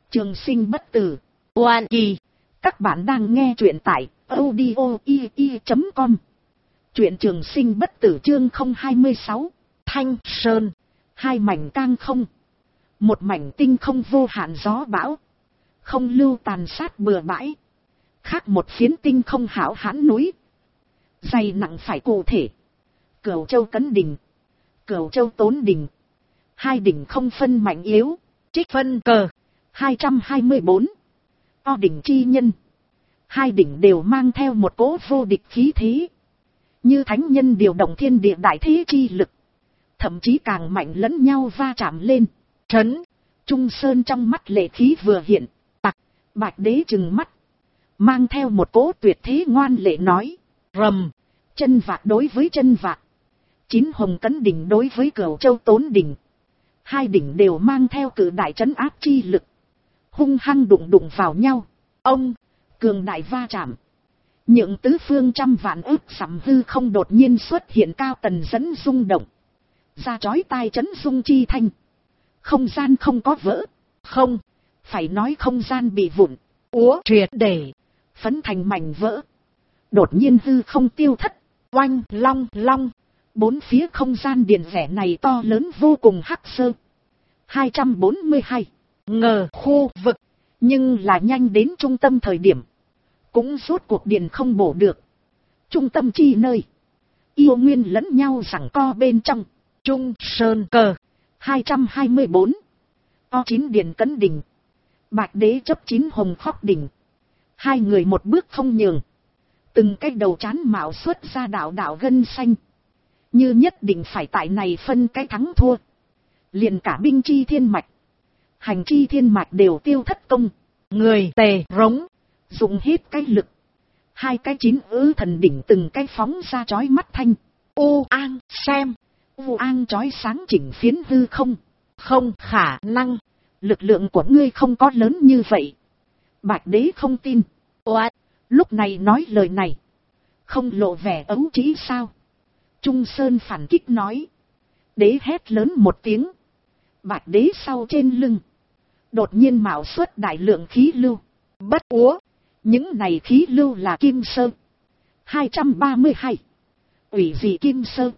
Trường sinh bất tử. Oan kỳ. Các bạn đang nghe truyện tại audio.com. Truyện trường sinh bất tử chương 026. Thanh Sơn. Hai mảnh cang không. Một mảnh tinh không vô hạn gió bão. Không lưu tàn sát bừa bãi. Khác một phiến tinh không hảo hãn núi. Dày nặng phải cụ thể. Cửu Châu Cấn Đình. Cửu Châu Tốn Đình. Hai đỉnh không phân mạnh yếu. Trích phân cờ. 224. O đỉnh chi nhân. Hai đỉnh đều mang theo một cỗ vô địch khí thế. Như thánh nhân điều động thiên địa đại thế chi lực. Thậm chí càng mạnh lẫn nhau va chạm lên. Trấn. Trung Sơn trong mắt lệ khí vừa hiện. Tặc. Bạch Đế trừng mắt. Mang theo một cỗ tuyệt thế ngoan lệ nói. Rầm. Chân vạc đối với chân vạc. Chín hồng cấn đỉnh đối với Cửu Châu Tốn Đỉnh. Hai đỉnh đều mang theo cử đại trấn áp chi lực. Hung hăng đụng vào nhau. Ông. Cường đại va chạm. Những tứ phương trăm vạn ức sắm hư không đột nhiên xuất hiện cao tần dẫn rung động. Ra chói tai chấn rung chi thanh. Không gian không có vỡ. Không. Phải nói không gian bị vụn. Úa triệt để. Phấn thành mảnh vỡ. Đột nhiên hư không tiêu thất. Oanh long long. Bốn phía không gian điện vẻ này to lớn vô cùng hắc sơ. 242. Ngờ khu vực. Nhưng là nhanh đến trung tâm thời điểm. Cũng rốt cuộc điện không bổ được. Trung tâm chi nơi. Yêu nguyên lẫn nhau giằng co bên trong. Trung Sơn cờ. 224. O9 điện Cấn Đình. Bạch Đế chấp 9 hồng khóc đỉnh. Hai người một bước không nhường. Từng cái đầu chán mạo xuất ra đạo đạo gân xanh. Như nhất định phải tại này phân cái thắng thua. Liền cả binh chi thiên mạch. Hành chi thiên mạch đều tiêu thất công. Người tề rống. Dùng hết cái lực. Hai cái chín thần đỉnh từng cái phóng ra chói mắt thanh. U an xem. U an chói sáng chỉnh phiến hư không. Không khả năng. Lực lượng của ngươi không có lớn như vậy. Bạch Đế không tin. What? Lúc này nói lời này. Không lộ vẻ ấu trĩ sao? Trung Sơn phản kích nói. Đế hét lớn một tiếng. Bạch Đế sau trên lưng. Đột nhiên mạo xuất đại lượng khí lưu. Bất úa. Những này khí lưu là kim sơ. 232. Ủy dị kim sơ.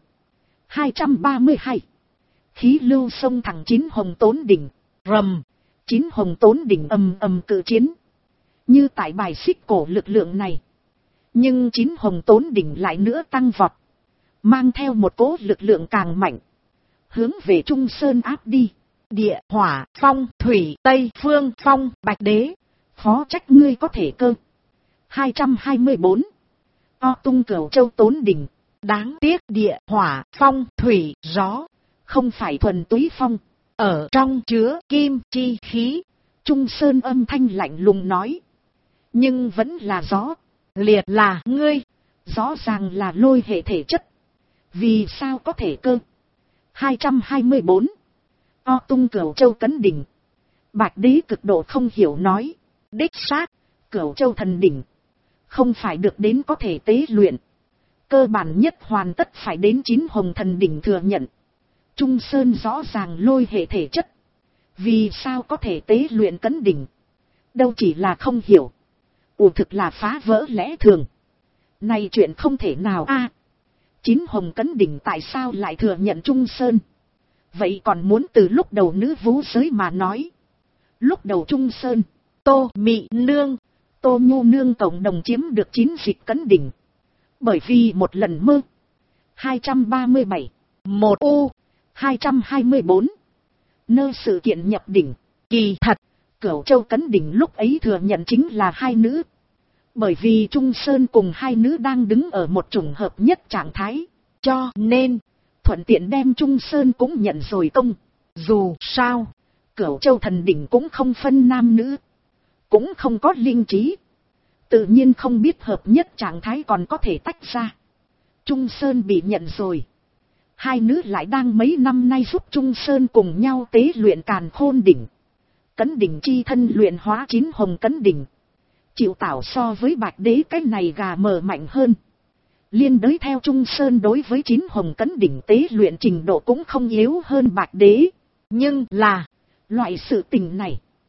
232. Khí lưu sông thẳng chín hồng tốn đỉnh. Rầm. Chín hồng tốn đỉnh ầm ầm cự chiến. Như tại bài xích cổ lực lượng này. Nhưng chín hồng tốn đỉnh lại nữa tăng vọt. Mang theo một cỗ lực lượng càng mạnh. Hướng về Trung Sơn áp đi. Địa, hỏa, phong, thủy, tây, phương, phong, Bạch Đế. Phó trách ngươi có thể cơ. 224. O tung Cửu Châu Tốn Đỉnh. Đáng tiếc địa, hỏa, phong, thủy, gió. Không phải thuần túy phong. Ở trong chứa kim chi khí. Trung Sơn âm thanh lạnh lùng nói. Nhưng vẫn là gió. Liệt là ngươi. Rõ ràng là lôi hệ thể chất. Vì sao có thể cơ? 224. O tung Cửu Châu Cấn Đỉnh. Bạch Đế cực độ không hiểu nói. Đích xác. Cửu Châu Thần Đỉnh. Không phải được đến có thể tế luyện. Cơ bản nhất hoàn tất phải đến 9 hồng thần đỉnh thừa nhận. Trung Sơn rõ ràng lôi hệ thể chất. Vì sao có thể tế luyện Cấn Đỉnh? Đâu chỉ là không hiểu. Thực là phá vỡ lẽ thường. Này chuyện không thể nào a. 9 hồng Cấn Đỉnh tại sao lại thừa nhận Trung Sơn? Vậy còn muốn từ lúc đầu nữ vũ giới mà nói. Lúc đầu Trung Sơn, Tô Mị Nương, Tô Nhu Nương cộng đồng chiếm được 9 dịch Cấn Đỉnh. Bởi vì một lần mơ. 237. 1 U. 224. Nơ sự kiện nhập đỉnh. Kỳ thật, Cửu Châu Cấn Đỉnh lúc ấy thừa nhận chính là hai nữ. Bởi vì Trung Sơn cùng hai nữ đang đứng ở một chủng hợp nhất trạng thái. Cho nên, thuận tiện đem Trung Sơn cũng nhận rồi công. Dù sao, Cửu Châu Thần Đỉnh cũng không phân nam nữ. Cũng không có linh trí. Tự nhiên không biết hợp nhất trạng thái còn có thể tách ra. Trung Sơn bị nhận rồi. Hai nữ lại đang mấy năm nay giúp Trung Sơn cùng nhau tế luyện Càn Khôn Đỉnh. Cấn Đỉnh chi thân luyện hóa 9 hồng Cấn Đỉnh. Chịu tảo so với Bạch Đế cái này gà mờ mạnh hơn. Liên đới theo Trung Sơn đối với 9 hồng Cấn Đỉnh tế luyện trình độ cũng không yếu hơn Bạch Đế. Nhưng là, loại sự tình này,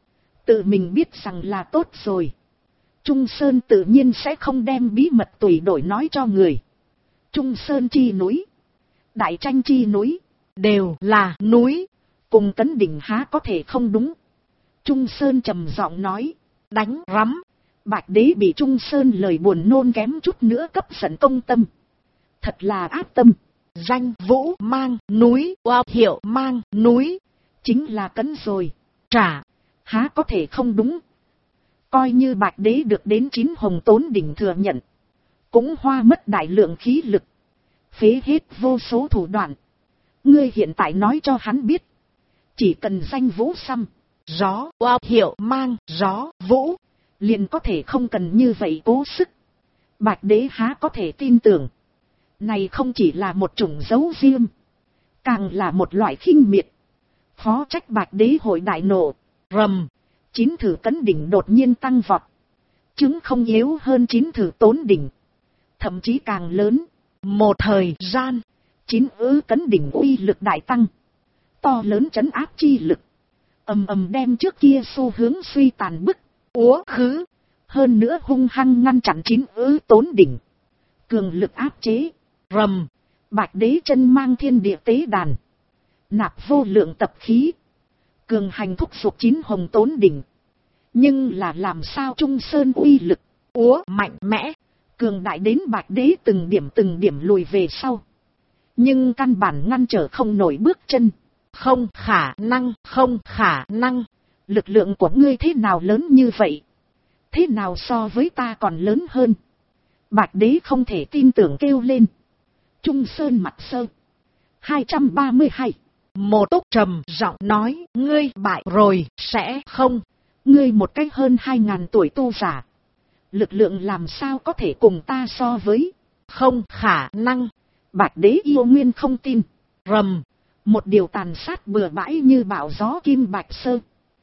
Tự mình biết rằng là tốt rồi. Trung Sơn tự nhiên sẽ không đem bí mật tùy đổi nói cho người. Trung Sơn chi núi, Đại Tranh chi núi, đều là núi, cùng Cấn Đỉnh há có thể không đúng. Trung Sơn trầm giọng nói, đánh rắm. Bạch Đế bị Trung Sơn lời buồn nôn kém chút nữa cấp giận công tâm. Thật là ác tâm. Danh Vũ Mang núi, hiệu Mang núi, chính là Cấn rồi. Trả, há có thể không đúng. Coi như Bạch Đế được đến 9 hồng tốn đỉnh thừa nhận, cũng hoa mất đại lượng khí lực, phế hết vô số thủ đoạn. Ngươi hiện tại nói cho hắn biết, chỉ cần danh Vũ xăm, gió, hiệu Mang, gió, Vũ, liền có thể không cần như vậy cố sức. Bạch Đế há có thể tin tưởng. Này không chỉ là một chủng dấu riêng, càng là một loại khinh miệt. Phó trách Bạch Đế hội đại nộ. Rầm, 9 thử Cấn Đỉnh đột nhiên tăng vọt. Chứng không yếu hơn 9 thử Tốn Đỉnh, thậm chí càng lớn. Một thời gian, 9 Cấn Đỉnh uy lực đại tăng, to lớn trấn áp chi lực, ầm ầm đem trước kia xu hướng suy tàn bức úa khứ. Hơn nữa hung hăng ngăn chặn 9 Tốn Đỉnh, cường lực áp chế. Rầm, Bạch Đế chân mang thiên địa tế đàn, nạp vô lượng tập khí, cường hành thúc giục 9 hồng Tốn Đỉnh. Nhưng là làm sao Trung Sơn uy lực úa mạnh mẽ, cường đại đến Bạch Đế từng điểm lùi về sau. Nhưng căn bản ngăn trở không nổi bước chân. Không khả năng, không khả năng. Lực lượng của ngươi thế nào lớn như vậy? Thế nào so với ta còn lớn hơn? Bạch Đế không thể tin tưởng kêu lên. Trung Sơn mặt sơ. 232. Một Túc trầm giọng nói, ngươi bại rồi, sẽ không. Ngươi một cách hơn 2000 tuổi tu giả, lực lượng làm sao có thể cùng ta so với? Không khả năng. Bạch Đế yêu nguyên không tin. Rầm, một điều tàn sát bừa bãi như bão gió kim bạch sơ.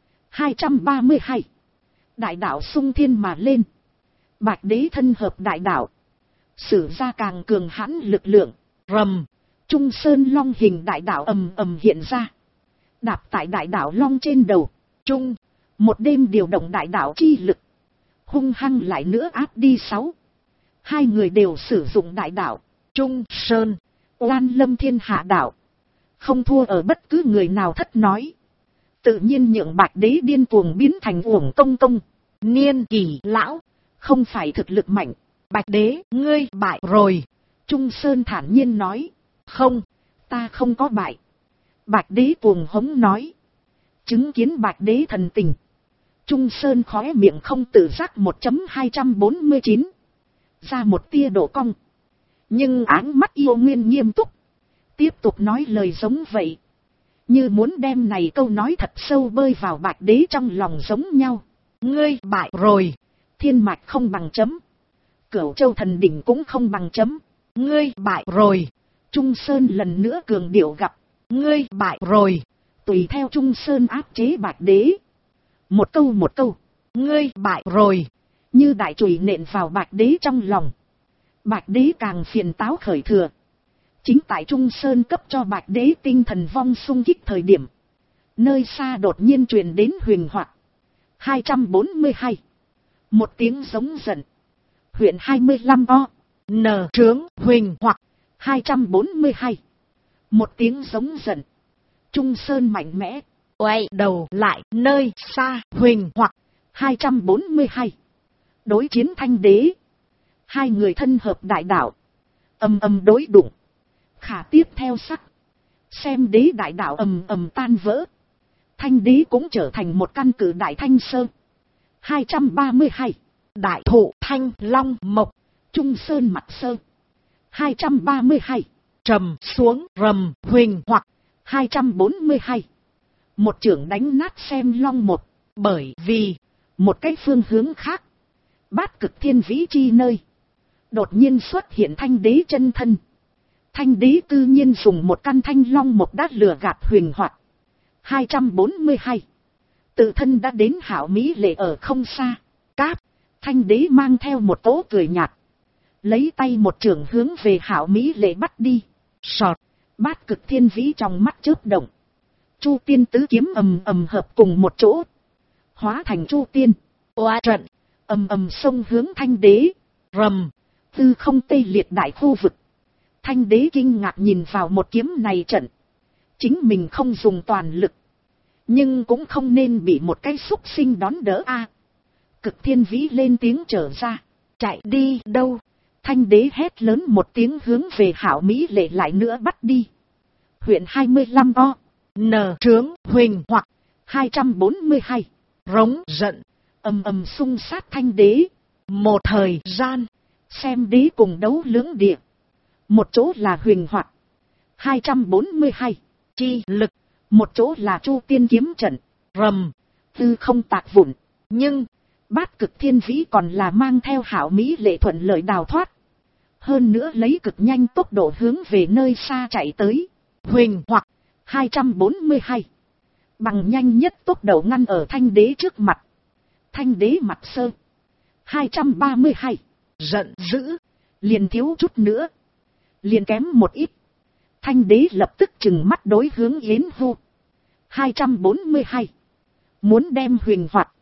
232. Đại đạo xung thiên mà lên. Bạch Đế thân hợp đại đạo, sử ra càng cường hãn lực lượng. Rầm, Trung Sơn long hình đại đạo ầm ầm hiện ra, đạp tại đại đạo long trên đầu. Trung, một đêm điều động đại đạo chi lực, hung hăng lại nữa áp đi 6. Hai người đều sử dụng đại đạo. Trung Sơn, oan lâm thiên hạ đạo, không thua ở bất cứ người nào thất nói. Tự nhiên nhượng Bạch Đế điên cuồng biến thành uổng công công. Niên kỷ lão, không phải thực lực mạnh. Bạch Đế, ngươi bại rồi. Trung Sơn thản nhiên nói. Không, ta không có bại. Bạch Đế cuồng hống nói. Chứng kiến Bạch Đế thần tình, Trung Sơn khóe miệng không tự giác 1.249. Ra một tia độ cong. Nhưng áng mắt yêu nguyên nghiêm túc, tiếp tục nói lời giống vậy, như muốn đem này câu nói thật sâu bơi vào Bạch Đế trong lòng giống nhau. Ngươi bại rồi. Thiên mạch không bằng chấm, Cửu Châu thần đỉnh cũng không bằng chấm. Ngươi bại rồi. Trung Sơn lần nữa cường điệu gặp. Ngươi bại rồi. Tùy theo Trung Sơn áp chế Bạch Đế. Một câu một câu. Ngươi bại rồi, như đại chùy nện vào Bạch Đế trong lòng. Bạch Đế càng phiền táo khởi thừa. Chính tại Trung Sơn cấp cho Bạch Đế tinh thần vong xung kích thời điểm, nơi xa đột nhiên truyền đến huyền hoặc. 242. Một tiếng giống giận. Huyện 25 o. N trướng huỳnh hoặc. 242. Một tiếng giống giận. Trung Sơn mạnh mẽ, quay đầu lại nơi xa huỳnh hoặc. 242. Đối chiến Thanh Đế. Hai người thân hợp đại đạo, ầm ầm đối đụng. Khả tiếp theo sắc, xem đế đại đạo ầm ầm tan vỡ. Thanh Đế cũng trở thành một căn cử đại thanh sơn. 232. Đại thụ thanh long mộc. Trung Sơn mặt sơ. 232. Trầm xuống rầm huỳnh hoặc. 242. Một chưởng đánh nát xem long một. Bởi vì một cái phương hướng khác, Bát Cực Thiên Vĩ chi nơi, đột nhiên xuất hiện Thanh Đế chân thân. Thanh Đế tự nhiên dùng một căn thanh long một đát lửa gạt huyền hoặc. 242. Tự thân đã đến Hảo Mỹ Lệ ở không xa. Cáp, Thanh Đế mang theo một tố cười nhạt, lấy tay một chưởng hướng về Hảo Mỹ Lệ bắt đi. Sọt, Bát Cực Thiên Vĩ trong mắt chớp động. Chu Tiên tứ kiếm ầm ầm hợp cùng một chỗ, hóa thành chu tiên, oa trận, ầm ầm xông hướng Thanh đế, rầm, tư không tê liệt đại khu vực. Thanh đế kinh ngạc nhìn vào một kiếm này trận. Chính mình không dùng toàn lực, nhưng cũng không nên bị một cái xúc sinh đón đỡ a. Cực Thiên Vĩ lên tiếng trở ra, chạy đi đâu? Thanh đế hét lớn một tiếng hướng về Hạo Mỹ Lệ lại nữa bắt đi. Huyện 25 O, N trướng Huỳnh hoặc 242, rống giận, ầm ầm xung sát Thanh đế. Một thời gian, xem đế cùng đấu lưỡng địa. Một chỗ là Huỳnh hoặc 242, chi lực, một chỗ là Chu Tiên kiếm trận, rầm, tư không tạc vụn. Nhưng Bát Cực Thiên Vĩ còn là mang theo Hạo Mỹ Lệ thuận lợi đào thoát. Hơn nữa lấy cực nhanh tốc độ hướng về nơi xa chạy tới. Huỳnh hoặc 242, bằng nhanh nhất tốc độ ngăn ở Thanh đế trước mặt. Thanh đế mặt sơ 232, giận dữ, liền thiếu chút nữa, liền kém một ít. Thanh đế lập tức trừng mắt đối hướng Yến Vu 242, muốn đem Huỳnh hoặc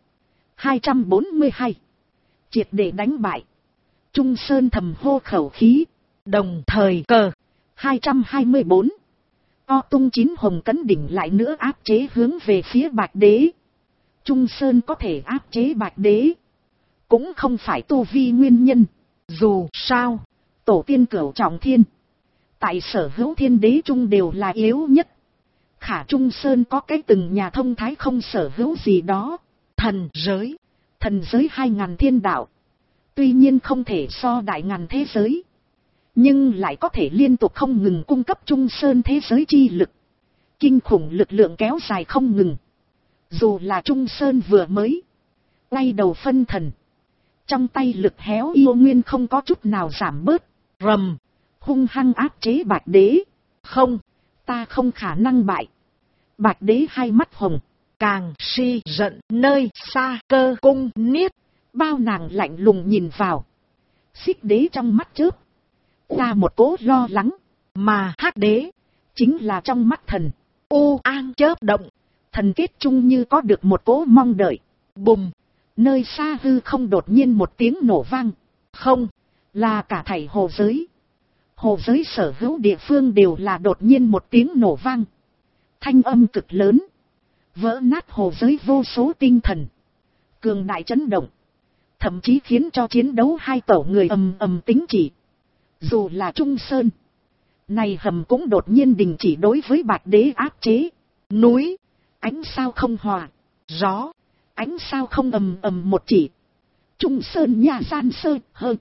242 triệt để đánh bại. Trung Sơn thầm hô khẩu khí, đồng thời cờ 224, O tung 9 hồng cấn đỉnh lại nữa áp chế hướng về phía Bạch đế. Trung Sơn có thể áp chế Bạch đế, cũng không phải tu vi nguyên nhân. Dù sao, tổ tiên cửu trọng thiên, tại Sở Hữu Thiên đế trung đều là yếu nhất. Khả Trung Sơn có cái từng nhà thông thái không sở hữu gì đó. Thần giới 2000 thiên đạo. Tuy nhiên không thể so đại ngàn thế giới, nhưng lại có thể liên tục không ngừng cung cấp Trung Sơn thế giới chi lực. Kinh khủng lực lượng kéo dài không ngừng. Dù là Trung Sơn vừa mới ngay đầu phân thần, trong tay lực héo yêu nguyên không có chút nào giảm bớt. Rầm, hung hăng áp chế Bạch đế. Không, ta không khả năng bại. Bạch đế hai mắt hồng, càng si giận nơi xa cơ cung niết. Bao nàng lạnh lùng nhìn vào. Xích đế trong mắt chớp ra một cỗ lo lắng, mà Hắc đế chính là trong mắt thần u an chớp động. Thần kết chung như có được một cỗ mong đợi. Bùm, nơi xa hư không đột nhiên một tiếng nổ vang. Không, là cả thảy hồ giới. Hồ giới sở hữu địa phương đều là đột nhiên một tiếng nổ vang. Thanh âm cực lớn, vỡ nát hồ giới vô số tinh thần, cường đại chấn động, thậm chí khiến cho chiến đấu hai tổ người ầm ầm tính chỉ. Dù là Trung Sơn, này hầm cũng đột nhiên đình chỉ đối với Bạch đế áp chế. Núi, ánh sao không hòa, gió, ánh sao không ầm ầm một chỉ. Trung Sơn nhà gian sơn hơn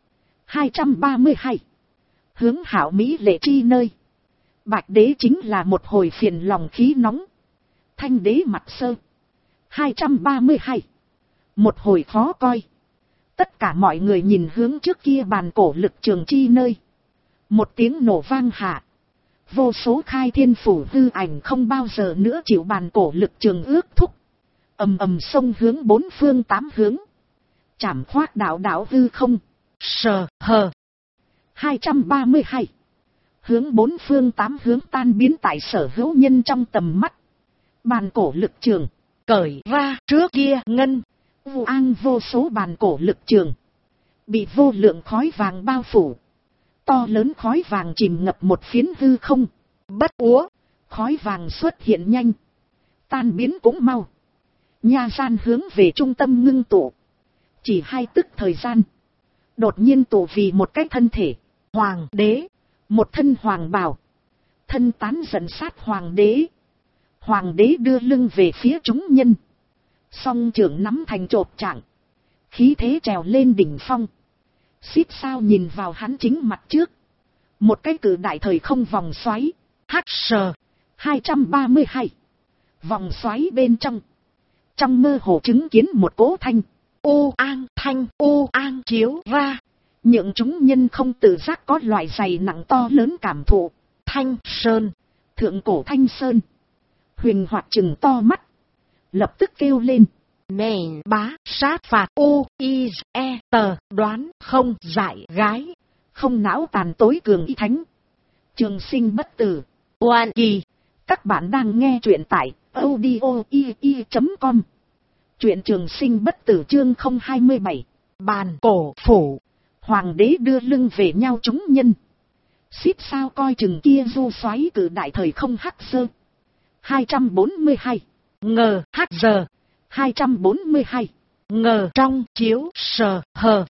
232, hướng Hạo Mỹ Lệ chi nơi. Bạch đế chính là một hồi phiền lòng khí nóng. Thanh đế mặt sơ 232, một hồi khó coi. Tất cả mọi người nhìn hướng trước kia bàn cổ lực trường chi nơi. Một tiếng nổ vang hạ, vô số khai thiên phủ hư ảnh không bao giờ nữa chịu bàn cổ lực trường ước thúc. Ầm ầm xông hướng bốn phương tám hướng, chảm khoác đạo đạo hư không. Sờ hờ 232, hướng bốn phương tám hướng tan biến tại sở hữu nhân trong tầm mắt. Bàn cổ lực trường cởi ra trước kia ngân vu an vô số bàn cổ lực trường, bị vô lượng khói vàng bao phủ. To lớn khói vàng chìm ngập một phiến hư không. Bất úa, khói vàng xuất hiện nhanh, tan biến cũng mau. Nha gian hướng về trung tâm ngưng tụ. Chỉ hai tức thời gian, đột nhiên tụ vì một cái thân thể. Hoàng đế, một thân hoàng bào, thân tán giận sát hoàng đế. Hoàng đế đưa lưng về phía chúng nhân, song trưởng nắm thành chộp trạng, khí thế trèo lên đỉnh phong. Xít sao nhìn vào hắn chính mặt trước, một cái cử đại thời không vòng xoáy. HR 232, vòng xoáy bên trong mơ hồ chứng kiến một cỗ thanh u an chiếu ra, nhượng chúng nhân không tự giác có loại dày nặng to lớn cảm thụ. Thanh Sơn, thượng cổ Thanh Sơn. Huyền Hoạt trừng to mắt, lập tức kêu lên. Nền bá sát phạt U-I-E tờ đoán không dại gái, không não tàn tối cường y thánh. Trường sinh bất tử. Oan kỳ. Các bạn đang nghe truyện tại audio.com. Truyện Trường Sinh bất tử chương 027. Bàn cổ phủ. Hoàng đế đưa lưng về nhau chúng nhân. Xít sao coi chừng kia du xoáy cử đại thời không hắc sơ. 242. Ngờ hắc giờ. 242. Ngờ trong chiếu sờ hờ.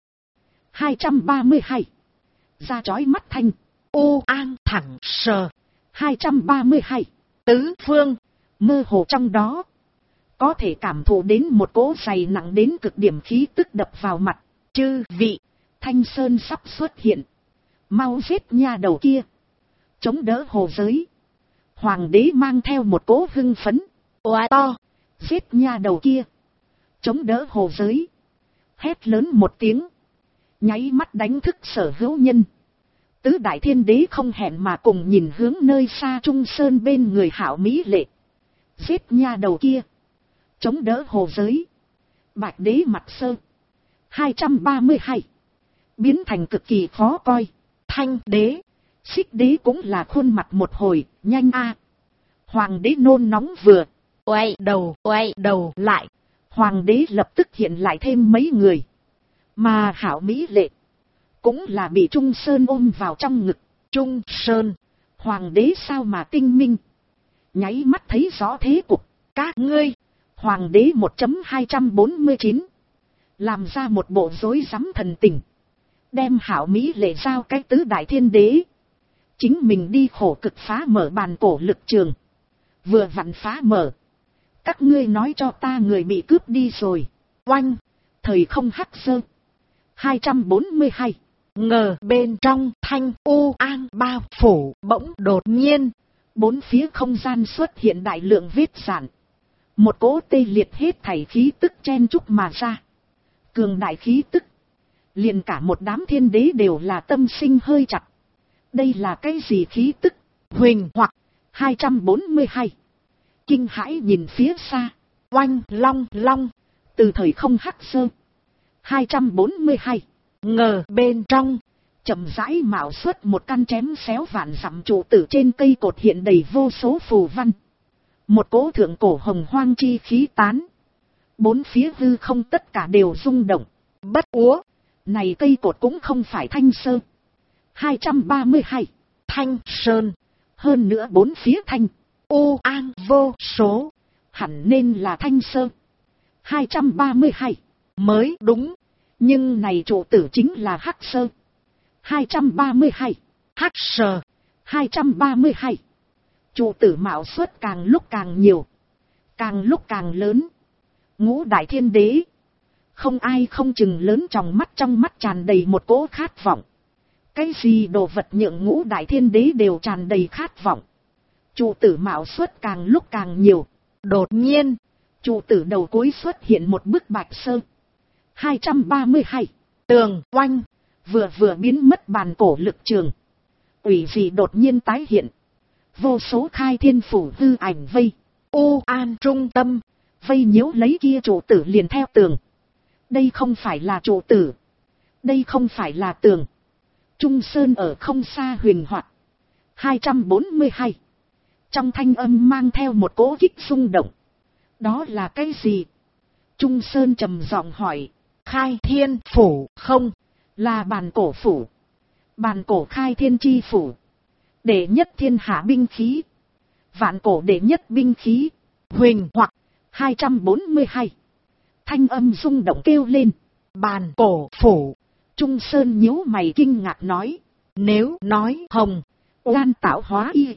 232. Ra chói mắt thanh. U an thẳng sờ. 232. Tứ phương. Mơ hồ trong đó. Có thể cảm thụ đến một cỗ dày nặng đến cực điểm khí tức đập vào mặt. Chư vị. Thanh Sơn sắp xuất hiện. Mau giết nha đầu kia. Chống đỡ hồ giới. Hoàng đế mang theo một cỗ hưng phấn. Oa to. Giết nha đầu kia. Chống đỡ hồ giới. Hét lớn một tiếng. Nháy mắt đánh thức Sở Hữu Nhân. Tứ đại thiên đế không hẹn mà cùng nhìn hướng nơi xa Trung Sơn bên người Hạo Mỹ Lệ. Giết nha đầu kia. Chống đỡ hồ giới. Bạch đế mặt sơ. 232. Biến thành cực kỳ khó coi. Thanh đế. Xích đế cũng là khuôn mặt một hồi. Nhanh a. Hoàng đế nôn nóng vừa. Oai đầu lại. Hoàng đế lập tức hiện lại thêm mấy người. Mà Hạo Mỹ Lệ. Cũng là bị Trung Sơn ôm vào trong ngực. Trung Sơn. Hoàng đế sao mà tinh minh. Nháy mắt thấy rõ thế cục. Các ngươi. Hoàng đế 1.249. Làm ra một bộ rối rắm thần tình. Đem Hạo Mỹ Lệ giao cái tứ đại thiên đế. Chính mình đi khổ cực phá mở bàn cổ lực trường. Vừa vặn phá mở. Các ngươi nói cho ta người bị cướp đi rồi. Oanh. Thời không hắc sơ. 242. Ngờ bên trong thanh u an bao phủ bỗng đột nhiên. Bốn phía không gian xuất hiện đại lượng vết rạn. Một cỗ tê liệt hết thảy khí tức chen chúc mà ra. Cường đại khí tức. Liền cả một đám thiên đế đều là tâm sinh hơi chặt. Đây là cái gì khí tức? Huỳnh hoặc 242. Kinh hãi nhìn phía xa. Oanh long. Từ thời không hắc sơ. 242. Ngờ bên trong. Chậm rãi mạo xuất một căn chém xéo vạn dặm trụ tử trên cây cột hiện đầy vô số phù văn. Một cỗ thượng cổ hồng hoang chi khí tán. Bốn phía hư không tất cả đều rung động. Bất úa. Này cây cột cũng không phải Thanh Sơn. 232. Thanh Sơn. Hơn nữa bốn phía thanh. U an vô số. Hẳn nên là Thanh Sơn. 232. Mới đúng. Nhưng này trụ tử chính là Hắc Sơ. 232. Hắc Sơ. 232. Trụ tử mạo xuất càng lúc càng nhiều. Càng lúc càng lớn. Ngũ đại thiên đế. Không ai không chừng lớn trong mắt tràn đầy một cỗ khát vọng. Cái gì đồ vật nhượng ngũ đại thiên đế đều tràn đầy khát vọng. Trụ tử mạo xuất càng lúc càng nhiều. Đột nhiên. Trụ tử đầu cuối xuất hiện một bức bạch sơ. 232. Tường oanh. Vừa biến mất bàn cổ lực trường. Ủy dị đột nhiên tái hiện. Vô số khai thiên phủ hư ảnh vây. U an trung tâm. Vây nhiễu lấy kia trụ tử liền theo tường. Đây không phải là trụ tử. Đây không phải là tường. Trung Sơn ở không xa huyền hoạt. 242. Trong thanh âm mang theo một cỗ kích xung động. Đó là cái gì? Trung Sơn trầm giọng hỏi. Khai thiên phủ không? Là bàn cổ phủ. Bàn cổ khai thiên chi phủ. Đệ nhất thiên hạ binh khí. Vạn cổ đệ nhất binh khí. Huỳnh hoặc 242. Thanh âm rung động kêu lên. Bàn cổ phủ. Trung Sơn nhíu mày kinh ngạc nói. Nếu nói hồng. Oan tạo hóa y.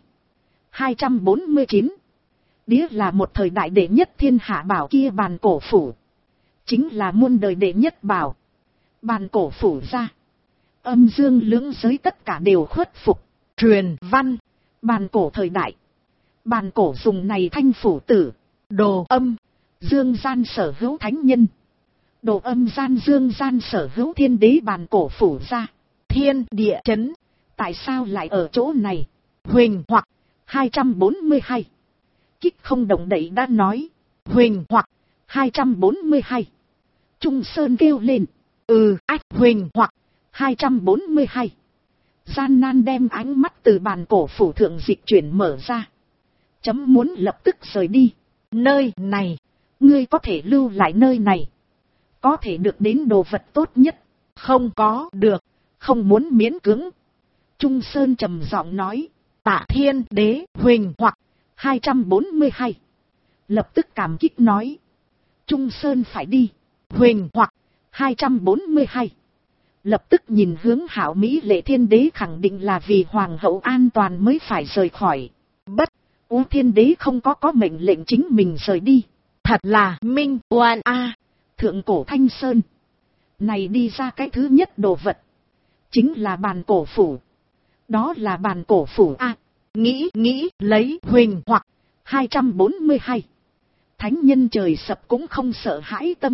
249. Đĩa là một thời đại đệ nhất thiên hạ bảo kia bàn cổ phủ. Chính là muôn đời đệ nhất bảo. Bàn cổ phủ ra. Âm dương lưỡng giới tất cả đều khuất phục. Truyền văn. Bàn cổ thời đại. Bàn cổ dùng này thanh phủ tử. Đồ âm. Dương gian sở hữu thánh nhân. Đồ âm gian dương gian sở hữu thiên đế bàn cổ phủ ra. Thiên địa chấn. Tại sao lại ở chỗ này? Huỳnh hoặc 242. Kích không động đậy đã nói. Huỳnh hoặc 242. Trung Sơn kêu lên. Ách huỳnh hoặc 242. Gian nan đem ánh mắt từ bàn cổ phủ thượng dịch chuyển mở ra. Chấm muốn lập tức rời đi. Nơi này. Ngươi có thể lưu lại nơi này. Có thể được đến đồ vật tốt nhất. Không có được. Không muốn miễn cưỡng. Trung Sơn trầm giọng nói. Tạ Thiên Đế Huỳnh hoặc 242. Lập tức cảm kích nói. Trung Sơn phải đi. Huỳnh hoặc 242. Lập tức nhìn hướng Hạo Mỹ Lệ Thiên Đế khẳng định là vì Hoàng hậu an toàn mới phải rời khỏi. Bất U Thiên Đế không có mệnh lệnh chính mình rời đi. Thật là minh oan a. Thượng cổ Thanh Sơn. Này đi ra cái thứ nhất đồ vật. Chính là bàn cổ phủ. Đó là bàn cổ phủ a. Nghĩ lấy Huỳnh hoặc 242. Thánh nhân trời sập cũng không sợ hãi tâm.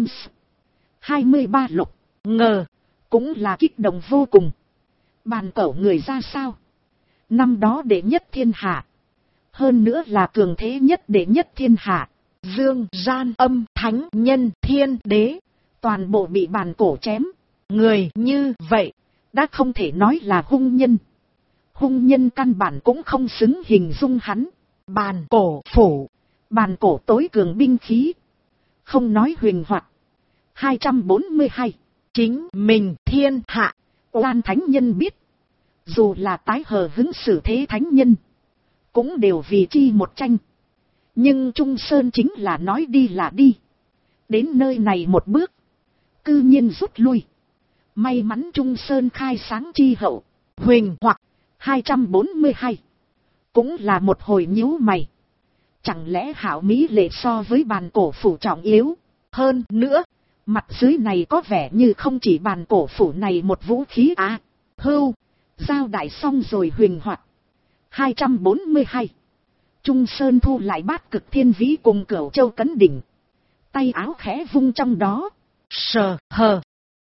23 lục. Ngờ. Cũng là kích động vô cùng. Bàn cổ người ra sao? Năm đó đệ nhất thiên hạ. Hơn nữa là cường thế nhất đệ nhất thiên hạ. Dương, gian, âm, thánh, nhân, thiên, đế. Toàn bộ bị bàn cổ chém. Người như vậy. Đã không thể nói là hung nhân. Hung nhân căn bản cũng không xứng hình dung hắn. Bàn cổ phủ. Bàn cổ tối cường binh khí. Không nói huyền hoặc. 242. Chính mình thiên hạ. Oan thánh nhân biết. Dù là tái hờ hứng xử thế thánh nhân. Cũng đều vì chi một tranh. Nhưng Trung Sơn chính là nói đi là đi. Đến nơi này một bước. Cư nhiên rút lui. May mắn Trung Sơn khai sáng chi hậu. Huỳnh hoặc 242. Cũng là một hồi nhíu mày. Chẳng lẽ Hạo Mỹ Lệ so với bàn cổ phủ trọng yếu. Hơn nữa. Mặt dưới này có vẻ như không chỉ bàn cổ phủ này một vũ khí á. Hưu. Giao đại xong rồi huyền hoạt. 242. Trung Sơn thu lại bát cực thiên vĩ cùng Cửu Châu Cấn Đỉnh. Tay áo khẽ vung trong đó. Sờ hờ.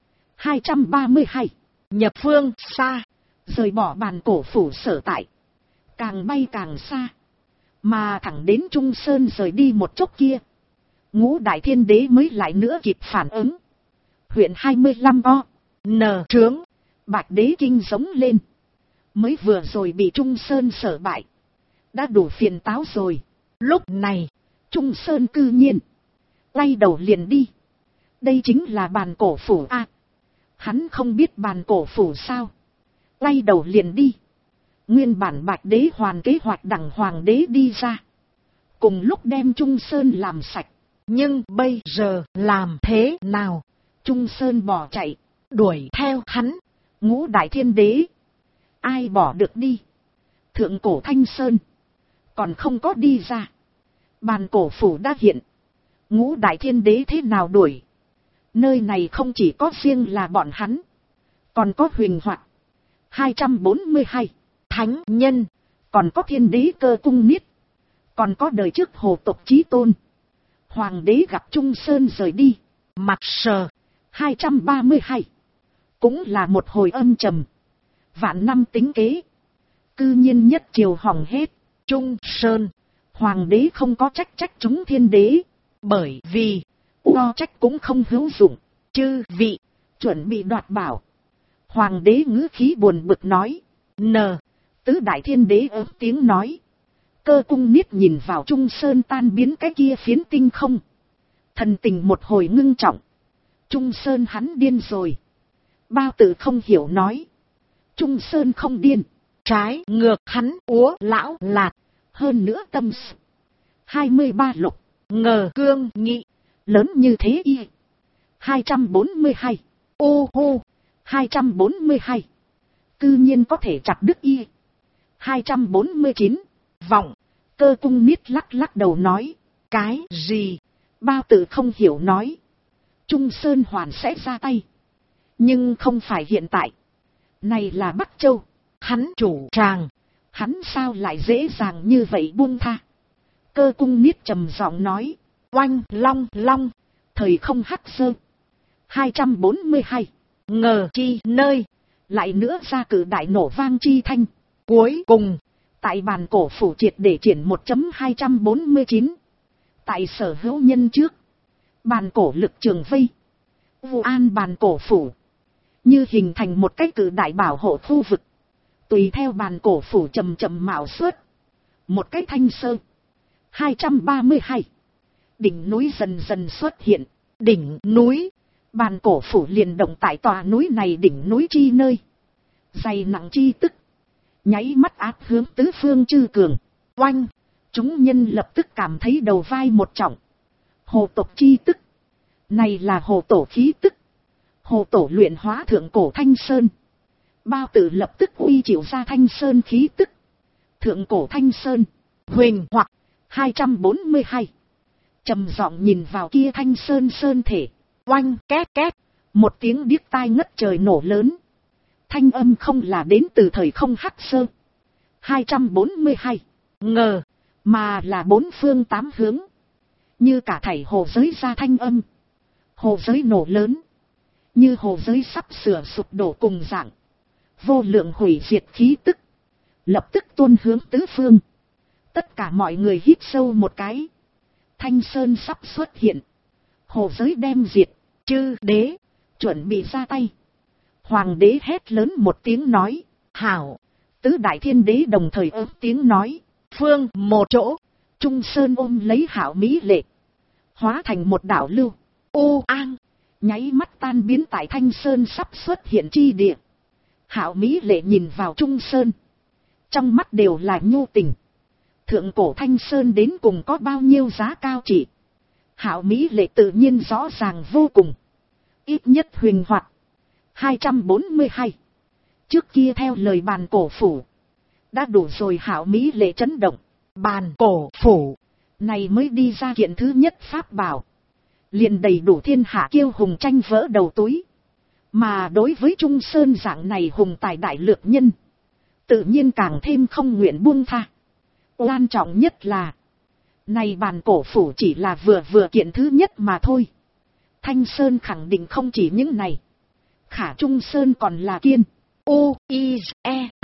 232. Nhập phương xa. Rời bỏ bàn cổ phủ sở tại. Càng bay càng xa. Mà thẳng đến Trung Sơn rời đi một chốc kia. Ngũ Đại Thiên Đế mới lại nữa kịp phản ứng. Huyện 25 o. N trướng. Bạch Đế kinh giống lên. Mới vừa rồi bị Trung Sơn sở bại. Đã đủ phiền táo rồi. Lúc này. Trung Sơn cư nhiên. Quay đầu liền đi. Đây chính là bàn cổ phủ a. Hắn không biết bàn cổ phủ sao. Quay đầu liền đi. Nguyên bản Bạch Đế hoàn kế hoạch đằng Hoàng đế đi ra. Cùng lúc đem Trung Sơn làm sạch. Nhưng bây giờ làm thế nào? Trung Sơn bỏ chạy. Đuổi theo hắn. Ngũ Đại Thiên Đế. Ai bỏ được đi? Thượng cổ Thanh Sơn. Còn không có đi ra. Bàn cổ phủ đã hiện. Ngũ Đại Thiên Đế thế nào đuổi? Nơi này không chỉ có riêng là bọn hắn. Còn có huyền hoạt. 242. Thánh nhân. Còn có Thiên Đế Cơ Cung Niết. Còn có đời trước Hồ Tộc Chí Tôn. Hoàng đế gặp Trung Sơn rời đi. Mặt sờ. 232. Cũng là một hồi âm trầm. Vạn năm tính kế. Cư nhiên nhất triều hỏng hết. Trung Sơn. Hoàng đế không có trách chúng thiên đế. Bởi vì. O trách cũng không hữu dụng. Chư vị. Chuẩn bị đoạt bảo. Hoàng đế ngữ khí buồn bực nói. N. Tứ Đại Thiên Đế ớt tiếng nói. Cơ Cung Niết nhìn vào Trung Sơn tan biến cái kia phiến tinh không. Thần tình một hồi ngưng trọng. Trung Sơn hắn điên rồi. Bao Tử không hiểu nói. Trung Sơn không điên. Trái ngược hắn úa lão lạt. Hơn nữa tâm sự. 23 lục. Ngờ cương nghị. Lớn như thế y. 242. Ô hô. 242. Cư nhiên có thể chặt đứt y. 249. Vọng. Cơ Cung Niết lắc đầu nói. Cái gì? Bao Tử không hiểu nói. Trung Sơn hoàn sẽ ra tay. Nhưng không phải hiện tại. Này là Bắc Châu. Hắn chủ tràng. Hắn sao lại dễ dàng như vậy buông tha. Cơ Cung Niết trầm giọng nói. Oanh long long. Thời không hắc sơ. 242. Ngờ chi nơi. Lại nữa ra cử đại nổ vang chi thanh. Cuối cùng. Tại bàn cổ phủ triệt để triển 1.249. Tại sở hữu nhân trước. Bàn cổ lực trường vây. Vụ an bàn cổ phủ. Như hình thành một cái cử đại bảo hộ khu vực. Tùy theo bàn cổ phủ chậm mạo xuất. Một cái thanh sơ. 232. Đỉnh núi dần dần xuất hiện. Đỉnh núi. Bàn cổ phủ liền động tại tòa núi này đỉnh núi chi nơi. Dày nặng chi tức. Nháy mắt áp hướng tứ phương chư cường. Oanh. Chúng nhân lập tức cảm thấy đầu vai một trọng. Hồ tộc chi tức. Này là hồ tổ khí tức. Hồ tổ luyện hóa thượng cổ Thanh Sơn. Bao tử lập tức uy chịu ra Thanh Sơn khí tức. Thượng cổ Thanh Sơn. Huỳnh hoặc 242. Trầm giọng nhìn vào kia Thanh Sơn sơn thể. Oanh két két. Một tiếng điếc tai ngất trời nổ lớn. Thanh âm không là đến từ thời không hắc sơ. 242. Ngờ. Mà là bốn phương tám hướng. Như cả thảy hồ giới ra thanh âm. Hồ giới nổ lớn. Như hồ giới sắp sửa sụp đổ cùng dạng. Vô lượng hủy diệt khí tức. Lập tức tuôn hướng tứ phương. Tất cả mọi người hít sâu một cái. Thanh Sơn sắp xuất hiện. Hồ giới đem diệt. Chư đế. Chuẩn bị ra tay. Hoàng đế hét lớn một tiếng nói. Hảo. Tứ đại thiên đế đồng thời ớt tiếng nói. Phương một chỗ. Trung Sơn ôm lấy Hảo Mỹ Lệ. Hóa thành một đảo lưu. Ô an. Nháy mắt tan biến tại Thanh Sơn sắp xuất hiện chi địa. Hảo Mỹ Lệ nhìn vào Trung Sơn. Trong mắt đều là nhu tình. Thượng cổ Thanh Sơn đến cùng có bao nhiêu giá cao trị. Hảo Mỹ Lệ tự nhiên rõ ràng vô cùng. Ít nhất huỳnh hoạt. 242. Trước kia theo lời bàn cổ phủ. Đã đủ rồi Hảo Mỹ Lệ chấn động. Bàn cổ phủ. Này mới đi ra kiện thứ nhất pháp bảo. Liền đầy đủ thiên hạ kiêu hùng tranh vỡ đầu túi. Mà đối với Trung Sơn dạng này hùng tài đại lược nhân. Tự nhiên càng thêm không nguyện buông tha. Quan trọng nhất là. Này bàn cổ phủ chỉ là vừa kiện thứ nhất mà thôi. Thanh Sơn khẳng định không chỉ những này. Khả Trung Sơn còn là kiên. U-I-E-T.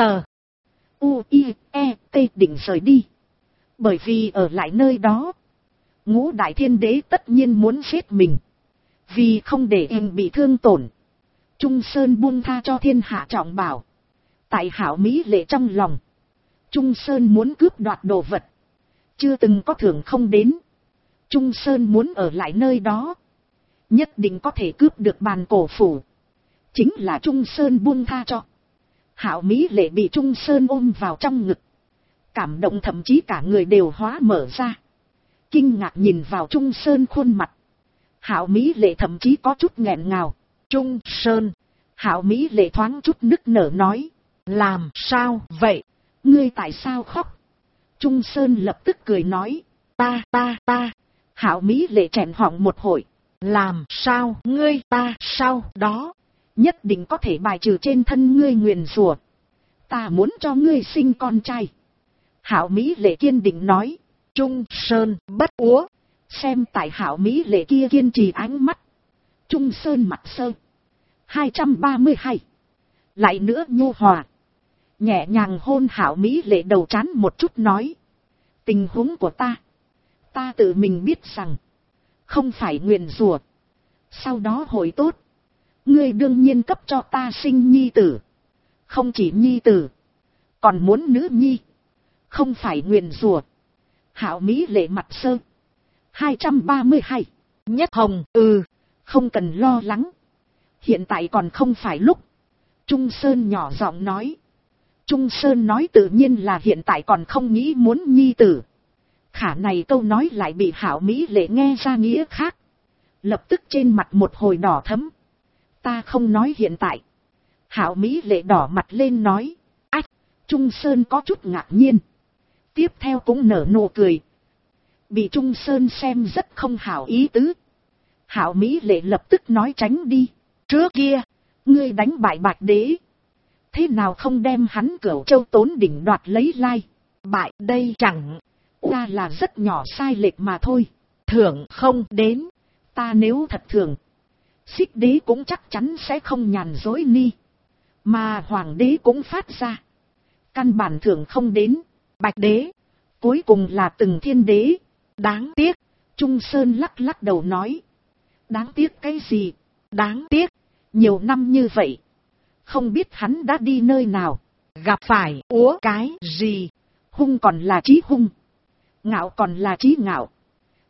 U-I-E-T định rời đi. Bởi vì ở lại nơi đó. Ngũ đại thiên đế tất nhiên muốn giết mình. Vì không để em bị thương tổn. Trung Sơn buông tha cho thiên hạ trọng bảo. Tại Hảo Mỹ Lệ trong lòng. Trung Sơn muốn cướp đoạt đồ vật. Chưa từng có thưởng không đến. Trung Sơn muốn ở lại nơi đó. Nhất định có thể cướp được bàn cổ phủ. Chính là Trung Sơn buông tha cho. Hảo Mỹ Lệ bị Trung Sơn ôm vào trong ngực. Cảm động thậm chí cả người đều hóa mở ra. Kinh ngạc nhìn vào Trung Sơn khuôn mặt. Hảo Mỹ Lệ thậm chí có chút nghẹn ngào. Trung Sơn. Hảo Mỹ Lệ thoáng chút nức nở nói. Làm sao vậy? Ngươi tại sao khóc? Trung Sơn lập tức cười nói. Ta. Hảo Mỹ Lệ chèn họng một hồi. Làm sao ngươi ta sau đó. Nhất định có thể bài trừ trên thân ngươi nguyền rủa. Ta muốn cho ngươi sinh con trai. Hảo Mỹ Lệ kiên định nói. Trung Sơn bất úa. Xem tại Hảo Mỹ Lệ kia kiên trì ánh mắt. Trung Sơn mặt sơ. 232. Lại nữa nhu hòa. Nhẹ nhàng hôn Hảo Mỹ Lệ đầu trán một chút nói. Tình huống của ta. Ta tự mình biết rằng. Không phải nguyền rủa. Sau đó hồi tốt. Ngươi đương nhiên cấp cho ta sinh nhi tử. Không chỉ nhi tử. Còn muốn nữ nhi. Không phải nguyền rủa. Hảo Mỹ Lệ mặt sơ. 232. Nhất hồng. Không cần lo lắng. Hiện tại còn không phải lúc. Trung Sơn nhỏ giọng nói. Trung Sơn nói tự nhiên là hiện tại còn không nghĩ muốn nhi tử. Khả này câu nói lại bị Hảo Mỹ Lệ nghe ra nghĩa khác. Lập tức trên mặt một hồi đỏ thấm. Ta không nói hiện tại. Hảo Mỹ Lệ đỏ mặt lên nói. Ách, Trung Sơn có chút ngạc nhiên. Tiếp theo cũng nở nụ cười. Bị Trung Sơn xem rất không hảo ý tứ. Hảo Mỹ Lệ lập tức nói tránh đi. Trước kia, ngươi đánh bại Bạch Đế. Thế nào không đem hắn Cửu Châu Tốn Đỉnh đoạt lấy lai. Bại đây chẳng qua là rất nhỏ sai lệch mà thôi. Thưởng không đến. Ta nếu thật thường. Xích đế cũng chắc chắn sẽ không nhàn dối ni. Mà hoàng đế cũng phát ra. Căn bản thưởng không đến. Bạch đế. Cuối cùng là từng thiên đế. Đáng tiếc. Trung Sơn lắc lắc đầu nói. Đáng tiếc cái gì? Đáng tiếc. Nhiều năm như vậy. Không biết hắn đã đi nơi nào. Gặp phải úa cái gì. Hung còn là chí hung. Ngạo còn là chí ngạo.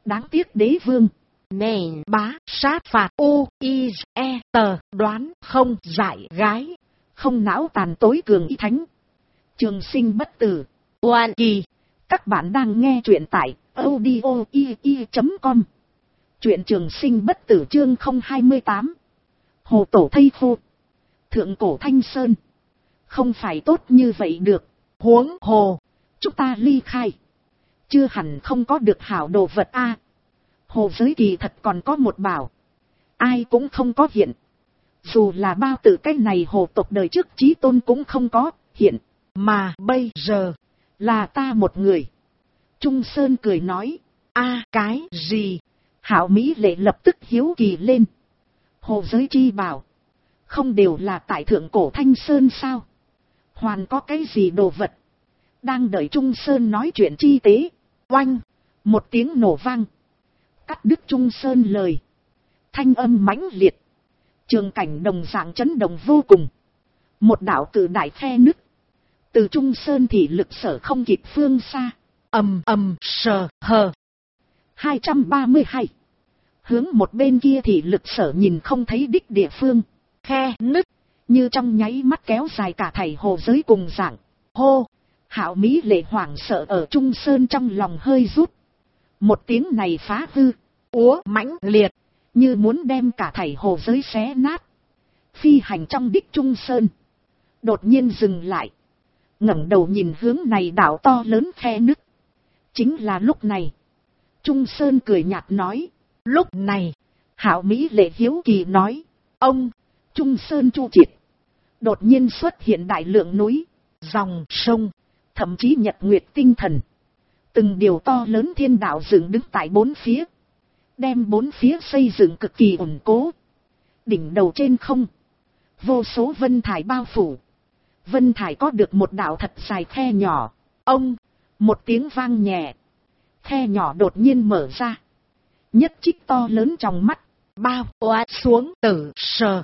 Đáng tiếc đế vương. Nền bá sát phạt u i e tờ đoán không giải gái. Không não tàn tối cường y thánh. Trường sinh bất tử. Oan kỳ. Các bạn đang nghe truyện tại audio.com. Truyện trường sinh bất tử chương 028. Hồ tổ thây khô. Thượng cổ Thanh Sơn. Không phải tốt như vậy được. Huống hồ. Chúng ta ly khai. Chưa hẳn không có được hảo đồ vật a. Hồ giới kỳ thật còn có một bảo. Ai cũng không có hiện. Dù là bao tử cái này hồ tộc đời trước chí tôn cũng không có hiện. Mà bây giờ là ta một người. Trung Sơn cười nói. A cái gì? Hảo Mỹ Lệ lập tức hiếu kỳ lên. Hồ giới chi bảo. Không đều là tại thượng cổ Thanh Sơn sao? Hoàn có cái gì đồ vật? Đang đợi Trung Sơn nói chuyện chi tế. Oanh! Một tiếng nổ vang. Cắt đứt Trung Sơn lời. Thanh âm mãnh liệt. Trường cảnh đồng dạng chấn động vô cùng. Một đạo cự đại khe nứt. Từ Trung Sơn thì lực sở không kịp phương xa. Ầm ầm sờ hờ. 232. Hướng một bên kia thì lực sở nhìn không thấy đích địa phương. Khe nứt. Như trong nháy mắt kéo dài cả thảy hồ giới cùng dạng. Hô. Hạo Mỹ Lệ hoảng sợ ở Trung Sơn trong lòng hơi rút. Một tiếng này phá hư. Úa mãnh liệt. Như muốn đem cả thảy hồ giới xé nát. Phi hành trong đích Trung Sơn. Đột nhiên dừng lại. Ngẩng đầu nhìn hướng này đảo to lớn khe nứt. Chính là lúc này. Trung Sơn cười nhạt nói. Lúc này. Hạo Mỹ Lệ hiếu kỳ nói. Ông. Trung Sơn chu triệt. Đột nhiên xuất hiện đại lượng núi. Dòng sông. Thậm chí nhật nguyệt tinh thần. Từng điều to lớn thiên đạo dựng đứng tại bốn phía. Đem bốn phía xây dựng cực kỳ ổn cố. Đỉnh đầu trên không. Vô số vân thải bao phủ. Vân thải có được một đạo thật dài khe nhỏ. Ông. Một tiếng vang nhẹ. Khe nhỏ đột nhiên mở ra. Nhất trích to lớn trong mắt. Bao oát xuống tử sờ.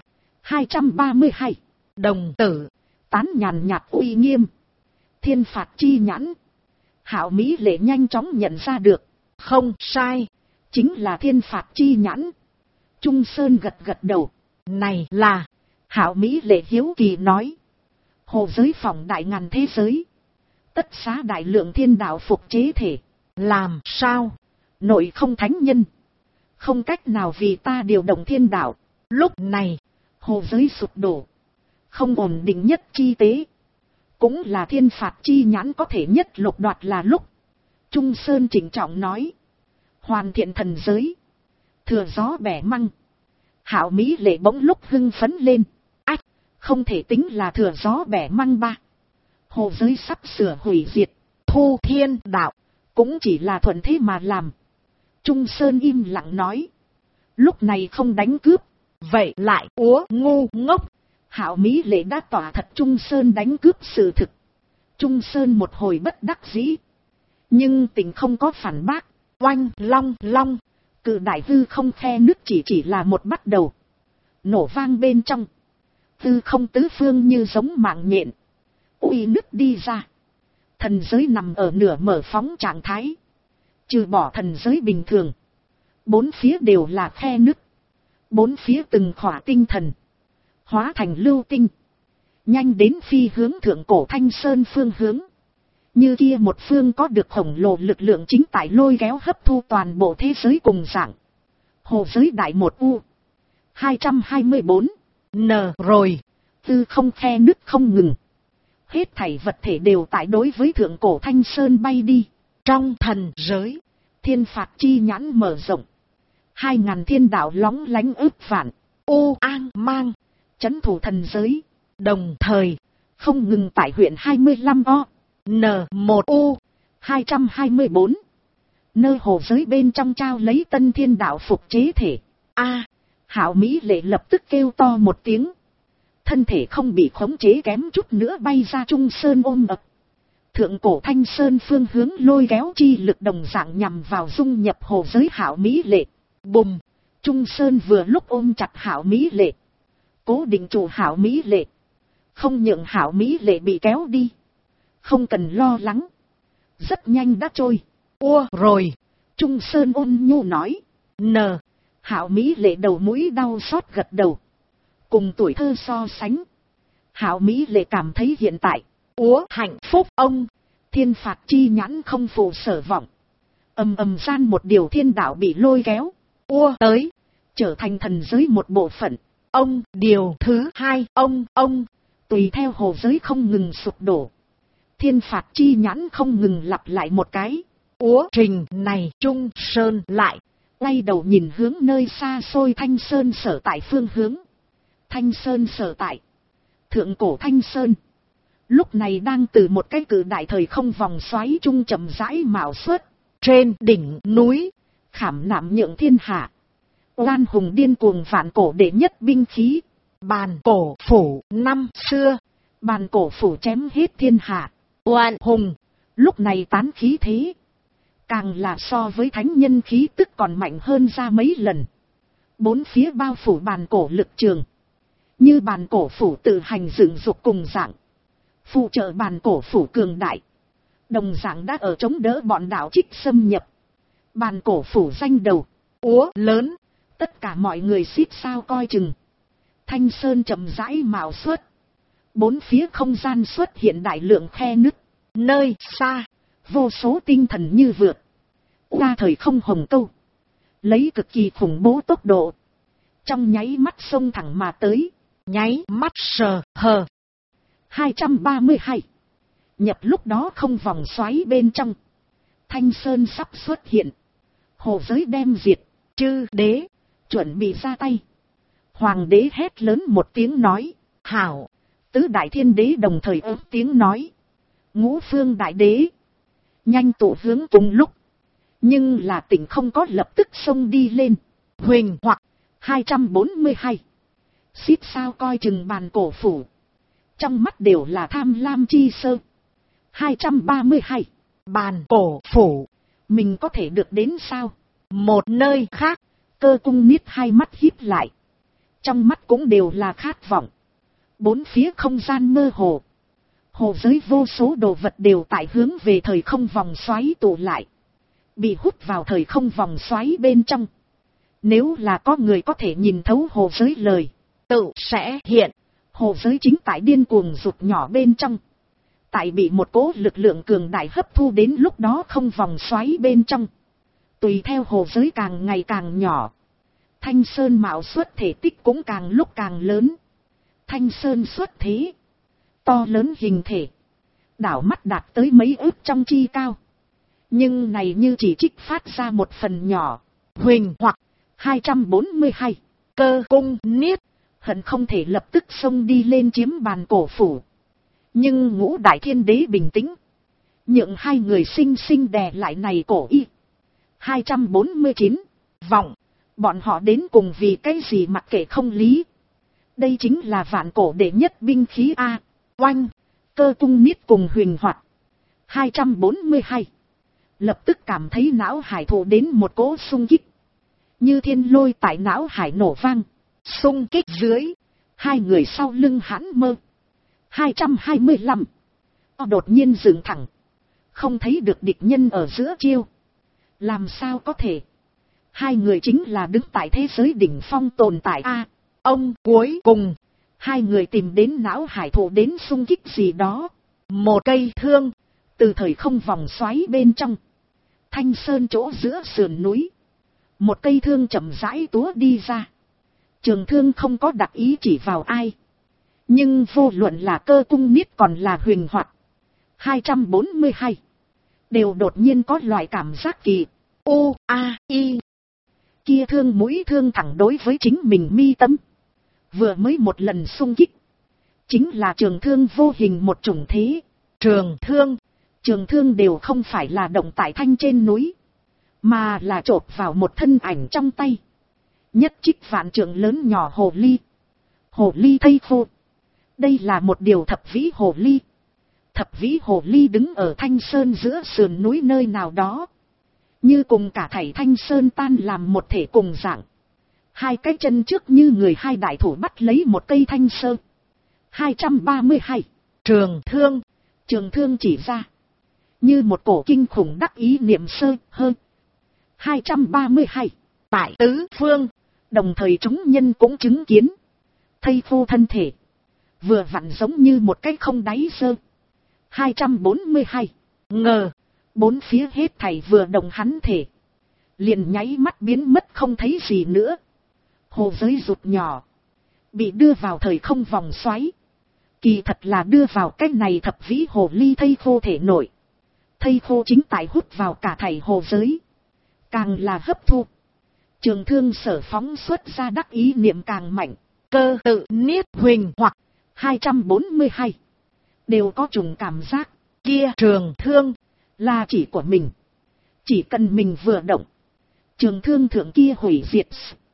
232. Đồng tử. Tán nhàn nhạt uy nghiêm. Thiên phạt chi nhãn. Hạo Mỹ Lệ nhanh chóng nhận ra được. Không sai. Chính là thiên phạt chi nhãn. Trung Sơn gật gật đầu. Này là. Hạo Mỹ Lệ hiếu kỳ nói. Hồ giới phòng đại ngàn thế giới. Tất xá đại lượng thiên đạo phục chế thể. Làm sao? Nội không thánh nhân. Không cách nào vì ta điều động thiên đạo. Lúc này. Hồ giới sụp đổ. Không ổn định nhất chi tế. Cũng là thiên phạt chi nhãn có thể nhất lục đoạt là lúc. Trung Sơn chỉnh trọng nói. Hoàn thiện thần giới. Thừa gió bẻ măng. Hạo Mỹ Lệ bỗng lúc hưng phấn lên. Ách, không thể tính là thừa gió bẻ măng ba. Hồ giới sắp sửa hủy diệt. Thu thiên đạo. Cũng chỉ là thuận thế mà làm. Trung Sơn im lặng nói. Lúc này không đánh cướp. Vậy lại úa ngu ngốc. Hạo Mỹ Lệ đã tỏa thật Trung Sơn đánh cướp sự thực. Trung Sơn một hồi bất đắc dĩ. Nhưng tình không có phản bác. Oanh long long. Cự đại hư không khe nước chỉ là một bắt đầu. Nổ vang bên trong. Hư không tứ phương như giống mạng nhện. Uy nứt đi ra. Thần giới nằm ở nửa mở phóng trạng thái. Trừ bỏ thần giới bình thường. Bốn phía đều là khe nứt. Bốn phía từng khỏa tinh thần. Hóa thành lưu tinh. Nhanh đến phi hướng thượng cổ Thanh Sơn phương hướng. Như kia một phương có được khổng lồ lực lượng chính tại lôi kéo hấp thu toàn bộ thế giới cùng dạng. Hồ giới đại một U. 224. N rồi. Tư không khe nứt không ngừng. Hết thảy vật thể đều tại đối với thượng cổ Thanh Sơn bay đi. Trong thần giới. Thiên phạt chi nhãn mở rộng. 2000 thiên đạo lóng lánh ức vạn. U an mang. Chấn thủ thần giới. Đồng thời. Không ngừng tại huyện 25 O. N1U. 224. Nơi hồ giới bên trong trao lấy tân thiên đạo phục chế thể. A. Hạo Mỹ Lệ lập tức kêu to một tiếng. Thân thể không bị khống chế kém chút nữa bay ra Trung Sơn ôm ập. Thượng cổ Thanh Sơn phương hướng lôi kéo chi lực đồng dạng nhằm vào dung nhập hồ giới Hạo Mỹ Lệ. Bùm. Trung Sơn vừa lúc ôm chặt Hạo Mỹ Lệ. Cố định chủ Hạo Mỹ Lệ. Không nhượng Hạo Mỹ Lệ bị kéo đi. Không cần lo lắng. Rất nhanh đã trôi. Ua rồi. Trung Sơn ôn nhu nói. N. Hạo Mỹ Lệ đầu mũi đau xót gật đầu. Cùng tuổi thơ so sánh, Hạo Mỹ Lệ cảm thấy hiện tại, hạnh phúc ông. thiên phạt chi nhãn không phụ sở vọng. Ầm ầm gian một điều thiên đạo bị lôi kéo. Tới. Trở thành thần giới một bộ phận. Ông, điều thứ 2, ông. Tùy theo hồ giới không ngừng sụp đổ. Thiên phạt chi nhãn không ngừng lặp lại một cái. Trình này Trung Sơn lại. Quay đầu nhìn hướng nơi xa xôi Thanh Sơn sở tại phương hướng. Thanh Sơn sở tại. Thượng cổ Thanh Sơn. Lúc này đang từ một cái cự đại thời không vòng xoáy trung chậm rãi mạo xuất. Trên đỉnh núi. Khảm nạm nhượng thiên hạ. Oan hùng điên cuồng vạn cổ đệ nhất binh khí. Bàn cổ phủ năm xưa. Bàn cổ phủ chém hết thiên hạ. Oan hùng. Lúc này tán khí thế. Càng là so với thánh nhân khí tức còn mạnh hơn ra mấy lần. Bốn phía bao phủ bàn cổ lực trường. Như bàn cổ phủ tự hành dựng dục cùng dạng. Phụ trợ bàn cổ phủ cường đại. Đồng dạng đã ở chống đỡ bọn đạo trích xâm nhập. Bàn cổ phủ danh đầu. Lớn. Tất cả mọi người xít sao coi chừng. Thanh Sơn chậm rãi mạo xuất. Bốn phía không gian xuất hiện đại lượng khe nứt. Nơi xa. Vô số tinh thần như vượt. Qua thời không hồng câu. Lấy cực kỳ khủng bố tốc độ. Trong nháy mắt xông thẳng mà tới. Nháy mắt sờ hờ. 232. Nhập lúc đó không vòng xoáy bên trong. Thanh Sơn sắp xuất hiện. Hồ giới đem diệt. Chư đế. Chuẩn bị ra tay. Hoàng đế hét lớn một tiếng nói. Hảo. Tứ đại thiên đế đồng thời ớt tiếng nói. Ngũ phương đại đế. Nhanh tụ hướng cùng lúc. Nhưng là tỉnh không có lập tức xông đi lên. Huỳnh hoặc. 242. Xít sao coi chừng bàn cổ phủ. Trong mắt đều là tham lam chi sơ. 232. Bàn cổ phủ. Mình có thể được đến sao? Một nơi khác. Cơ cung niết hai mắt híp lại. Trong mắt cũng đều là khát vọng. Bốn phía không gian mơ hồ. Hồ giới vô số đồ vật đều tại hướng về thời không vòng xoáy tụ lại. Bị hút vào thời không vòng xoáy bên trong. Nếu là có người có thể nhìn thấu hồ giới lời. Tự sẽ hiện. Hồ giới chính tại điên cuồng rụt nhỏ bên trong. Tại bị một cỗ lực lượng cường đại hấp thu đến lúc đó không vòng xoáy bên trong. Tùy theo hồ giới càng ngày càng nhỏ. Thanh Sơn mạo xuất thể tích cũng càng lúc càng lớn. Thanh Sơn xuất thế. To lớn hình thể. Đảo mắt đạt tới mấy ức trong chi cao. Nhưng này như chỉ trích phát ra một phần nhỏ. Huỳnh hoặc. 242. Cơ cung niết. Hận không thể lập tức xông đi lên chiếm bàn cổ phủ. Nhưng ngũ đại thiên đế bình tĩnh. Nhượng hai người sinh sinh đè lại này cổ y. 249. Vọng. Bọn họ đến cùng vì cái gì mặc kệ không lý. Đây chính là vạn cổ đệ nhất binh khí A. Oanh. Cơ cung niết cùng huyền hoạt. 242. Lập tức cảm thấy não hải thụ đến một cỗ xung kích. Như thiên lôi tại não hải nổ vang. Xung kích dưới. Hai người sau lưng hãn mơ. 225. Đột nhiên dựng thẳng. Không thấy được địch nhân ở giữa chiêu. Làm sao có thể. Hai người chính là đứng tại thế giới đỉnh phong tồn tại A. Ông cuối cùng. Hai người tìm đến não hải thụ đến xung kích gì đó. Một cây thương. Từ thời không vòng xoáy bên trong. Thanh Sơn chỗ giữa sườn núi. Một cây thương chậm rãi túa đi ra. Trường thương không có đặc ý chỉ vào ai. Nhưng vô luận là cơ cung niết còn là huyền hoạt. 242. Đều đột nhiên có loại cảm giác kỳ. I. Kia thương mũi thương thẳng đối với chính mình mi tâm. Vừa mới một lần xung kích. Chính là trường thương vô hình một chủng thế. Trường thương đều không phải là động tại thanh trên núi. Mà là chộp vào một thân ảnh trong tay. Nhất trích vạn trượng lớn nhỏ hồ ly. Hồ ly thây khô. Đây là một điều thập vĩ hồ ly. Thập vĩ hồ ly đứng ở Thanh Sơn giữa sườn núi nơi nào đó. Như cùng cả thảy Thanh Sơn tan làm một thể cùng dạng. Hai cái chân trước như người hai đại thủ bắt lấy một cây thanh sơn. 232. Trường thương chỉ ra. Như một cổ kinh khủng đắc ý niệm sơ hơn. 232. Tại tứ phương, Đồng thời chúng nhân cũng chứng kiến. Thây khô thân thể. Vừa vặn giống như một cái không đáy sơ. 242. ngờ, Bốn phía hết thảy vừa đồng hắn thể. Liền nháy mắt biến mất không thấy gì nữa. Hồ giới rụt nhỏ. Bị đưa vào thời không vòng xoáy. Kỳ thật là đưa vào cái này thập vĩ hồ ly thây khô thể nội. Thây khô chính tại hút vào cả thảy hồ giới. Càng là hấp thu. Trường thương sở phóng xuất ra đắc ý niệm càng mạnh. cơ tự niết huỳnh hoặc 242. Đều có trùng cảm giác. kia trường thương, Là chỉ của mình. Chỉ cần mình vừa động. Trường thương thượng kia hủy diệt.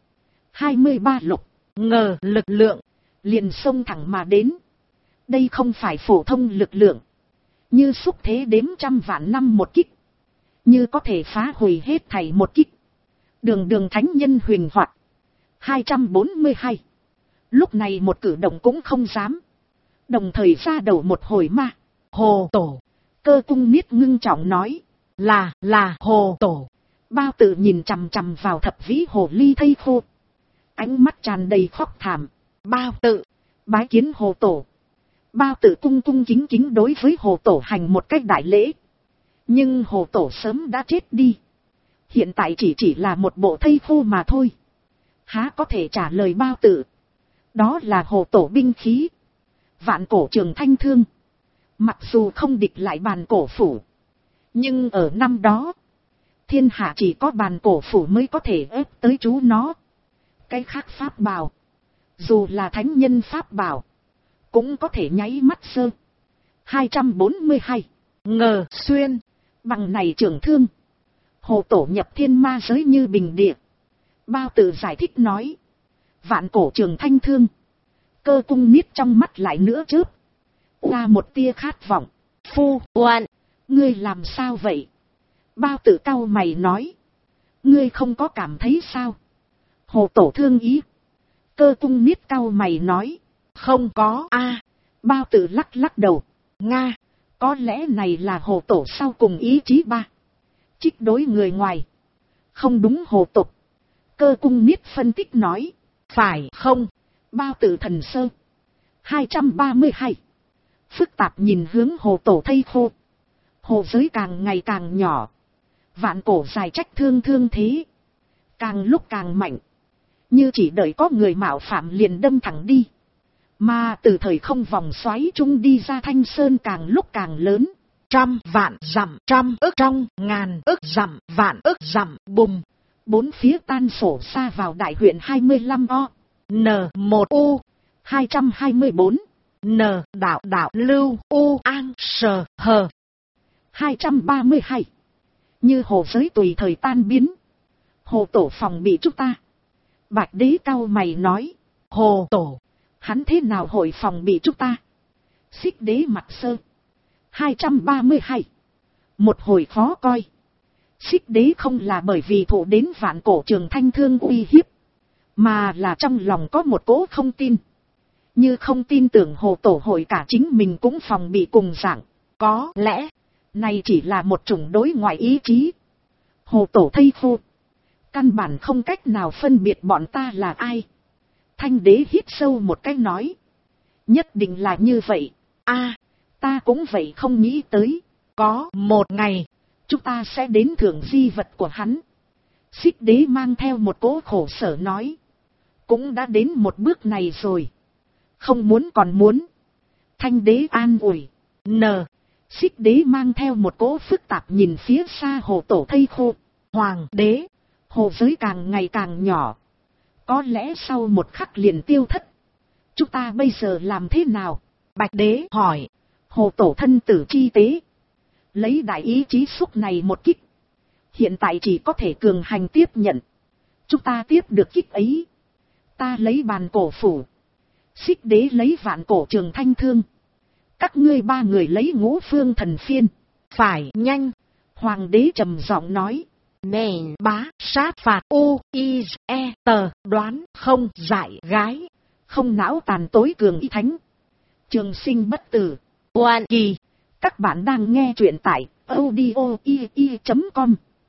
23 lục. ngờ lực lượng, Liền xông thẳng mà đến. Đây không phải phổ thông lực lượng. Như xúc thế đếm trăm vạn năm một kích. Như có thể phá hủy hết thảy một kích. Đường đường thánh nhân huyền hoạt. 242. Lúc này một cử động cũng không dám. Đồng thời ra đầu một hồi ma. hồ tổ, Cơ cung niết ngưng trọng nói. là hồ tổ. Bao tử nhìn chằm chằm vào thập vĩ hồ ly thây khô. Ánh mắt tràn đầy khóc thảm. Bao tự, Bái kiến hồ tổ. Bao tử cung cung kính kính đối với hồ tổ hành một cách đại lễ. Nhưng hồ tổ sớm đã chết đi. Hiện tại chỉ là một bộ thây khô mà thôi. Há có thể trả lời bao tử. Đó là hồ tổ binh khí. Vạn cổ trường thanh thương. Mặc dù không địch lại bàn cổ phủ. Nhưng ở năm đó. Thiên hạ chỉ có bàn cổ phủ mới có thể ép tới chú nó. Cái khác pháp bảo. Dù là thánh nhân pháp bảo. Cũng có thể nháy mắt sơ. 242. ngờ xuyên, Bằng này trưởng thương. Hồ tổ nhập thiên ma giới như bình địa. Bao tử giải thích nói. Vạn cổ trường thanh thương. Cơ cung niết trong mắt lại nữa chớp. Qua một tia khát vọng. phu oan, Ngươi làm sao vậy? Bao tử cau mày nói. Ngươi không có cảm thấy sao? Hồ tổ thương ý. Cơ cung niết cau mày nói. không có a. Bao tử lắc lắc đầu. Nga, Có lẽ này là hồ tổ sau cùng ý chí ba. Trích đối người ngoài. Không đúng hồ tục. Cơ cung niết phân tích nói. phải không? Bao tử thần sơ. 232. Phức tạp nhìn hướng hồ tổ thây khô. Hồ giới càng ngày càng nhỏ. Vạn cổ dài trách thương thương thế. Càng lúc càng mạnh. Như chỉ đợi có người mạo phạm liền đâm thẳng đi. Mà từ thời không vòng xoáy chung đi ra thanh sơn càng lúc càng lớn. Trăm vạn dặm, trăm ức trong, ngàn ức dặm, vạn ức dặm, bùng. Bốn phía tan sổ xa vào đại huyện 25 O. N1U, 224. N đạo đạo lưu, U an sờ hờ. 232. Như hồ giới tùy thời tan biến. Hồ tổ phòng bị chúng ta. Bạch đế cao mày nói. Hồ tổ, Hắn thế nào hội phòng bị chúng ta? Xích đế mặt sơ. 232. Một hồi khó coi. Xích đế không là bởi vì thụ đến vạn cổ trường thanh thương uy hiếp. Mà là trong lòng có một cỗ không tin. Như không tin tưởng hồ tổ hội cả chính mình cũng phòng bị cùng dạng. có lẽ, Này chỉ là một chủng đối ngoại ý chí. Hồ tổ thây khô. Căn bản không cách nào phân biệt bọn ta là ai. Thanh đế hít sâu một cái nói. Nhất định là như vậy. a, Ta cũng vậy không nghĩ tới. có một ngày, Chúng ta sẽ đến thưởng di vật của hắn. Xích đế mang theo một cỗ khổ sở nói. Cũng đã đến một bước này rồi. Không muốn còn muốn. Thanh đế an ủi. N, Xích đế mang theo một cỗ phức tạp nhìn phía xa hồ tổ thây khô. hoàng đế, Hồ giới càng ngày càng nhỏ. Có lẽ sau một khắc liền tiêu thất. Chúng ta bây giờ làm thế nào? bạch đế hỏi. Hồ tổ thân tử chi tế. Lấy đại ý chí xúc này một kích. Hiện tại chỉ có thể cường hành tiếp nhận. Chúng ta tiếp được kích ấy. Ta lấy bàn cổ phủ. Xích đế lấy vạn cổ trường thanh thương. Các ngươi ba người lấy ngũ phương thần phiên. Phải nhanh. Hoàng đế trầm giọng nói. Nền bá sát phạt U, I, E, tờ, đoán, không, dại, gái. Không não tàn tối cường y thánh. Trường sinh bất tử. Oan kỳ. Các bạn đang nghe truyện tại audio.com.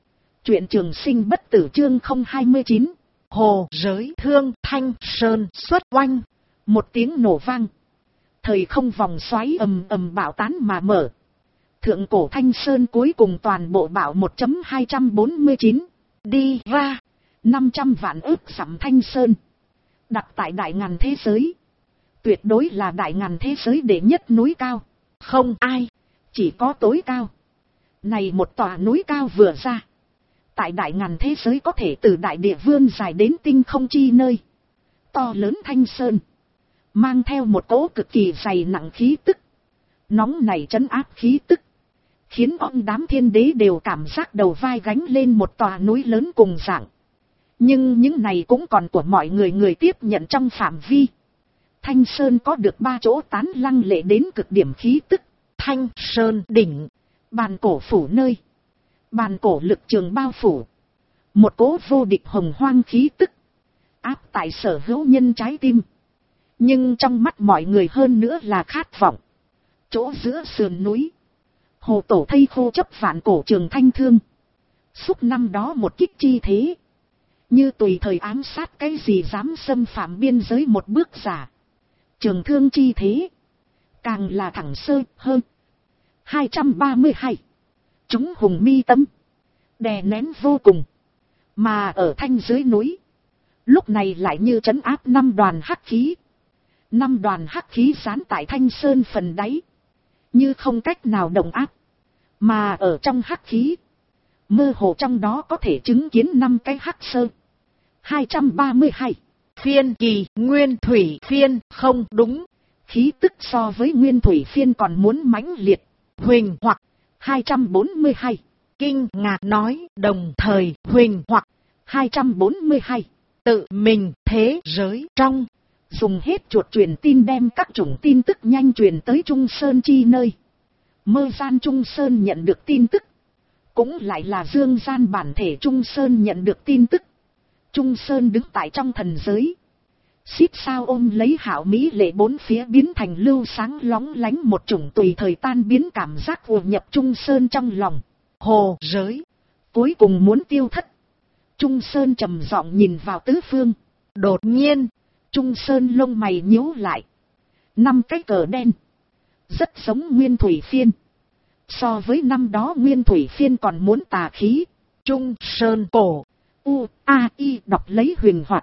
Truyện Trường Sinh Bất Tử chương 029. Hồ giới thương Thanh Sơn xuất oanh. Một tiếng nổ vang. Thời không vòng xoáy ầm ầm bạo tán mà mở. Thượng cổ Thanh Sơn cuối cùng toàn bộ bạo 1.249. Đi ra 500 vạn ức dặm Thanh Sơn. Đặt tại đại ngàn thế giới. Tuyệt đối là đại ngàn thế giới đệ nhất núi cao. Không ai, chỉ có tối cao. Này một tòa núi cao vừa ra. Tại đại ngàn thế giới có thể từ đại địa vươn dài đến tinh không chi nơi. To lớn Thanh Sơn. Mang theo một cỗ cực kỳ dày nặng khí tức. Nóng này trấn áp khí tức. Khiến ông đám thiên đế đều cảm giác đầu vai gánh lên một tòa núi lớn cùng dạng. Nhưng những này cũng còn của mọi người tiếp nhận trong phạm vi. Thanh Sơn có được 3 chỗ tán lăng lệ đến cực điểm khí tức. Thanh Sơn đỉnh, bàn cổ phủ nơi. Bàn cổ lực trường bao phủ. Một cỗ vô địch hồng hoang khí tức. Áp tại sở hữu nhân trái tim. Nhưng trong mắt mọi người hơn nữa là khát vọng. Chỗ giữa sườn núi. Hồ tổ thây khô chấp vạn cổ trường thanh thương. Xúc năm đó một kích chi thế. Như tùy thời ám sát cái gì dám xâm phạm biên giới một bước giả. Trường thương chi thế. Càng là thẳng sơ hơn. 232. Chúng hùng mi tâm. Đè nén vô cùng. Mà ở thanh dưới núi. Lúc này lại như trấn áp 5 đoàn hắc khí. 5 đoàn hắc khí dán tại Thanh Sơn phần đáy. Như không cách nào động áp. Mà ở trong hắc khí. Mơ hồ trong đó có thể chứng kiến 5 cái hắc sơ. 232. Phiên kỳ nguyên thủy phiên không đúng. Khí tức so với nguyên thủy phiên còn muốn mãnh liệt. Huỳnh hoặc 242. Kinh ngạc nói đồng thời huỳnh hoặc 242. Tự mình thế giới trong. Dùng hết chuột truyền tin đem các chủng tin tức nhanh truyền tới Trung Sơn chi nơi. Mơ gian Trung Sơn nhận được tin tức. Cũng lại là dương gian bản thể Trung Sơn nhận được tin tức. Trung Sơn đứng tại trong thần giới. Xít sao ôm lấy hảo mỹ lệ bốn phía biến thành lưu sáng lóng lánh một chủng tùy thời tan biến cảm giác ùa nhập Trung Sơn trong lòng. Hồ giới. Cuối cùng muốn tiêu thất. Trung Sơn trầm giọng nhìn vào tứ phương. Đột nhiên. Trung Sơn lông mày nhíu lại. 5 cái cờ đen. Rất giống nguyên thủy phiên. So với năm đó nguyên thủy phiên còn muốn tà khí. Trung Sơn cổ. U-A-I đọc lấy huyền hoạt.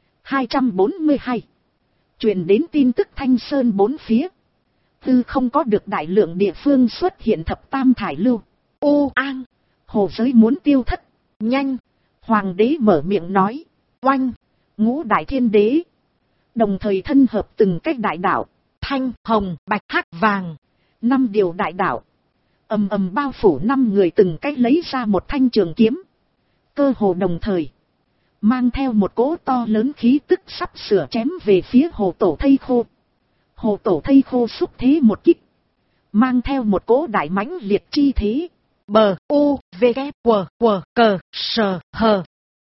242. Truyền đến tin tức Thanh Sơn bốn phía. Tư không có được đại lượng địa phương xuất hiện thập tam thải lưu. An. Hồ giới muốn tiêu thất. Nhanh. Hoàng đế mở miệng nói. Oanh. Ngũ đại thiên đế. Đồng thời thân hợp từng cách đại đạo. Thanh, hồng, bạch, hắc, vàng. 5 điều đại đạo. Ầm ầm bao phủ 5 người từng cách lấy ra một thanh trường kiếm. Cơ hồ đồng thời. Mang theo một cỗ to lớn khí tức sắp sửa chém về phía hồ tổ thây khô. Hồ tổ thây khô xúc thế một kích. Mang theo một cỗ đại mãnh liệt chi thế. Bờ, u, v, k, w, cờ, sờ, hờ.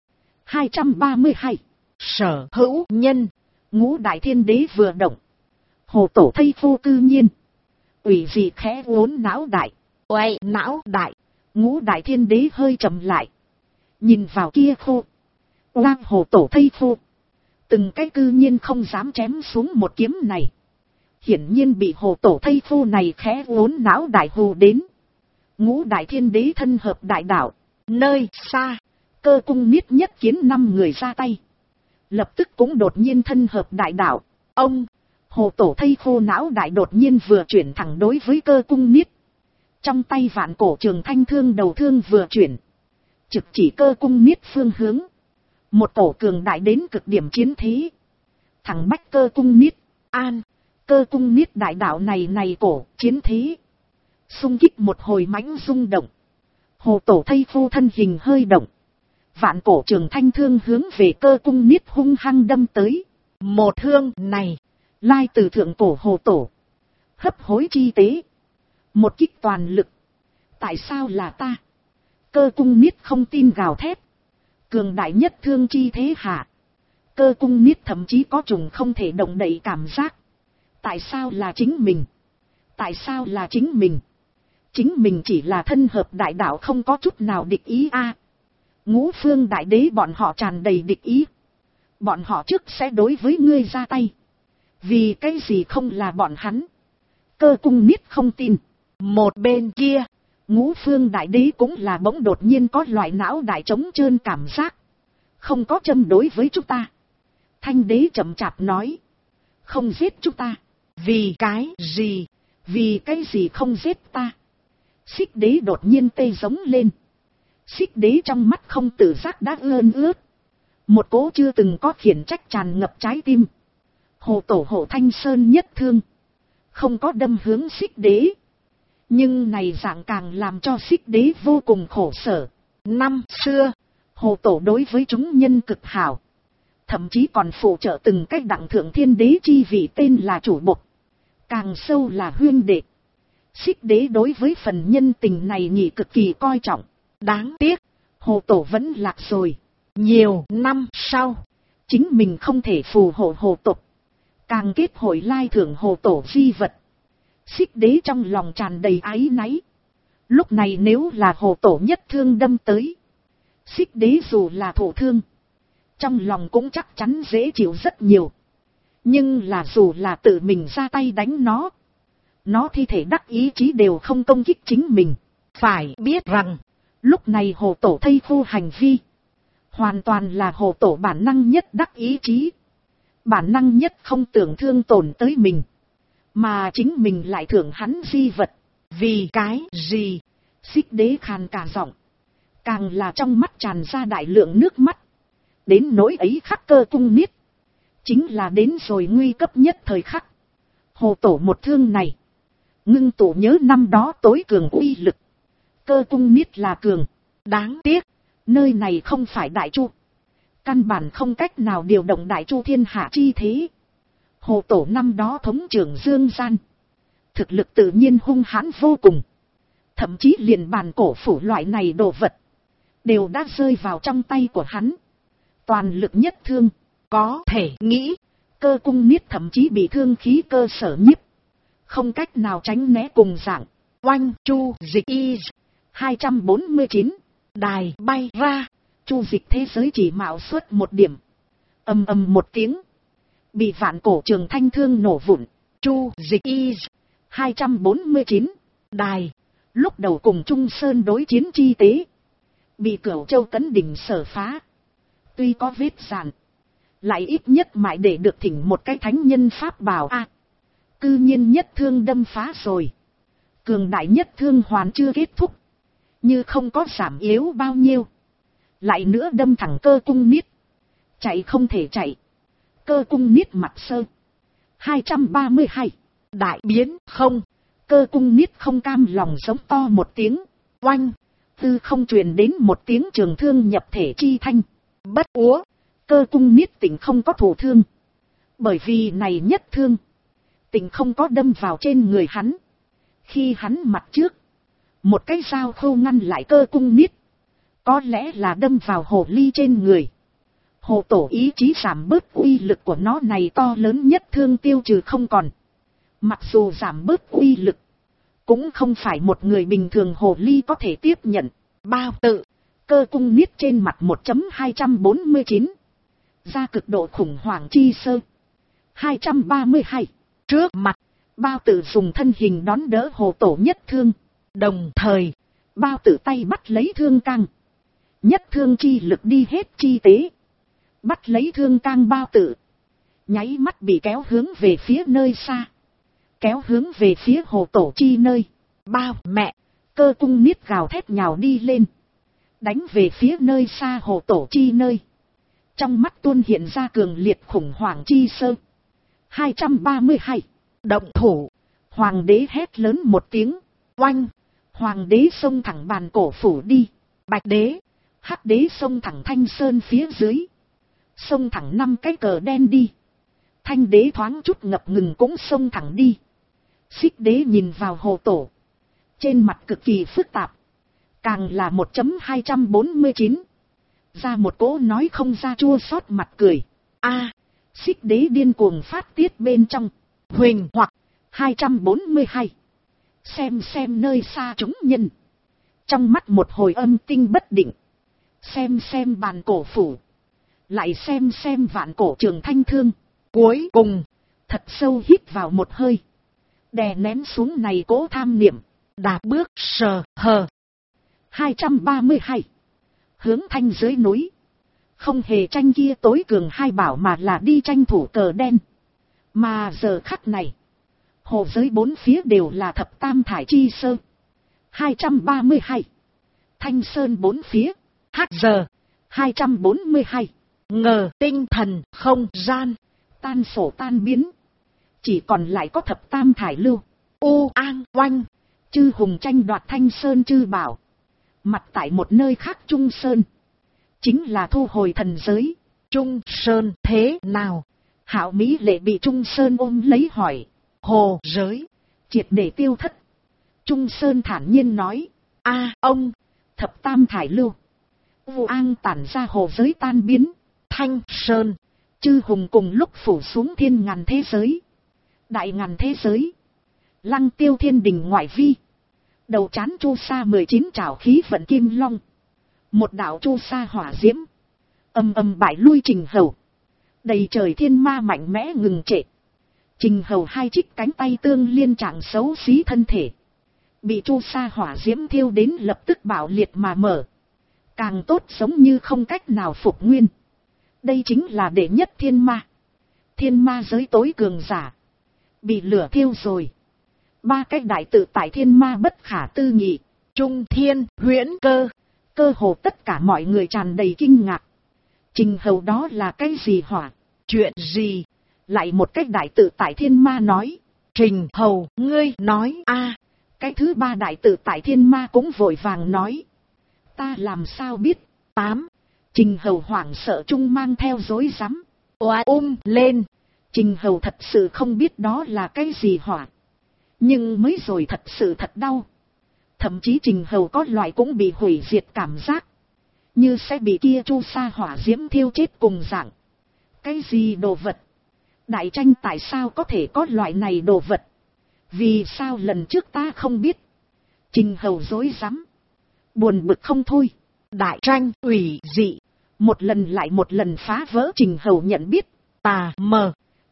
232. Sở hữu nhân. Ngũ đại thiên đế vừa động. Hồ tổ thây khô cư nhiên. Ủy gì khẽ uốn não đại. Uầy, não đại. Ngũ đại thiên đế hơi chậm lại. Nhìn vào kia khô. Oang hồ tổ thây khô. Từng cái cư nhiên không dám chém xuống một kiếm này. Hiển nhiên bị hồ tổ thây khô này khẽ uốn não đại hù đến. Ngũ đại thiên đế thân hợp đại đạo. Nơi xa. Cơ cung niết nhất kiến 5 người ra tay. Lập tức cũng đột nhiên thân hợp đại đạo. Ông, hồ tổ thây khô não đại đột nhiên vừa chuyển thẳng đối với cơ cung niết. Trong tay vạn cổ trường thanh thương đầu thương vừa chuyển. Trực chỉ cơ cung niết phương hướng. Một cổ cường đại đến cực điểm chiến thế. Thẳng bách cơ cung niết. An, cơ cung niết đại đạo này cổ chiến thế. Xung kích một hồi mãnh rung động. Hồ tổ thây khô thân hình hơi động. Vạn cổ trường thanh thương hướng về cơ cung niết hung hăng đâm tới. Một thương này. Lai từ thượng cổ hồ tổ. Hấp hối chi tế. Một kích toàn lực. Tại sao là ta? Cơ cung niết không tin gào thét. Cường đại nhất thương chi thế hạ. Cơ cung niết thậm chí có trùng không thể động đậy cảm giác. Tại sao là chính mình? Tại sao là chính mình? Chính mình chỉ là thân hợp đại đạo không có chút nào địch ý a. Ngũ phương đại đế bọn họ tràn đầy địch ý. Bọn họ trước sẽ đối với ngươi ra tay. Vì cái gì không là bọn hắn? Cơ cung niết không tin. Một bên kia, ngũ phương đại đế cũng là bỗng đột nhiên có loại não đại trống trơn cảm giác. Không có châm đối với chúng ta. Thanh đế chậm chạp nói. Không giết chúng ta. Vì cái gì? Vì cái gì không giết ta? Xích đế đột nhiên tê giống lên. Xích đế trong mắt không tự giác đã ươn ướt. Một cỗ chưa từng có khiển trách tràn ngập trái tim. Hồ tổ hộ Thanh Sơn nhất thương. Không có đâm hướng xích đế. Nhưng này dạng càng làm cho xích đế vô cùng khổ sở. Năm xưa, hồ tổ đối với chúng nhân cực hảo. Thậm chí còn phụ trợ từng cách đặng thượng thiên đế chi vị tên là chủ bột. Càng sâu là huyên đệ. Xích đế đối với phần nhân tình này nhị cực kỳ coi trọng. Đáng tiếc, hồ tổ vẫn lạc rồi. Nhiều năm sau, chính mình không thể phù hộ hồ tộc. Càng kết hội lai thưởng hồ tổ di vật. Xích đế trong lòng tràn đầy áy náy. Lúc này nếu là hồ tổ nhất thương đâm tới. Xích đế dù là thổ thương. Trong lòng cũng chắc chắn dễ chịu rất nhiều. Nhưng là dù là tự mình ra tay đánh nó. Nó thi thể đắc ý chí đều không công kích chính mình. Phải biết rằng, lúc này hồ tổ thây khô hành vi. Hoàn toàn là hồ tổ bản năng nhất đắc ý chí. Bản năng nhất không tưởng thương tổn tới mình. Mà chính mình lại thưởng hắn di vật. Vì cái gì? Xích đế khàn cả giọng. Càng là trong mắt tràn ra đại lượng nước mắt. Đến nỗi ấy khắc cơ cung niết. Chính là đến rồi nguy cấp nhất thời khắc. Hồ tổ một thương này. Ngưng tụ nhớ năm đó tối cường uy lực. Cơ cung niết là cường. Đáng tiếc. Nơi này không phải đại chu. Căn bản không cách nào điều động đại chu thiên hạ chi thế. Hồ tổ năm đó thống trưởng Dương Gian. Thực lực tự nhiên hung hãn vô cùng. Thậm chí liền bàn cổ phủ loại này đồ vật. Đều đã rơi vào trong tay của hắn. Toàn lực nhất thương. Có thể nghĩ. Cơ cung niết thậm chí bị thương khí cơ sở nhiếp. Không cách nào tránh né cùng dạng. Oanh chu dịch y 249. Đài bay ra. Chu dịch thế giới chỉ mạo suốt một điểm. Ầm ầm một tiếng. Bị vạn cổ trường thanh thương nổ vụn. Chu dịch y 249. Đài. Lúc đầu cùng Trung Sơn đối chiến chi tế. Bị Cửu Châu Cấn Đỉnh sở phá. Tuy có vết dạn. Lại ít nhất mãi để được thỉnh một cái thánh nhân pháp bảo a. Cư nhiên nhất thương đâm phá rồi. Cường đại nhất thương hoàn chưa kết thúc. Như không có giảm yếu bao nhiêu. Lại nữa đâm thẳng cơ cung niết. Chạy không thể chạy. Cơ cung niết mặt sơ. 232. Đại biến không. Cơ cung niết không cam lòng giống to một tiếng. Oanh. Tư không truyền đến một tiếng trường thương nhập thể chi thanh. Bất úa. Cơ cung niết tỉnh không có thủ thương. Bởi vì này nhất thương. Tỉnh không có đâm vào trên người hắn. Khi hắn mặt trước. Một cái dao khâu ngăn lại cơ cung niết. Có lẽ là đâm vào hồ ly trên người. Hồ tổ ý chí giảm bớt uy lực của nó này to lớn nhất thương tiêu trừ không còn. Mặc dù giảm bớt uy lực. Cũng không phải một người bình thường hồ ly có thể tiếp nhận. Bao tự. Cơ cung niết trên mặt 1.249. Ra cực độ khủng hoảng chi sơ. 232. Trước mặt. Bao tử dùng thân hình đón đỡ hồ tổ nhất thương. Đồng thời. Bao tử tay bắt lấy thương cang. Nhất thương chi lực đi hết chi tế. Bắt lấy thương cang bao tử. Nháy mắt bị kéo hướng về phía nơi xa. Kéo hướng về phía hồ tổ chi nơi. Bao mẹ. Cơ cung niết gào thét nhào đi lên. Đánh về phía nơi xa hồ tổ chi nơi. Trong mắt tuôn hiện ra cường liệt khủng hoảng chi sơ. 232. Động thủ. Hoàng đế hét lớn một tiếng. Oanh. Hoàng đế xông thẳng bàn cổ phủ đi. Bạch đế. Hắc đế xông thẳng Thanh Sơn phía dưới. Xông thẳng 5 cái cờ đen đi. Thanh đế thoáng chút ngập ngừng cũng xông thẳng đi. Xích đế nhìn vào hồ tổ. Trên mặt cực kỳ phức tạp. Càng là 1.249. Ra một cỗ nói không ra chua xót mặt cười. A. Xích đế điên cuồng phát tiết bên trong. Huỳnh hoặc. 242. Xem nơi xa chúng nhân. Trong mắt một hồi âm tinh bất định. xem bàn cổ phủ, lại xem vạn cổ trường thanh thương. Cuối cùng, thật sâu hít vào một hơi, đè nén xuống này cố tham niệm, đạp bước sờ hờ. 232. Hướng thanh dưới núi. Không hề tranh kia tối cường hai bảo mà là đi tranh thủ cờ đen. Mà giờ khắc này, hồ giới bốn phía đều là thập tam thải chi sơ. 232. Thanh sơn bốn phía. Hắc giờ. 242. Ngờ tinh thần không gian. Tan sổ tan biến. Chỉ còn lại có thập tam thải lưu. U an oanh. Chư hùng tranh đoạt thanh sơn chư bảo. Mặt tại một nơi khác Trung Sơn. Chính là thu hồi thần giới. Trung Sơn thế nào? Hạo Mỹ Lệ bị Trung Sơn ôm lấy hỏi. Hồ giới. Triệt để tiêu thất. Trung Sơn thản nhiên nói. Ông. Thập tam thải lưu. Vu an tản ra hồ giới tan biến. Thanh Sơn. Chư hùng cùng lúc phủ xuống thiên ngàn thế giới. Đại ngàn thế giới. Lăng Tiêu thiên đình ngoại vi. Đầu trán chu sa 19 trảo khí vận kim long. Một đạo chu sa hỏa diễm. Âm âm bại lui Trình Hầu. Đầy trời thiên ma mạnh mẽ ngừng trệ. Trình Hầu hai trích cánh tay tương liên trạng xấu xí thân thể. Bị chu sa hỏa diễm thiêu đến lập tức bạo liệt mà mở. Càng tốt giống như không cách nào phục nguyên. Đây chính là đệ nhất thiên ma. Thiên ma giới tối cường giả. Bị lửa thiêu rồi. Ba cái đại tự tại thiên ma bất khả tư nghị. Trung thiên huyễn cơ. Cơ hồ tất cả mọi người tràn đầy kinh ngạc. Trình Hầu đó là cái gì hỏa? Chuyện gì? Lại một cái đại tự tại thiên ma nói. Trình Hầu, ngươi nói Cái thứ ba đại tự tại thiên ma cũng vội vàng nói. Ta làm sao biết? 8. Trình Hầu hoảng sợ chung mang theo rối rắm. Lên. Trình Hầu thật sự không biết đó là cái gì hỏa. Nhưng mới rồi thật sự thật đau. Thậm chí Trình Hầu có loại cũng bị hủy diệt cảm giác. Như sẽ bị kia chu sa hỏa diễm thiêu chết cùng dạng. Cái gì đồ vật? Đại tranh tại sao có thể có loại này đồ vật? Vì sao lần trước ta không biết? Trình Hầu rối rắm. Buồn bực không thôi. Đại tranh ủy dị. Một lần lại một lần phá vỡ Trình Hầu nhận biết. Tà mờ.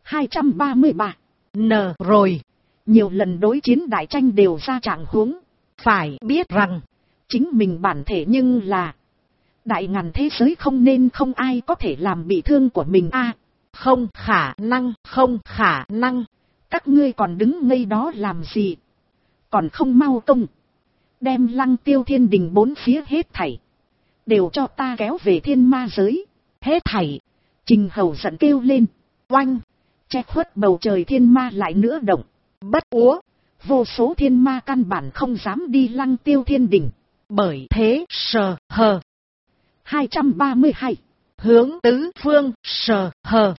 233. Rồi. Nhiều lần đối chiến đại tranh đều ra trạng huống. Phải biết rằng. Chính mình bản thể nhưng là. Đại ngàn thế giới không nên không ai có thể làm bị thương của mình Không khả năng, không khả năng. Các ngươi còn đứng ngây đó làm gì? Còn không mau công. Đem Lăng Tiêu thiên đình bốn phía hết thảy. Đều cho ta kéo về thiên ma giới. Hết thảy. Trình Hầu giận kêu lên. Oanh. Che khuất bầu trời thiên ma lại nữa động. Bất úa. Vô số thiên ma căn bản không dám đi Lăng Tiêu thiên đình. Bởi thế sờ hờ. 232. Hướng tứ phương sờ hờ.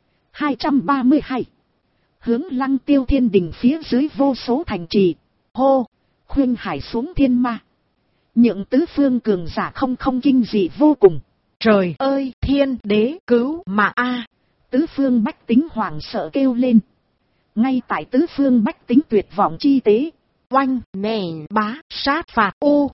232. Hướng Lăng Tiêu thiên đình phía dưới vô số thành trì. Hô. Khuyên hải xuống thiên ma. Những tứ phương cường giả không kinh dị vô cùng. Trời ơi, thiên đế cứu mà Tứ phương bách tính hoảng sợ kêu lên. Ngay tại tứ phương bách tính tuyệt vọng chi tế. Oanh, nền, bá, sát phạt,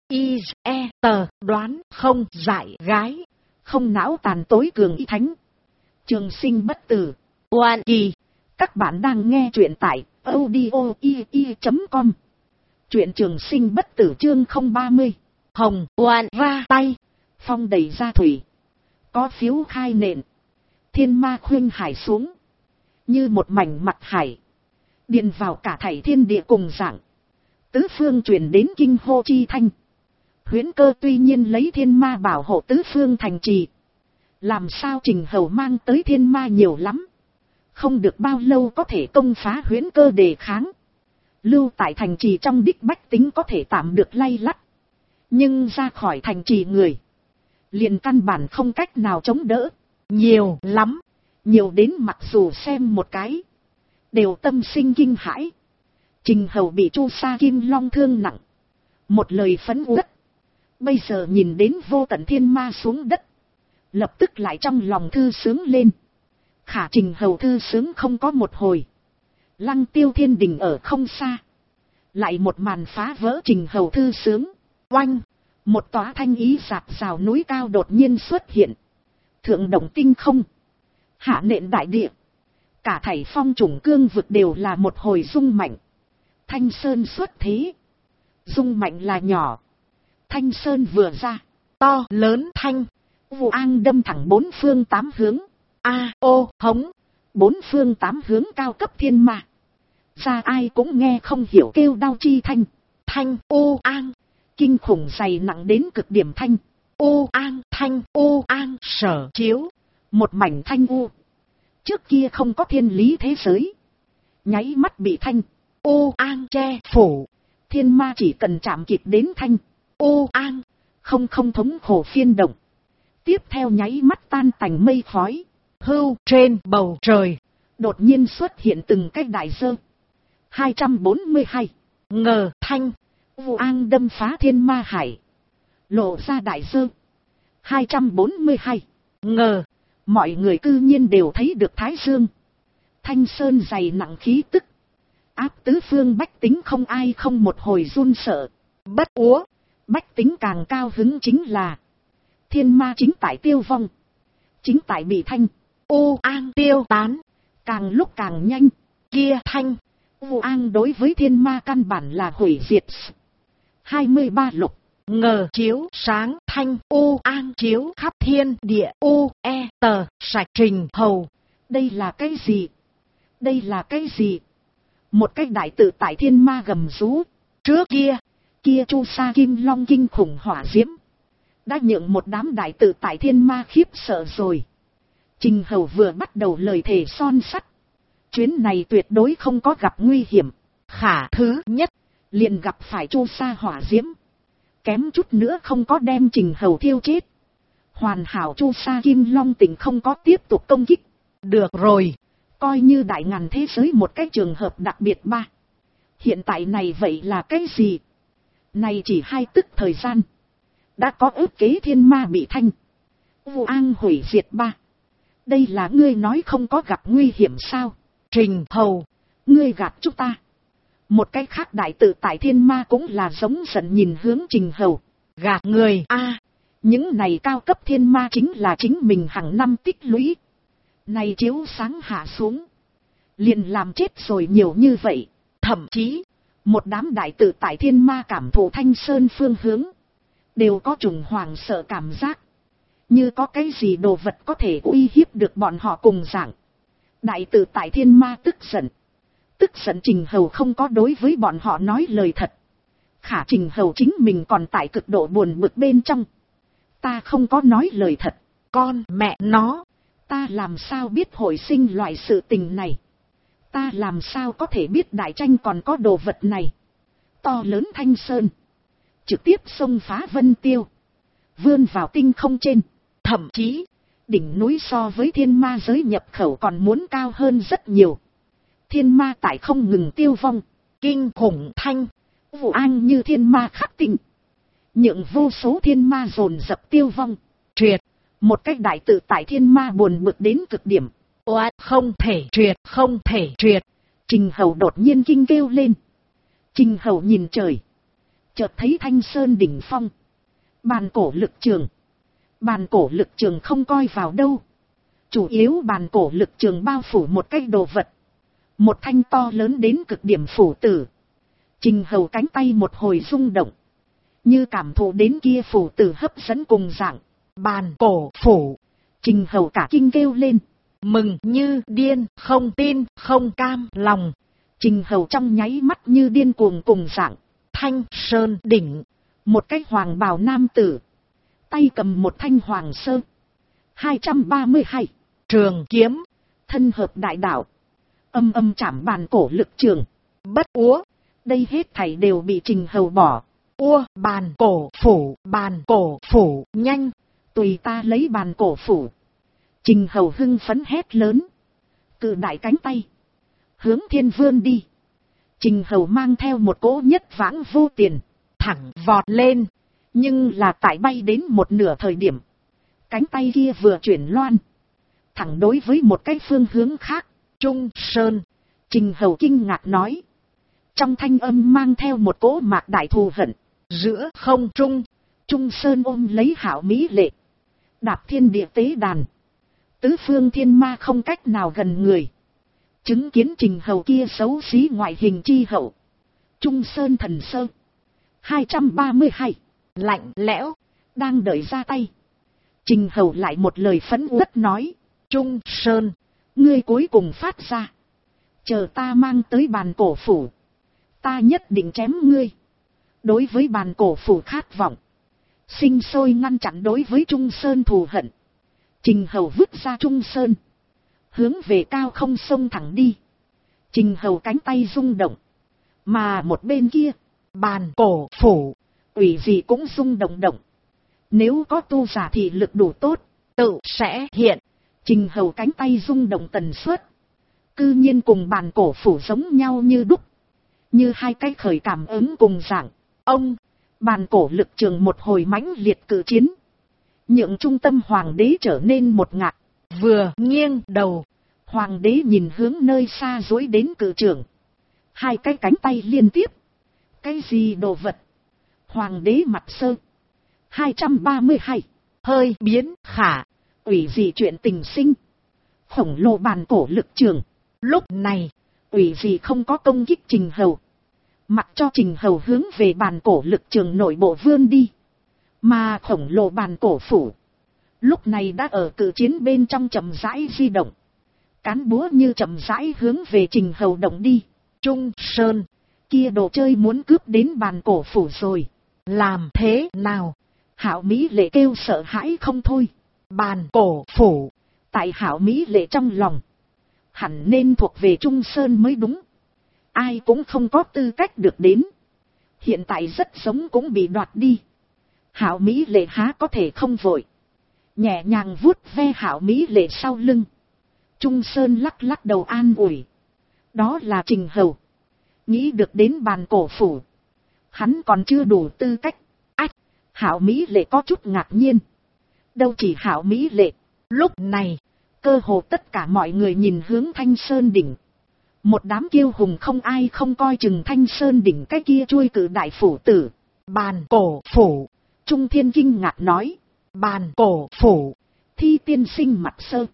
tờ, đoán, không, giải, gái. Không não tàn tối cường y thánh. Trường sinh bất tử. Oan kỳ. Các bạn đang nghe truyện tại audio.com. Truyện trường sinh bất tử chương 030. Hồng, oan ra tay. Phong đẩy ra thủy. Có phiếu khai nện. Thiên ma khuyên hải xuống. Như một mảnh mặt hải. Điền vào cả thảy thiên địa cùng dạng. Tứ phương truyền đến kinh hô chi thanh. Huyễn Cơ tuy nhiên lấy thiên ma bảo hộ tứ phương thành trì. Làm sao Trình Hầu mang tới thiên ma nhiều lắm. Không được bao lâu có thể công phá Huyễn Cơ đề kháng. Lưu tại thành trì trong đích bách tính có thể tạm được lay lắt. Nhưng ra khỏi thành trì người. Liền căn bản không cách nào chống đỡ. Nhiều lắm. Nhiều đến mặc dù xem một cái. Đều tâm sinh kinh hãi. Trình Hầu bị chu sa kim long thương nặng. Một lời phấn uất. Bây giờ nhìn đến vô tận thiên ma xuống đất. Lập tức lại trong lòng thư sướng lên. Khả Trình Hầu thư sướng không có một hồi. Lăng Tiêu thiên đình ở không xa. Lại một màn phá vỡ Trình Hầu thư sướng. Oanh. Một tòa thanh ý rạc rào núi cao đột nhiên xuất hiện. Thượng động tinh không. Hạ nện đại địa. Cả thảy phong trùng cương vực đều là một hồi rung mạnh. Thanh sơn xuất thế. Rung mạnh là nhỏ. Thanh sơn vừa ra. To lớn thanh. Vụ an đâm thẳng bốn phương tám hướng. A ô hống. Bốn phương tám hướng cao cấp thiên ma. Ra ai cũng nghe không hiểu kêu đau chi thanh. Thanh ô an. Kinh khủng dày nặng đến cực điểm thanh. Ô an thanh ô an sở chiếu. Một mảnh thanh u. Trước kia không có thiên lý thế giới. Nháy mắt bị thanh. Ô an che phủ. Thiên ma chỉ cần chạm kịp đến thanh. Ô an. Không thống khổ phiên động. Tiếp theo nháy mắt tan tành mây khói. Hưu trên bầu trời. Đột nhiên xuất hiện từng cái đại dơ. 242. Ngờ thanh. Vụ an đâm phá thiên ma hải. Lộ ra đại dơ. 242. Ngờ. Mọi người cư nhiên đều thấy được Thái Dương. Thanh sơn dày nặng khí tức. Áp tứ phương bách tính không ai không một hồi run sợ. Bất úa. Bách tính càng cao hứng chính là. Thiên ma chính tại tiêu vong. Chính tại bị thanh. Ô an tiêu tán. Càng lúc càng nhanh. Kia thanh. Vụ an đối với thiên ma căn bản là hủy diệt. 23 lục. Ngờ chiếu sáng thanh ô an chiếu khắp thiên địa ô e tờ sạch trình hầu. Đây là cái gì? Đây là cái gì? Một cái đại tự tại thiên ma gầm rú. Trước kia chu sa kim long kinh khủng hỏa diễm. Đã nhượng một đám đại tự tại thiên ma khiếp sợ rồi. Trình hầu vừa bắt đầu lời thề son sắt. Chuyến này tuyệt đối không có gặp nguy hiểm. Khả thứ nhất, liền gặp phải chu sa hỏa diễm. Kém chút nữa không có đem Trình hầu thiêu chết. Hoàn hảo chu sa kim long tỉnh không có tiếp tục công kích. Được rồi, coi như đại ngàn thế giới một cái trường hợp đặc biệt ba. Hiện tại này vậy là cái gì? Này chỉ 2 tức thời gian. Đã có ước kế thiên ma bị thanh. Vụ an hủy diệt ba. Đây là ngươi nói không có gặp nguy hiểm sao? Trình hầu, ngươi gạt chúng ta. Một cái khác đại tự tại thiên ma cũng là giống giận nhìn hướng Trình hầu. Gạt người a. Những này cao cấp thiên ma chính là chính mình hàng năm tích lũy. Này chiếu sáng hạ xuống. Liền làm chết rồi nhiều như vậy. Thậm chí, một đám đại tự tại thiên ma cảm thụ thanh sơn phương hướng. Đều có trùng hoàng sợ cảm giác. Như có cái gì đồ vật có thể uy hiếp được bọn họ cùng dạng. Đại tự tại thiên ma tức giận. Tức giận Trình hầu không có đối với bọn họ nói lời thật. Khả Trình hầu chính mình còn tại cực độ buồn bực bên trong. Ta không có nói lời thật. Con mẹ nó. Ta làm sao biết hồi sinh loại sự tình này. Ta làm sao có thể biết đại tranh còn có đồ vật này. To lớn thanh sơn. Trực tiếp xông phá vân tiêu. Vươn vào tinh không trên. Thậm chí, đỉnh núi so với thiên ma giới nhập khẩu còn muốn cao hơn rất nhiều. Thiên ma tại không ngừng tiêu vong. Kinh khủng thanh. Vụ an như thiên ma khắc tinh. Nhượng vô số thiên ma dồn dập tiêu vong. Triệt. Một cách đại tự tại thiên ma buồn bực đến cực điểm. Không thể triệt, không thể triệt. Trình hầu đột nhiên kinh kêu lên. Trình hầu nhìn trời. Chợt thấy thanh sơn đỉnh phong. Bàn cổ lực trường. Bàn cổ lực trường không coi vào đâu. Chủ yếu bàn cổ lực trường bao phủ một cái đồ vật. Một thanh to lớn đến cực điểm phủ tử. Trình hầu cánh tay một hồi rung động. Như cảm thụ đến kia phủ tử hấp dẫn cùng dạng. Bàn cổ phủ. Trình hầu cả kinh kêu lên. Mừng như điên, không tin, không cam lòng. Trình hầu trong nháy mắt như điên cuồng cùng dạng. Thanh sơn đỉnh. Một cái hoàng bào nam tử. Tay cầm một thanh hoàng sơ. 232. Trường kiếm. Thân hợp đại đạo. Âm âm chạm bàn cổ lực trường. Bất úa. Đây hết thảy đều bị Trình hầu bỏ. Bàn cổ phủ, nhanh. Tùy ta lấy bàn cổ phủ. Trình hầu hưng phấn hét lớn. Cự đại cánh tay. Hướng thiên vươn đi. Trình hầu mang theo một cỗ nhất vãng vô tiền. Thẳng vọt lên. Nhưng là tại bay đến một nửa thời điểm. Cánh tay kia vừa chuyển loan. Thẳng đối với một cái phương hướng khác. Trung Sơn. Trình hầu kinh ngạc nói. Trong thanh âm mang theo một cỗ mạc đại thù hận. Giữa không trung. Trung Sơn ôm lấy Hạo Mỹ Lệ, đạp thiên địa tế đàn, tứ phương thiên ma không cách nào gần người. Chứng kiến Trình Hầu kia xấu xí ngoại hình chi hậu. Trung Sơn thần sơ 232, lạnh lẽo, đang đợi ra tay. Trình Hầu lại một lời phẫn uất nói, Trung Sơn, ngươi cuối cùng phát ra, chờ ta mang tới bàn cổ phủ, ta nhất định chém ngươi. Đối với bàn cổ phủ khát vọng, sinh sôi ngăn chặn đối với Trung Sơn thù hận. Trình Hầu vứt ra Trung Sơn, hướng về cao không sông thẳng đi. Trình Hầu cánh tay rung động, mà một bên kia, bàn cổ phủ, ủy gì cũng rung động động. Nếu có tu giả thì lực đủ tốt, tự sẽ hiện. Trình Hầu cánh tay rung động tần suất, cư nhiên cùng bàn cổ phủ giống nhau như đúc, như hai cái khởi cảm ứng cùng dạng. Ông, bàn cổ lực trường một hồi mãnh liệt cự chiến, nhượng trung tâm hoàng đế trở nên một ngạt. Vừa nghiêng đầu, hoàng đế nhìn hướng nơi xa dối đến cự trường, hai cái cánh tay liên tiếp. Cái gì đồ vật? Hoàng đế mặt sơ 232, hơi biến khả, ủy gì chuyện tình sinh, khổng lồ bàn cổ lực trường. Lúc này, ủy gì không có công kích Trình Hầu, mặc cho Trình Hầu hướng về bàn cổ lực trường nội bộ vươn đi. Mà khổng lồ bàn cổ phủ, lúc này đã ở cự chiến bên trong chậm rãi di động. Cán búa như chậm rãi hướng về Trình Hầu động đi. Trung Sơn, kia đồ chơi muốn cướp đến bàn cổ phủ rồi. Làm thế nào? Hạo Mỹ Lệ kêu sợ hãi không thôi. Bàn cổ phủ, tại Hạo Mỹ Lệ trong lòng, hẳn nên thuộc về Trung Sơn mới đúng. Ai cũng không có tư cách được đến. Hiện tại rất giống cũng bị đoạt đi. Hạo Mỹ Lệ há có thể không vội. Nhẹ nhàng vuốt ve Hạo Mỹ Lệ sau lưng. Trung Sơn lắc lắc đầu an ủi. Đó là Trình Hầu. Nghĩ được đến bàn cổ phủ, hắn còn chưa đủ tư cách. Ách, Hạo Mỹ Lệ có chút ngạc nhiên. Đâu chỉ Hạo Mỹ Lệ. Lúc này, cơ hồ tất cả mọi người nhìn hướng Thanh Sơn đỉnh. Một đám kiêu hùng không ai không coi chừng Thanh Sơn đỉnh cái kia chuôi cử đại phủ tử. Bàn cổ phủ, Trung Thiên kinh ngạc nói. Bàn cổ phủ, Thi tiên sinh mặt sơ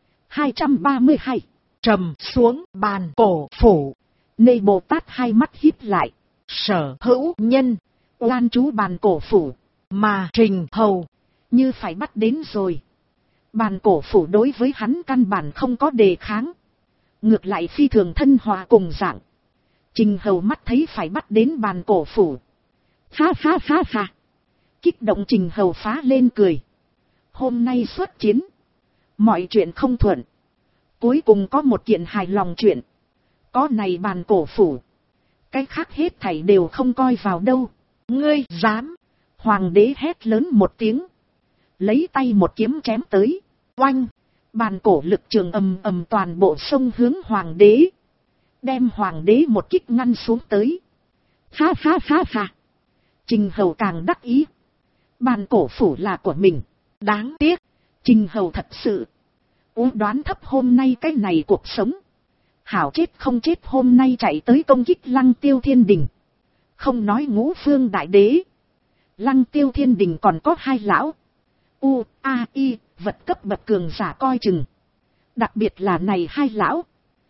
232, trầm xuống. Bàn cổ phủ, Nê Bồ Tát hai mắt híp lại. Sở hữu nhân, oan chú bàn cổ phủ, mà Trình Hầu như phải bắt đến rồi. Bàn cổ phủ đối với hắn căn bản không có đề kháng, ngược lại phi thường thân hòa cùng dạng. Trình Hầu mắt thấy phải bắt đến bàn cổ phủ, ha ha ha ha, kích động Trình Hầu phá lên cười. Hôm nay xuất chiến, mọi chuyện không thuận, cuối cùng có một kiện hài lòng chuyện. Có này bàn cổ phủ, cái khác hết thảy đều không coi vào đâu. Ngươi dám? Hoàng đế hét lớn một tiếng, lấy tay một kiếm chém tới. Oanh, bàn cổ lực trường ầm ầm toàn bộ sông hướng hoàng đế, đem hoàng đế một kích ngăn xuống tới. Ha ha ha ha, Trình Hầu càng đắc ý. Bàn cổ phủ là của mình. Đáng tiếc, Trình Hầu thật sự đoán thấp hôm nay cái này cuộc sống. Hảo chết không chết hôm nay chạy tới công kích Lăng Tiêu Thiên Đình. Không nói Ngũ Phương Đại Đế, Lăng Tiêu Thiên Đình còn có hai lão U-A-I vật cấp bậc cường giả coi chừng. Đặc biệt là này hai lão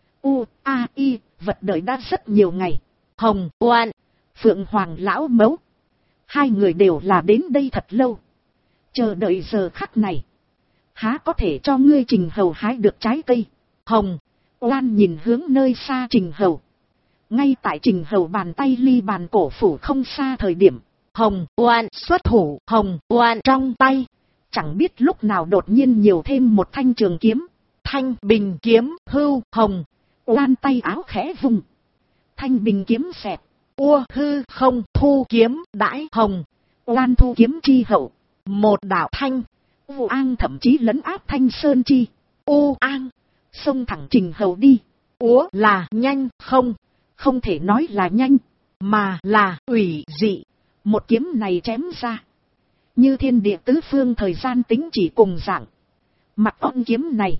U-A-I vật đợi đã rất nhiều ngày. Hồng Oan, Phượng Hoàng lão mẫu, hai người đều là đến đây thật lâu, chờ đợi giờ khắc này. Há có thể cho ngươi Trình Hầu hái được trái cây. Hồng Oan nhìn hướng nơi xa Trình Hầu. Ngay tại Trình Hầu bàn tay ly bàn cổ phủ không xa thời điểm, Hồng Oan xuất thủ. Hồng Oan trong tay, chẳng biết lúc nào đột nhiên nhiều thêm một thanh trường kiếm. Thanh bình kiếm hưu. Hồng Oan tay áo khẽ vùng, thanh bình kiếm xẹt hư không, thu kiếm đãi. Hồng Oan thu kiếm chi hậu, một đạo thanh An thậm chí lấn áp Thanh Sơn chi An, xông thẳng Trình Hầu đi. Là nhanh không? Không thể nói là nhanh, mà là ủy dị. Một kiếm này chém ra, như thiên địa tứ phương thời gian tính chỉ cùng dạng. Mặt ong kiếm này,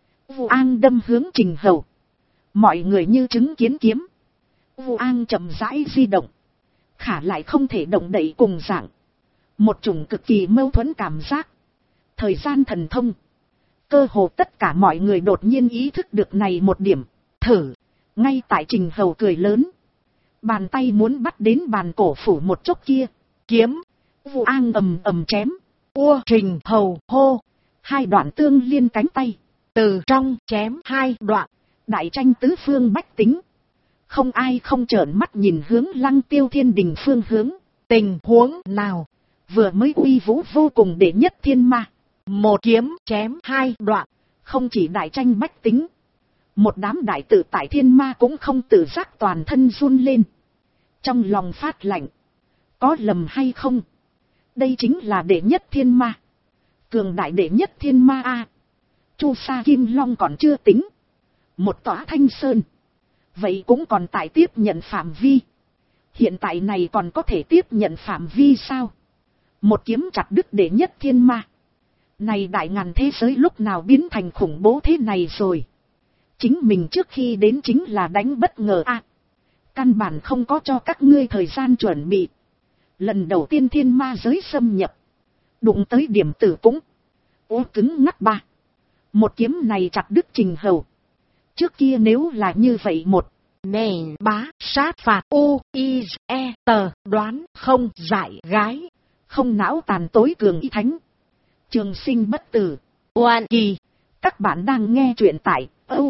An đâm hướng Trình Hầu. Mọi người như chứng kiến kiếm. An chậm rãi di động, khả lại không thể động đậy cùng dạng. Một chủng cực kỳ mâu thuẫn cảm giác. Thời gian thần thông. Cơ hồ tất cả mọi người đột nhiên ý thức được này một điểm. Thử. Ngay tại Trình Hầu cười lớn. Bàn tay muốn bắt đến bàn cổ phủ một chốc kia. Kiếm. Vụ An ầm ầm chém. Trình Hầu hô. Hai đoạn tương liên cánh tay. Từ trong chém hai đoạn. Đại tranh tứ phương bách tính. Không ai không trợn mắt nhìn hướng Lăng Tiêu Thiên Đình phương hướng. Tình huống nào? Vừa mới uy vũ vô cùng đệ nhất thiên ma. Một kiếm chém hai đoạn. Không chỉ đại tranh bách tính. Một đám đại tự tại thiên ma cũng không tự giác toàn thân run lên. Trong lòng phát lạnh. Có lầm hay không? Đây chính là đệ nhất thiên ma. Cường đại đệ nhất thiên ma a. Chu Sa Kim Long còn chưa tính. Một tòa Thanh Sơn. Vậy cũng còn tại tiếp nhận phạm vi. Hiện tại này còn có thể tiếp nhận phạm vi sao? Một kiếm chặt đứt đệ nhất thiên ma. Này đại ngàn thế giới lúc nào biến thành khủng bố thế này rồi? Chính mình trước khi đến chính là đánh bất ngờ a. Căn bản không có cho các ngươi thời gian chuẩn bị. Lần đầu tiên thiên ma giới xâm nhập. Đụng tới điểm tử cũng. Cứng ngắc ba. Một kiếm này chặt đứt Trình Hầu. Trước kia nếu là như vậy một. Nền bá sát phạt tờ đoán không giải gái. Không não tàn tối cường y thánh. Trường sinh bất tử. Oan kỳ. Các bạn đang nghe truyện tại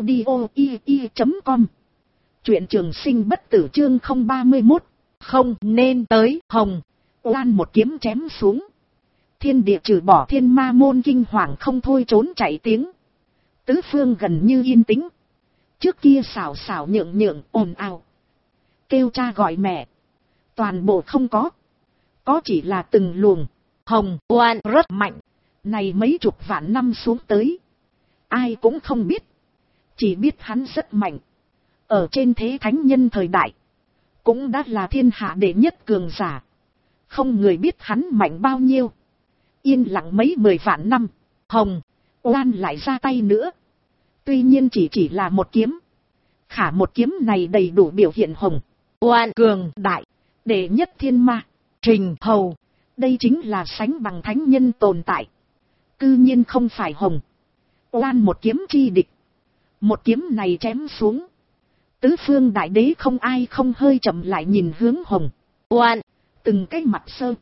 audio.com. Truyện trường sinh bất tử chương 031. Không nên tới hồng. Oan một kiếm chém xuống. Thiên địa trừ bỏ thiên ma môn kinh hoàng không thôi trốn chạy tiếng. Tứ phương gần như yên tĩnh. Trước kia xảo xảo nhượng nhượng ồn ào. Kêu cha gọi mẹ. Toàn bộ không có. Có chỉ là từng luồng. Hồng oan rất mạnh. Này mấy chục vạn năm xuống tới. Ai cũng không biết. Chỉ biết hắn rất mạnh. Ở trên thế thánh nhân thời đại. Cũng đã là thiên hạ đệ nhất cường giả. Không người biết hắn mạnh bao nhiêu. Yên lặng mấy 10 vạn năm. Hồng oan lại ra tay nữa. Tuy nhiên chỉ là một kiếm. Khả một kiếm này đầy đủ biểu hiện hồng oan cường đại. Đệ nhất thiên ma. Trình Hầu. Đây chính là sánh bằng thánh nhân tồn tại. Cư nhiên không phải hồng oan một kiếm chi địch. Một kiếm này chém xuống. Tứ phương đại đế không ai không hơi chậm lại nhìn hướng hồng oan. Từng cái mặt sơ.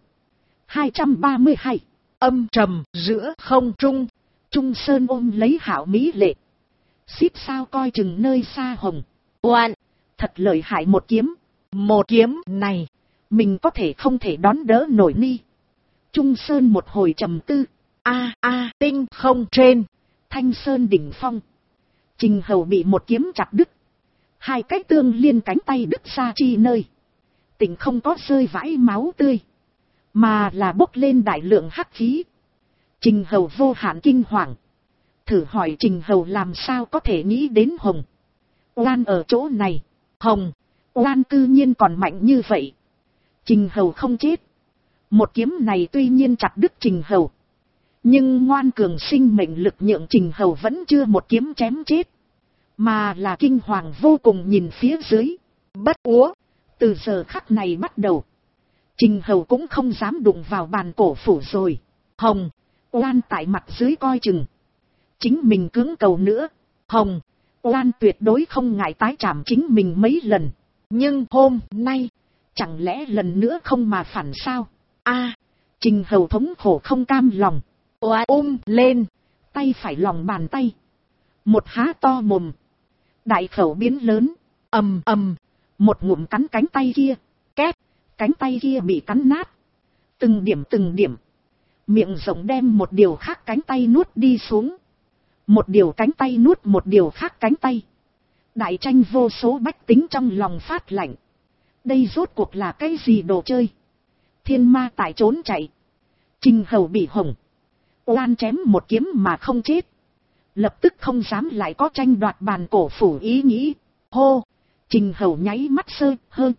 232. Âm trầm giữa không trung. Trung Sơn ôm lấy hảo mỹ lệ. Xíp sao coi chừng nơi xa hồng oan. Thật lợi hại một kiếm. Một kiếm này. Mình có thể không thể đón đỡ nổi ni. Trung Sơn một hồi trầm tư. Tinh không trên. Thanh Sơn đỉnh phong. Trình Hầu bị một kiếm chặt đứt. Hai cái tương liên cánh tay đứt ra chi nơi. Tỉnh không có rơi vãi máu tươi. Mà là bốc lên đại lượng hắc khí. Trình Hầu vô hạn kinh hoàng. Thử hỏi Trình Hầu làm sao có thể nghĩ đến hồng oan ở chỗ này. Hồng oan cư nhiên còn mạnh như vậy. Trình Hầu không chết. Một kiếm này tuy nhiên chặt đứt Trình Hầu. Nhưng ngoan cường sinh mệnh lực nhượng Trình Hầu vẫn chưa một kiếm chém chết. Mà là kinh hoàng vô cùng nhìn phía dưới. Bất úa. Từ giờ khắc này bắt đầu. Trình Hầu cũng không dám đụng vào bàn cổ phủ rồi. Hồng oan tại mặt dưới coi chừng. Chính mình cưỡng cầu nữa. Hồng oan tuyệt đối không ngại tái chạm chính mình mấy lần. Nhưng hôm nay. Chẳng lẽ lần nữa không mà phản sao? Trình Hầu thống khổ không cam lòng. Oan lên. Tay phải lòng bàn tay. Một há to mồm. Đại khẩu biến lớn. Ầm ầm. Một ngụm cắn cánh tay kia. Két. Cánh tay kia bị cắn nát. Từng điểm. Miệng rộng đem một điều khác cánh tay nuốt đi xuống. Một điều cánh tay nuốt một điều khác cánh tay. Đại tranh vô số bách tính trong lòng phát lạnh. Đây rốt cuộc là cái gì đồ chơi? Thiên ma tại trốn chạy. Trình Hầu bị hồng oan chém một kiếm mà không chết. Lập tức không dám lại có tranh đoạt bàn cổ phủ ý nghĩ. Hô. Trình Hầu nháy mắt sơ hơn.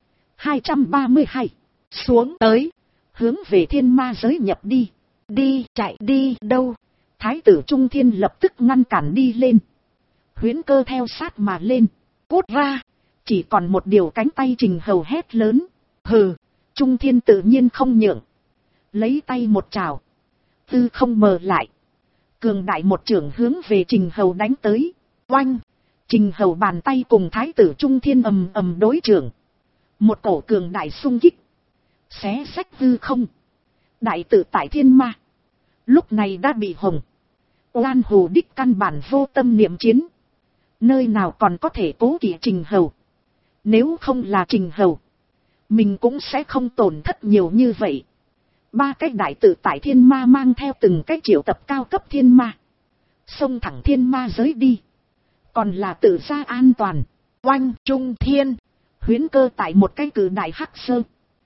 232. Xuống tới. Hướng về thiên ma giới nhập đi. Đi chạy đi đâu? Thái tử Trung Thiên lập tức ngăn cản đi lên. Huyễn Cơ theo sát mà lên. Cút ra. Chỉ còn một điều cánh tay Trình Hầu hét lớn. Hừ. Trung Thiên tự nhiên không nhượng. Lấy tay một trào. Tư không mờ lại. Cường đại một chưởng hướng về Trình Hầu đánh tới. Oanh! Trình Hầu bàn tay cùng thái tử Trung Thiên ầm ầm đối chưởng. Một cổ cường đại xung kích. Xé xách tư không. Đại tự tại thiên ma. Lúc này đã bị hồng. Oan hù đích căn bản vô tâm niệm chiến. Nơi nào còn có thể cố kỵ Trình Hầu. Nếu không là Trình Hầu, mình cũng sẽ không tổn thất nhiều như vậy. 3 cái đại tự tại thiên ma mang theo từng cái triệu tập cao cấp thiên ma. Xông thẳng thiên ma giới đi. Còn là tự ra an toàn. Oanh Trung Thiên. Huyễn cơ tại một cái cử đại hắc sơ.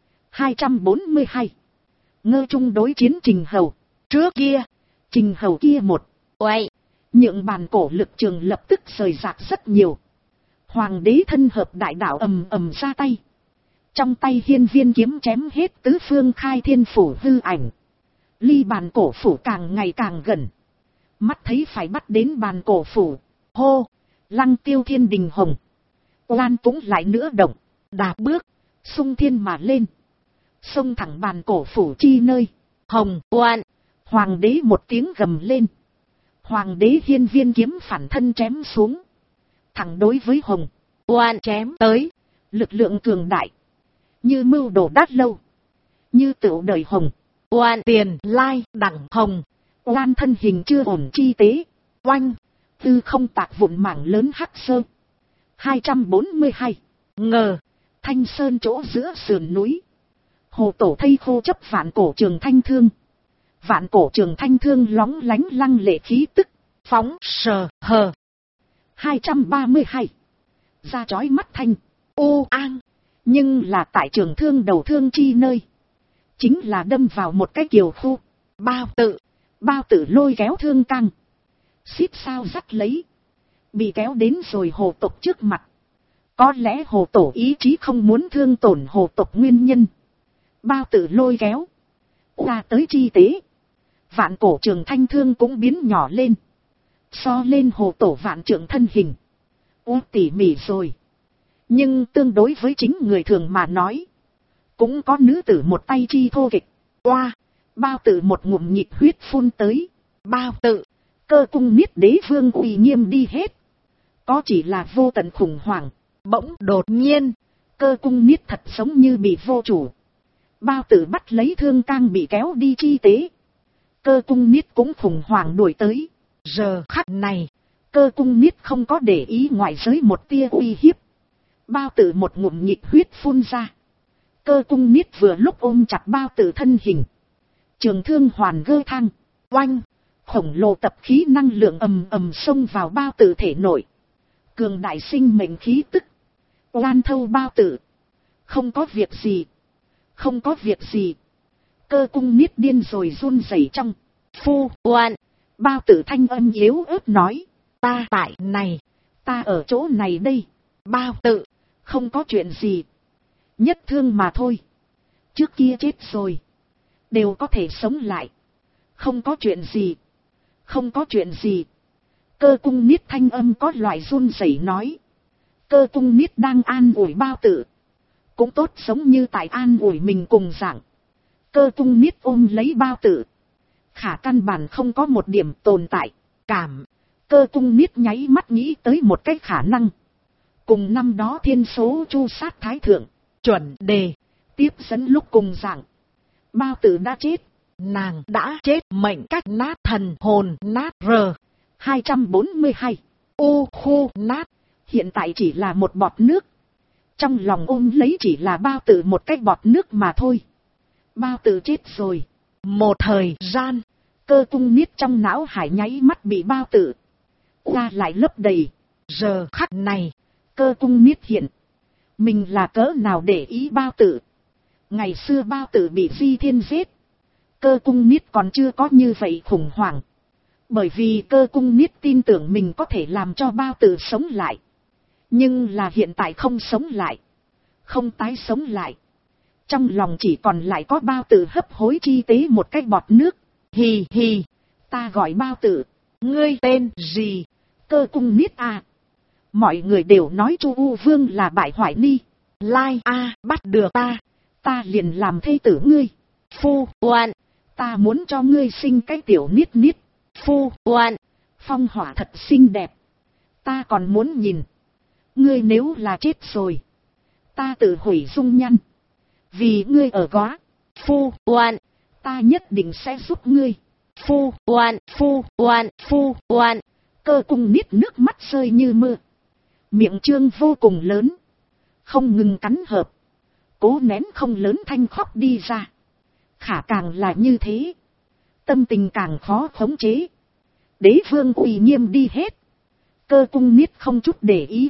242. Ngơ trung đối chiến Trình Hầu. Trước kia, Trình Hầu kia một. Uầy. Nhượng bàn cổ lực trường lập tức rời rạc rất nhiều. Hoàng đế thân hợp đại đạo ầm ầm ra tay. Trong tay hiên viên kiếm chém hết tứ phương khai thiên phủ hư ảnh. Ly bàn cổ phủ càng ngày càng gần. Mắt thấy phải bắt đến bàn cổ phủ. Hô! Lăng tiêu thiên đình hồng. Oan cũng lại nữa động. Đạp bước. Xung thiên mà lên. Xông thẳng bàn cổ phủ chi nơi. Hồng! Oan! Hoàng đế một tiếng gầm lên. Hoàng đế hiên viên kiếm phản thân chém xuống. Thẳng đối với hồng. Oan chém tới. Lực lượng cường đại. Như mưu đồ đát lâu. Như tựu đời hồng. Oan tiền lai đẳng hồng. Oan thân hình chưa ổn chi tế. Oanh. Tư không tạc vụn mảng lớn hắc sơ. 242. Ngờ. Thanh sơn chỗ giữa sườn núi. Hồ tổ thây khô chấp vạn cổ trường thanh thương. Vạn cổ trường thanh thương lóng lánh lăng lệ khí tức. Phóng sờ hờ. 232. Ra chói mắt thanh. U an. Nhưng là tại trường thương đầu thương chi nơi. Chính là đâm vào một cái kiều khu. Bao tử lôi kéo thương căng. Xít sao dắt lấy. Bị kéo đến rồi hồ tộc trước mặt. Có lẽ hồ tổ ý chí không muốn thương tổn hồ tộc nguyên nhân. Bao tử lôi kéo. Ra tới chi tế. Vạn cổ trường thanh thương cũng biến nhỏ lên. So lên hồ tổ vạn trượng thân hình. Tỉ mỉ rồi. Nhưng tương đối với chính người thường mà nói. Cũng có nữ tử một tay chi thô kịch. Bao tử một ngụm nhịp huyết phun tới. Bao tử. Cơ cung niết đế vương uy nghiêm đi hết. Có chỉ là vô tận khủng hoảng. Bỗng đột nhiên. Cơ cung niết thật giống như bị vô chủ. Bao tử bắt lấy thương cang bị kéo đi chi tế. Cơ cung niết cũng khủng hoảng đuổi tới. Giờ khắc này. Cơ cung niết không có để ý ngoại giới một tia uy hiếp. Bao tử một ngụm nhịp huyết phun ra. Cơ cung niết vừa lúc ôm chặt bao tử thân hình. Trường thương hoàn gơ thang. Oanh. Khổng lồ tập khí năng lượng ầm ầm xông vào bao tử thể nội. Cường đại sinh mệnh khí tức. Oan thâu bao tử. Không có việc gì. Không có việc gì. Cơ cung niết điên rồi run rẩy trong. Phu oan. Bao tử thanh âm yếu ớt nói. Ta tại này. Ta ở chỗ này đây. Bao tử. Không có chuyện gì. Nhất thương mà thôi. Trước kia chết rồi. Đều có thể sống lại. Không có chuyện gì. Không có chuyện gì. Cơ cung niết thanh âm có loại run rẩy nói. Cơ cung niết đang an ủi bao tử. Cũng tốt giống như tại an ủi mình cùng dạng. Cơ cung niết ôm lấy bao tử. Khả căn bản không có một điểm tồn tại. Cảm. Cơ cung niết nháy mắt nghĩ tới một cái khả năng. Cùng năm đó thiên số chu sát thái thượng. Chuẩn đề. Tiếp dẫn lúc cùng dạng. Bao tử đã chết. Nàng đã chết mệnh cách nát thần hồn nát r. 242. U khu nát. Hiện tại chỉ là một bọt nước. Trong lòng ôm lấy chỉ là bao tử một cái bọt nước mà thôi. Bao tử chết rồi. Một thời gian. Cơ cung niết trong não hải nháy mắt bị bao tử. Ra lại lấp đầy. Giờ khắc này. Cơ cung niết hiện. Mình là cỡ nào để ý bao tử. Ngày xưa bao tử bị Di Thiên giết. Cơ cung niết còn chưa có như vậy khủng hoảng. Bởi vì cơ cung niết tin tưởng mình có thể làm cho bao tử sống lại. Nhưng là hiện tại không sống lại. Không tái sống lại. Trong lòng chỉ còn lại có bao tử hấp hối chi tế một cái bọt nước. Hì hì. Ta gọi bao tử. Ngươi tên gì? Cơ cung niết à. Mọi người đều nói Chu U Vương là bại hoại ni. Lai a bắt được ta. Ta liền làm thê tử ngươi. Phu oan. Ta muốn cho ngươi sinh cái tiểu niết niết. Phu oan. Phong hỏa thật xinh đẹp. Ta còn muốn nhìn. Ngươi nếu là chết rồi, ta tự hủy dung nhan. Vì ngươi ở góa. Phu oan. Ta nhất định sẽ giúp ngươi. Phu oan. Phu oan. Phu oan. Cơ cung niết nước mắt rơi như mưa. Miệng trương vô cùng lớn. Không ngừng cắn hợp. Cố nén không lớn thanh khóc đi ra. Khả càng là như thế. Tâm tình càng khó khống chế. Đế vương uy nghiêm đi hết. Cơ cung niết không chút để ý.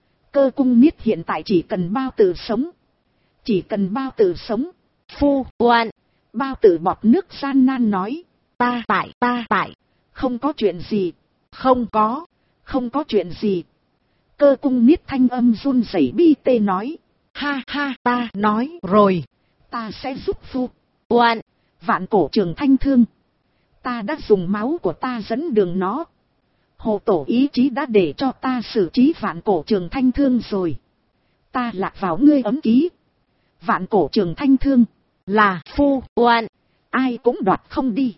Cơ cung niết hiện tại chỉ cần bao tử sống. Chỉ cần bao tử sống. Phu oan. Bao tử bọt nước gian nan nói. Ta tại. Không có chuyện gì. Không có chuyện gì. Cơ cung niết thanh âm run rẩy bi tê nói. Ha ha, ta nói rồi. Ta sẽ giúp phu oan. Vạn cổ trường thanh thương. Ta đã dùng máu của ta dẫn đường nó. Hồ tổ ý chí đã để cho ta xử trí vạn cổ trường thanh thương rồi. Ta lạc vào ngươi ấm ký. Vạn cổ trường thanh thương. Là phu oan. Ai cũng đoạt không đi.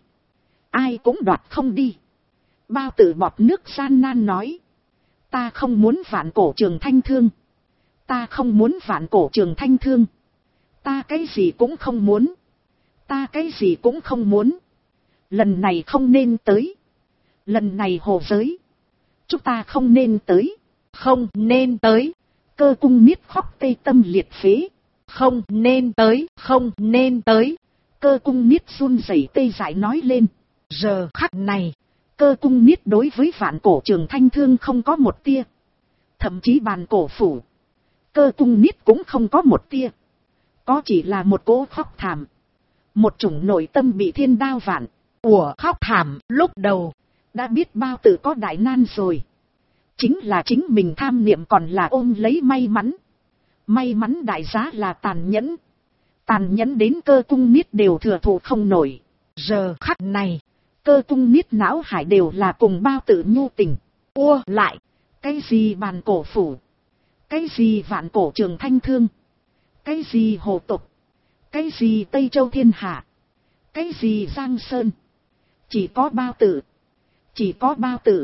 Ai cũng đoạt không đi. Bao tử bọt nước gian nan nói. Ta không muốn vạn cổ trường thanh thương. Ta không muốn vạn cổ trường thanh thương. Ta cái gì cũng không muốn. Ta cái gì cũng không muốn. Lần này không nên tới. Lần này hồ giới. Chúng ta không nên tới. Không nên tới. Cơ cung niết khóc tê tâm liệt phế. Không nên tới. Không nên tới. Cơ cung niết run rẩy tê dại nói lên. Giờ khắc này. Cơ cung niết đối với vạn cổ trường thanh thương không có một tia. Thậm chí bàn cổ phủ. Cơ cung niết cũng không có một tia. Có chỉ là một cỗ khóc thảm. Một chủng nội tâm bị thiên đao vạn. Khóc thảm lúc đầu. Đã biết bao tử có đại nan rồi. Chính là chính mình tham niệm còn là ôm lấy may mắn. May mắn đại giá là tàn nhẫn. Tàn nhẫn đến cơ cung niết đều thừa thụ không nổi. Giờ khắc này. Cơ cung niết não hải đều là cùng bao tử nhu tình. Lại. Cái gì bàn cổ phủ. Cái gì vạn cổ trường thanh thương. Cái gì hồ tục. Cái gì Tây Châu thiên hạ. Cái gì Giang Sơn. Chỉ có bao tử. Chỉ có bao tử.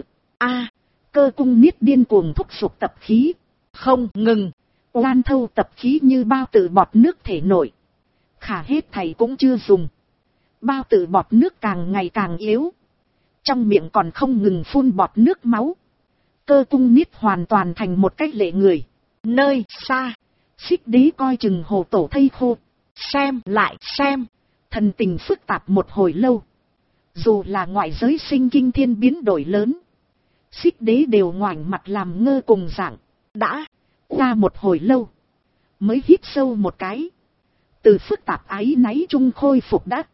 Cơ cung niết điên cuồng thúc giục tập khí. Không ngừng. Oan thâu tập khí như bao tử bọt nước thể nội. Khả hết thầy cũng chưa dùng. Bao tử bọt nước càng ngày càng yếu. Trong miệng còn không ngừng phun bọt nước máu. Cơ cung niết hoàn toàn thành một cách lệ người. Nơi xa. Xích đế coi chừng hồ tổ thây khô. Xem lại xem. Thần tình phức tạp một hồi lâu. Dù là ngoại giới sinh kinh thiên biến đổi lớn. Xích đế đều ngoảnh mặt làm ngơ cùng dạng. Đã qua một hồi lâu. Mới hít sâu một cái. Từ phức tạp áy náy trung khôi phục đã.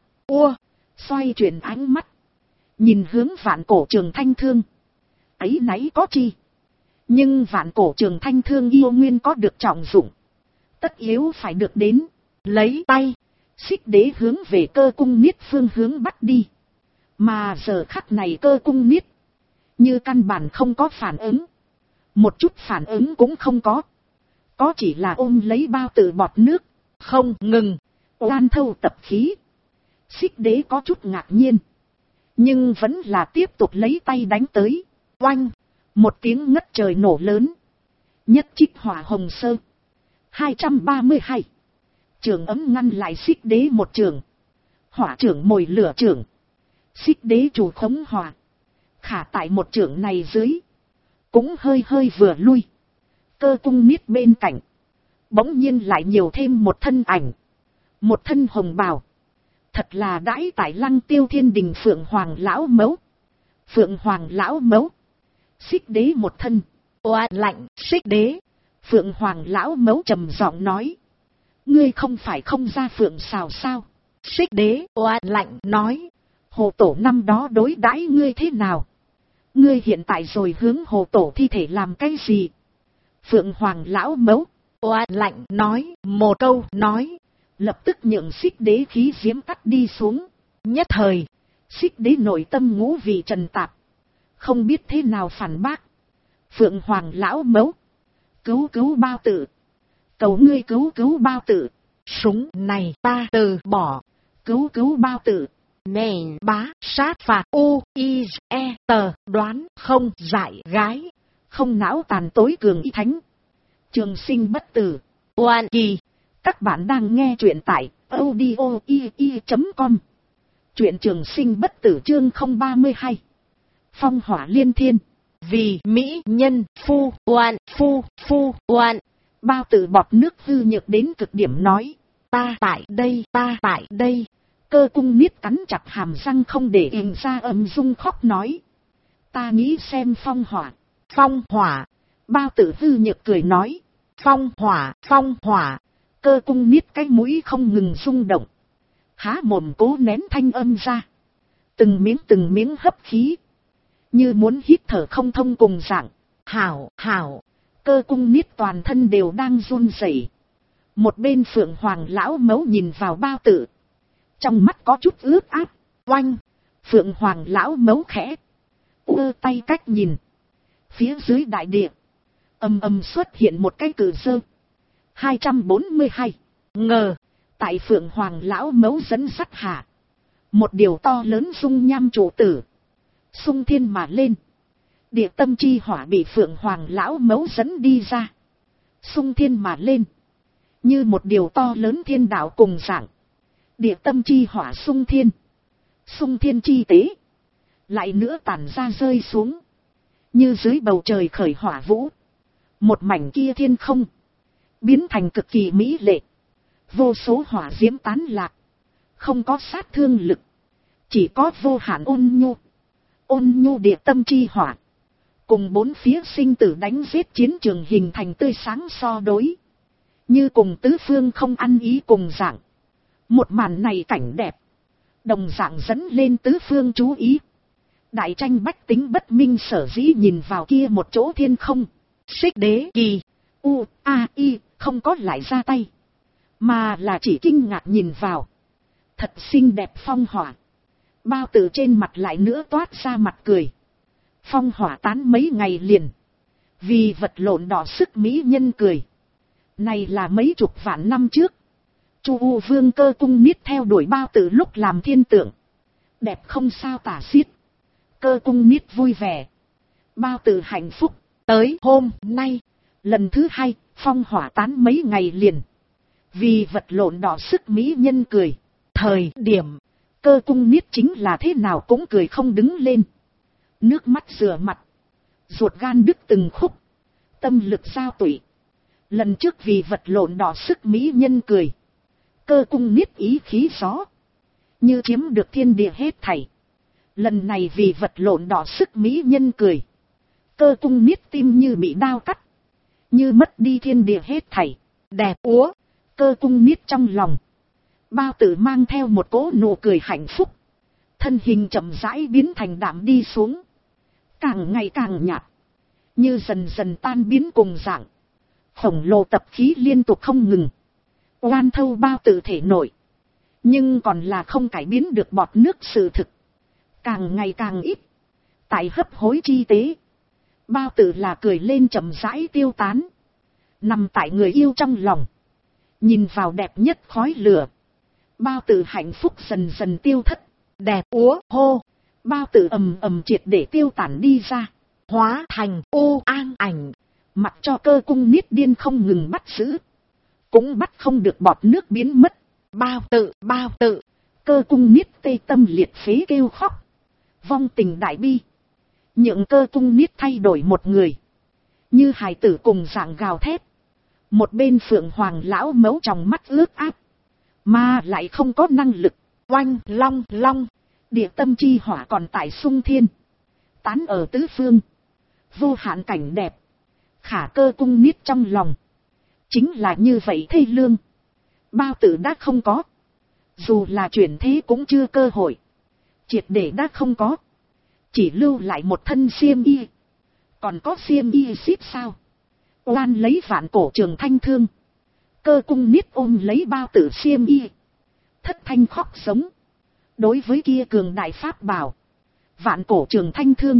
Xoay chuyển ánh mắt. Nhìn hướng vạn cổ trường thanh thương. Áy náy có chi. Nhưng vạn cổ trường thanh thương yêu nguyên có được trọng dụng. Tất yếu phải được đến. Lấy tay. Xích đế hướng về cơ cung niết phương hướng bắt đi. Mà giờ khắc này cơ cung niết. Như căn bản không có phản ứng. Một chút phản ứng cũng không có. Có chỉ là ôm lấy bao tử bọt nước. Không ngừng. Oan thâu tập khí. Xích đế có chút ngạc nhiên. Nhưng vẫn là tiếp tục lấy tay đánh tới. Oanh. Một tiếng ngất trời nổ lớn. Nhất trích hỏa hồng sơ. 232. Trường ấm ngăn lại xích đế một trường. Hỏa trưởng mồi lửa trưởng. Xích đế chủ khống hỏa. Khả tại một trưởng này dưới. Cũng hơi hơi vừa lui. Cơ cung niết bên cạnh. Bỗng nhiên lại nhiều thêm một thân ảnh. Một thân hồng bào. Thật là đãi tại Lăng Tiêu Thiên Đình Phượng Hoàng lão mẫu. Phượng Hoàng lão mẫu. Xích đế một thân. Oan lạnh xích đế. Phượng Hoàng lão mẫu trầm giọng nói. Ngươi không phải không ra phượng xào sao? Xích đế oan lạnh nói. Hồ tổ năm đó đối đãi ngươi thế nào? Ngươi hiện tại rồi hướng hồ tổ thi thể làm cái gì? Phượng Hoàng lão mẫu. Oan lạnh nói một câu nói. Lập tức nhượng xích đế khí diễm cắt đi xuống. Nhất thời. Xích đế nội tâm ngũ vị trần tạp. Không biết thế nào phản bác. Phượng Hoàng lão mẫu. Cứu bao tử. Cầu ngươi cứu bao tử. Súng này ta từ bỏ. Cứu cứu bao tử. Nền bá sát phạt U I E tờ đoán không giải gái. Không não tàn tối cường y thánh. Trường sinh bất tử. Oan kỳ. Các bạn đang nghe truyện tại audio.com. Truyện trường sinh bất tử chương 032. Phong hỏa liên thiên. Vì mỹ nhân phu oan. Bao tử bọt nước hư nhược đến cực điểm nói. Ta tại đây. Cơ cung niết cắn chặt hàm răng không để ình ra âm dung khóc nói. Ta nghĩ xem phong hỏa. Bao tử hư nhược cười nói. Phong hỏa. Cơ cung niết cái mũi không ngừng rung động. Há mồm cố nén thanh âm ra. Từng miếng hấp khí. Như muốn hít thở không thông cùng dạng. Hảo. Cơ cung niết toàn thân đều đang run rẩy. Một bên Phượng Hoàng lão mấu nhìn vào bao tử. Trong mắt có chút ướt át. Oanh. Phượng Hoàng lão mấu khẽ. Ưa tay cách nhìn. Phía dưới đại địa. Ầm xuất hiện một cái cử dơ. 242. Ngờ. Tại Phượng Hoàng lão mấu dẫn sắt hạ. Một điều to lớn dung nham trụ tử. Xung thiên mà lên. Địa tâm chi hỏa bị Phượng Hoàng lão mấu dẫn đi ra. Xung thiên mà lên. Như một điều to lớn thiên đạo cùng dạng. Địa tâm chi hỏa xung thiên. Xung thiên chi tế. Lại nữa tản ra rơi xuống. Như dưới bầu trời khởi hỏa vũ. Một mảnh kia thiên không. Biến thành cực kỳ mỹ lệ. Vô số hỏa diễm tán lạc. Không có sát thương lực. Chỉ có vô hạn ôn nhu. Ôn nhu địa tâm chi hỏa. Cùng bốn phía sinh tử đánh giết chiến trường hình thành tươi sáng so đối. Như cùng tứ phương không ăn ý cùng dạng. Một màn này cảnh đẹp. Đồng dạng dẫn lên tứ phương chú ý. Đại tranh bách tính bất minh sở dĩ nhìn vào kia một chỗ thiên không. Xích đế kỳ. U-A-I không có lại ra tay. Mà là chỉ kinh ngạc nhìn vào. Thật xinh đẹp phong hỏa. Bao tử trên mặt lại nữa toát ra mặt cười. Phong hỏa tán mấy ngày liền. Vì vật lộn đỏ sức mỹ nhân cười. Này là mấy chục vạn năm trước. Chu U Vương Cơ cung niết theo đuổi bao tử lúc làm thiên tượng. Đẹp không sao tả xiết. Cơ cung niết vui vẻ. Bao tử hạnh phúc. Tới hôm nay. Lần thứ hai, phong hỏa tán mấy ngày liền. Vì vật lộn đỏ sức mỹ nhân cười. Thời điểm, Cơ cung niết chính là thế nào cũng cười không đứng lên. Nước mắt rửa mặt. Ruột gan đứt từng khúc. Tâm lực giao tụy. Lần trước vì vật lộn đỏ sức mỹ nhân cười. Cơ cung niết ý khí gió. Như chiếm được thiên địa hết thảy. Lần này vì vật lộn đỏ sức mỹ nhân cười. Cơ cung niết tim như bị đao cắt. Như mất đi thiên địa hết thảy. Đẹp úa. Cơ cung niết trong lòng. Bao tử mang theo một cỗ nụ cười hạnh phúc. Thân hình chậm rãi biến thành đạm đi xuống. Càng ngày càng nhạt. Như dần dần tan biến cùng dạng. Khổng lồ tập khí liên tục không ngừng. Oan thâu bao tử thể nổi. Nhưng còn là không cải biến được bọt nước sự thực. Càng ngày càng ít. Tại hấp hối chi tế. Bao tử là cười lên chậm rãi tiêu tán. Nằm tại người yêu trong lòng. Nhìn vào đẹp nhất khói lửa. Bao tử hạnh phúc dần dần tiêu thất. Đẹp úa hô. Bao tử ầm triệt để tiêu tản đi ra. Hóa thành u an ảnh. Mặc cho cơ cung niết điên không ngừng bắt giữ. Cũng bắt không được bọt nước biến mất. Bao tự. Cơ cung niết tê tâm liệt phế kêu khóc. Vong tình đại bi. Nhượng cơ cung niết thay đổi một người. Như hài tử cùng dạng gào thét. Một bên Phượng Hoàng lão mấu trong mắt ướt áp. Mà lại không có năng lực. Oanh long. Địa tâm chi hỏa còn tại xung thiên. Tán ở tứ phương. Vô hạn cảnh đẹp. Khả cơ cung niết trong lòng. Chính là như vậy thê lương. Bao tử đã không có. Dù là chuyển thế cũng chưa cơ hội. Triệt để đã không có. Chỉ lưu lại một thân xiêm y. Còn có xiêm y ship sao? Oan lấy vạn cổ trường thanh thương. Cơ cung niết ôm lấy bao tử xiêm y. Thất thanh khóc sống. Đối với kia cường đại pháp bảo. Vạn cổ trường thanh thương.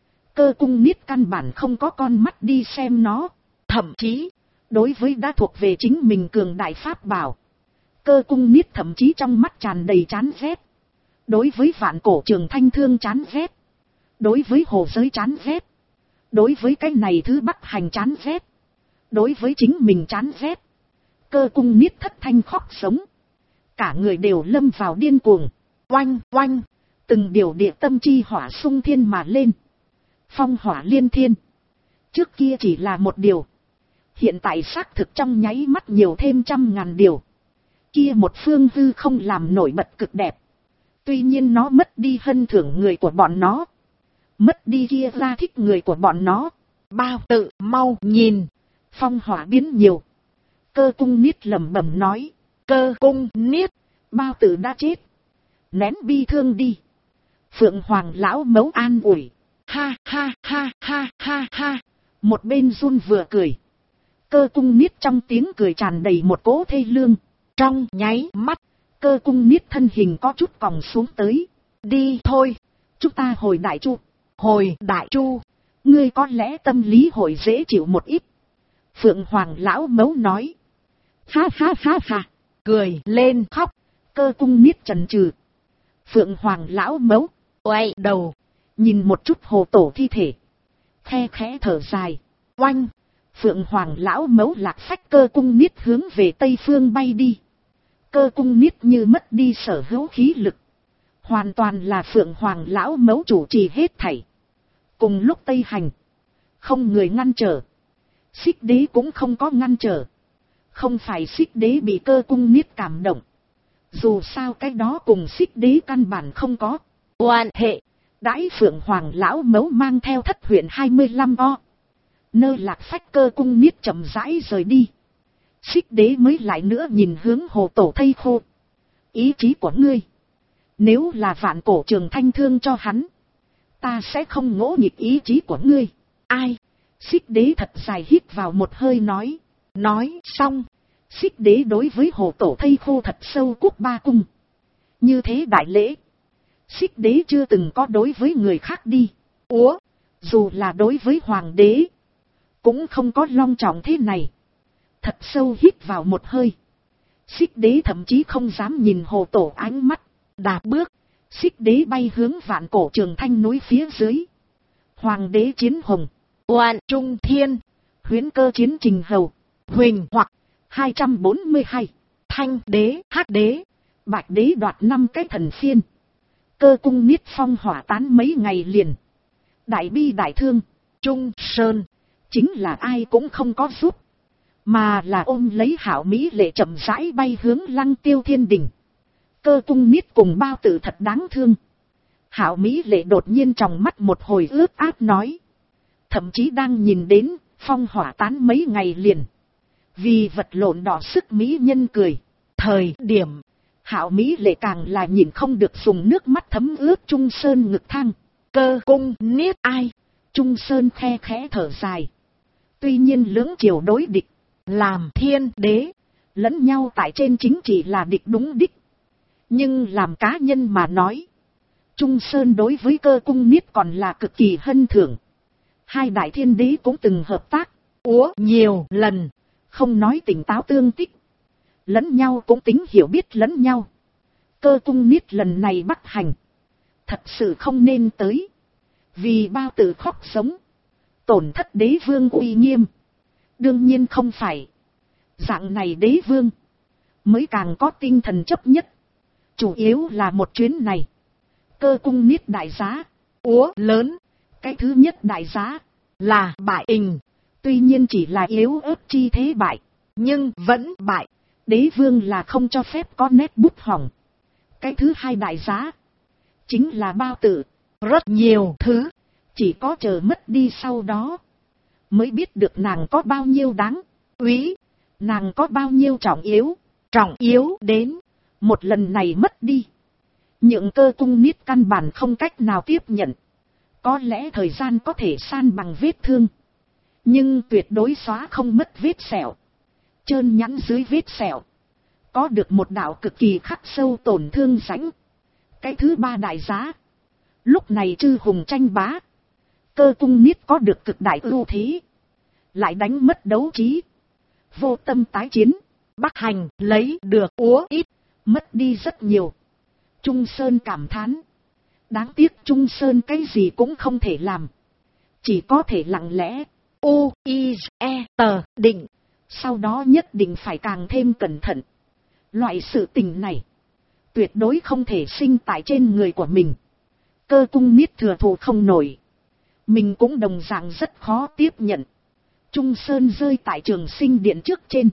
Cơ cung niết căn bản không có con mắt đi xem nó. Thậm chí, đối với đã thuộc về chính mình cường đại pháp bảo. Cơ cung niết thậm chí trong mắt tràn đầy chán ghét. Đối với vạn cổ Trường Thanh Thương chán ghét. Đối với hồ giới chán ghét. Đối với cái này thứ Bắc Hành chán ghét. Đối với chính mình chán ghét. Cơ cung niết thất thanh khóc sống. Cả người đều lâm vào điên cuồng. Oanh oanh. Từng điều địa tâm chi hỏa xung thiên mà lên. Phong hỏa liên thiên. Trước kia chỉ là một điều. Hiện tại xác thực trong nháy mắt nhiều thêm 100.000 điều. Kia một phương hư không làm nổi bật cực đẹp. Tuy nhiên nó mất đi hân thưởng người của bọn nó. Mất đi kia ra thích người của bọn nó. Bao Tử mau nhìn. Phong hỏa biến nhiều. Cơ cung niết lẩm bẩm nói. Cơ cung niết. Bao Tử đã chết. Nén bi thương đi. Phượng Hoàng lão mấu an ủi. Ha ha ha ha ha ha. Một bên run vừa cười. Cơ cung niết trong tiếng cười tràn đầy một cỗ thê lương. Trong nháy mắt. Cơ cung niết thân hình có chút còng xuống tới. Đi thôi. Chúng ta hồi Đại Chu. Hồi Đại Chu. Ngươi có lẽ tâm lý hồi dễ chịu một ít. Phượng Hoàng lão mấu nói. Ha ha ha ha. Cười lên khóc. Cơ cung niết chần chừ. Phượng Hoàng lão mấu. Quay đầu. Nhìn một chút hồ tổ thi thể. Khe khẽ thở dài. Oanh. Phượng Hoàng lão mấu lạc phách cơ cung niết hướng về Tây Phương bay đi. Cơ cung niết như mất đi sở hữu khí lực. Hoàn toàn là Phượng Hoàng lão mấu chủ trì hết thảy. Cùng lúc Tây hành. Không người ngăn trở. Xích đế cũng không có ngăn trở. Không phải xích đế bị cơ cung niết cảm động. Dù sao cái đó cùng xích đế căn bản không có quan hệ. Đãi Phượng Hoàng lão mấu mang theo thất huyện 25 o. Nơ lạc phách cơ cung niết chậm rãi rời đi. Xích đế mới lại nữa nhìn hướng hồ tổ thây khô. Ý chí của ngươi. Nếu là vạn cổ Trường Thanh Thương cho hắn. Ta sẽ không ngỗ nghịch ý chí của ngươi. Ai? Xích đế thật dài hít vào một hơi nói. Nói xong. Xích đế đối với hồ tổ thây khô thật sâu cúc ba cung. Như thế đại lễ. Xích đế chưa từng có đối với người khác đi. Úa. Dù là đối với hoàng đế. Cũng không có long trọng thế này. Thật sâu hít vào một hơi. Xích đế thậm chí không dám nhìn hồ tổ ánh mắt. Đạp bước. Xích đế bay hướng vạn cổ Trường Thanh núi phía dưới. Hoàng đế chiến hồng. Oan trung thiên. Huyễn cơ chiến trình hầu. Huỳnh hoặc. 242. Thanh đế, hắc đế. Bạch đế đoạt 5 cái thần phiên. Cơ cung niết phong hỏa tán mấy ngày liền. Đại bi đại thương. Trung Sơn. Chính là ai cũng không có giúp. Mà là ôm lấy Hảo Mỹ Lệ chậm rãi bay hướng Lăng Tiêu Thiên Đình. Cơ cung niết cùng Bao Tử thật đáng thương. Hảo Mỹ Lệ đột nhiên trong mắt một hồi ướt át nói. Thậm chí đang nhìn đến phong hỏa tán mấy ngày liền. Vì vật lộn đỏ sức mỹ nhân cười. Thời điểm Hảo Mỹ Lệ càng là nhìn không được dùng nước mắt thấm ướt Trung Sơn ngực thang. Cơ cung niết ai? Trung Sơn khe khẽ thở dài. Tuy nhiên lưỡng triều đối địch. Làm thiên đế. Lẫn nhau tại trên chính trị là địch đúng đích. Nhưng làm cá nhân mà nói. Trung Sơn đối với cơ cung niết còn là cực kỳ hân thưởng. Hai đại thiên đế cũng từng hợp tác. Úa nhiều lần. Không nói tình táo tương tích. Lẫn nhau cũng tính hiểu biết lẫn nhau. Cơ cung niết lần này bắt hành. Thật sự không nên tới. Vì Bao Tử khóc sống. Tổn thất đế vương uy nghiêm. Đương nhiên không phải. Dạng này đế vương. Mới càng có tinh thần chấp nhất. Chủ yếu là một chuyến này. Cơ cung niết đại giá. Úa lớn. Cái thứ nhất đại giá. Là bại ình. Tuy nhiên chỉ là yếu ớt chi thế bại. Nhưng vẫn bại. Đế vương là không cho phép có nét bút hỏng. Cái thứ hai đại giá. Chính là Bao Tử. Rất nhiều thứ. Chỉ có chờ mất đi sau đó. Mới biết được nàng có bao nhiêu đáng úy. Nàng có bao nhiêu trọng yếu. Trọng yếu đến. Một lần này mất đi. Những cơ cung niết căn bản không cách nào tiếp nhận. Có lẽ thời gian có thể san bằng vết thương. Nhưng tuyệt đối xóa không mất vết sẹo. Trơn nhẵn dưới vết sẹo. Có được một đạo cực kỳ khắc sâu tổn thương rãnh. Cái thứ ba đại giá. Lúc này chư hùng tranh bá. Cơ cung niết có được cực đại ưu thế. Lại đánh mất đấu trí. Vô tâm tái chiến. Bắc Hành lấy được úa ít, mất đi rất nhiều. Trung Sơn cảm thán. Đáng tiếc Trung Sơn cái gì cũng không thể làm. Chỉ có thể lặng lẽ. định. Sau đó nhất định phải càng thêm cẩn thận. Loại sự tình này tuyệt đối không thể sinh tại trên người của mình. Cơ cung niết thừa thụ không nổi. Mình cũng đồng dạng rất khó tiếp nhận. Trung Sơn rơi tại Trường Sinh Điện trước trên.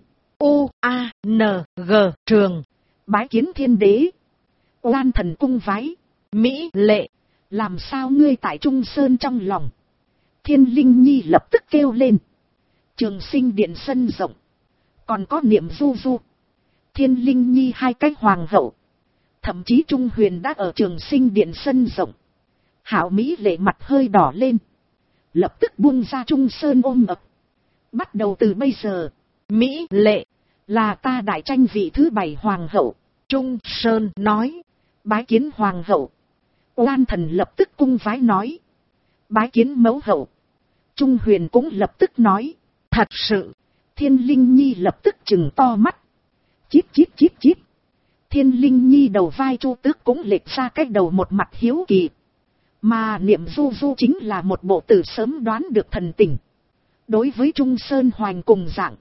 Trường. Bái kiến thiên đế. Oan thần cung vái. Mỹ lệ. Làm sao ngươi tại Trung Sơn trong lòng? Thiên Linh Nhi lập tức kêu lên. Trường Sinh Điện sân rộng. Còn có Niệm Du Du. Thiên Linh Nhi hai cái hoàng hậu. Thậm chí Trung Huyền đã ở Trường Sinh Điện sân rộng. Hảo Mỹ lệ mặt hơi đỏ lên. Lập tức buông ra Trung Sơn ôm ập. Bắt đầu từ bây giờ. Mỹ lệ. Là ta đại tranh vị thứ 7 hoàng hậu. Trung Sơn nói. Bái kiến hoàng hậu. Oan thần lập tức cung vái nói. Bái kiến mẫu hậu. Trung Huyền cũng lập tức nói. Thật sự. Thiên Linh Nhi lập tức trừng to mắt. Chít chít chít chít. Thiên Linh Nhi đầu vai Chu Tước cũng lệch ra cách đầu một mặt hiếu kỳ. Mà Niệm Du Du chính là một bộ tử sớm đoán được thần tình. Đối với Trung Sơn hoành cùng dạng.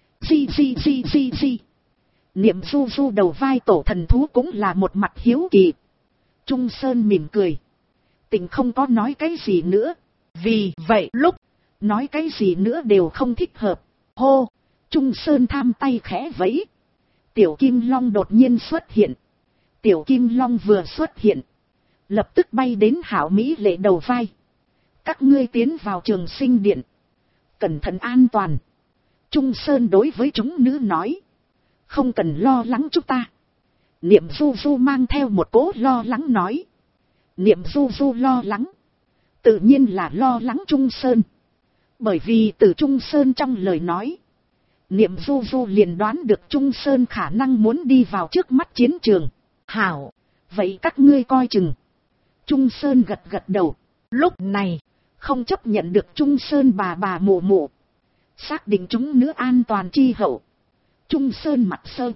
Niệm Du Du đầu vai tổ thần thú cũng là một mặt hiếu kỳ. Trung Sơn mỉm cười. Tình không có nói cái gì nữa. Vì vậy lúc nói cái gì nữa đều không thích hợp. Hô! Trung Sơn tham tay khẽ vẫy. Tiểu Kim Long đột nhiên xuất hiện. Tiểu Kim Long vừa xuất hiện. Lập tức bay đến Hảo Mỹ lệ đầu vai. Các ngươi tiến vào Trường Sinh Điện. Cẩn thận an toàn. Trung Sơn đối với chúng nữ nói. Không cần lo lắng chúng ta. Niệm Du Du mang theo một cỗ lo lắng nói. Niệm Du Du lo lắng. Tự nhiên là lo lắng Trung Sơn. Bởi vì từ Trung Sơn trong lời nói. Niệm Du Du liền đoán được Trung Sơn khả năng muốn đi vào trước mắt chiến trường. Hảo. Vậy các ngươi coi chừng. Trung Sơn gật gật đầu. Lúc này. Không chấp nhận được Trung Sơn bà mụ mụ. Xác định chúng nữ an toàn chi hậu. Trung Sơn mặt sơ.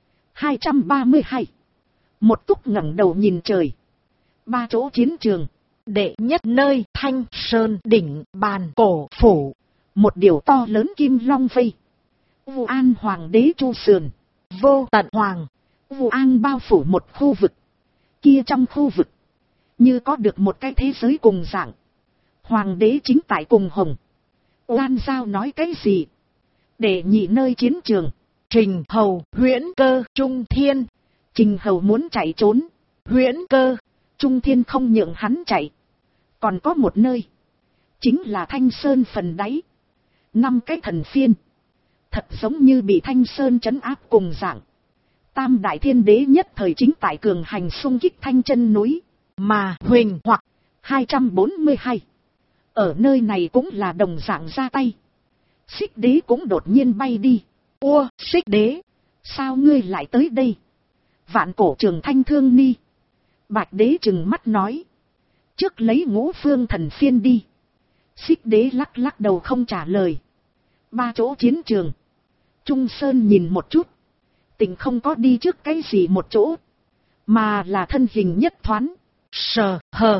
232. Một túc ngẩng đầu nhìn trời. 3 chỗ chiến trường. Đệ nhất nơi Thanh Sơn đỉnh bàn cổ phủ. Một điều to lớn kim long vây. Vu An Hoàng đế Chu sườn. Vô tận hoàng. Vu An bao phủ một khu vực. Kia trong khu vực. Như có được một cái thế giới cùng dạng. Hoàng đế chính tại cùng hồng. Oan Giao nói cái gì? Để nhị nơi chiến trường. Trình Hầu, Huyễn Cơ, Trung Thiên. Trình Hầu muốn chạy trốn. Huyễn Cơ, Trung Thiên không nhượng hắn chạy. Còn có một nơi. Chính là Thanh Sơn phần đáy. 5 cái thần phiên. Thật giống như bị Thanh Sơn trấn áp cùng dạng. Tam đại thiên đế nhất thời chính tại cường hành xung kích Thanh Chân núi. Mà Huỳnh hoặc 242. Ở nơi này cũng là đồng dạng ra tay. Xích đế cũng đột nhiên bay đi. Xích đế. Sao ngươi lại tới đây? Vạn cổ Trường Thanh Thương Ni. Bạch đế trừng mắt nói. Trước lấy Ngũ Phương thần phiên đi. Xích đế lắc lắc đầu không trả lời. 3 chỗ chiến trường. Trung Sơn nhìn một chút. Tình không có đi trước cái gì một chỗ. Mà là thân hình nhất thoáng. Sờ hờ.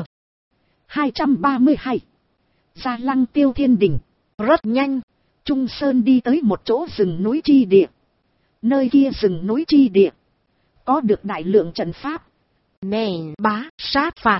232. Gia Lăng Tiêu Thiên Đỉnh. Rất nhanh. Trung Sơn đi tới một chỗ rừng núi chi địa. Nơi kia rừng núi chi địa. Có được đại lượng trận pháp. Nền bá sát phạt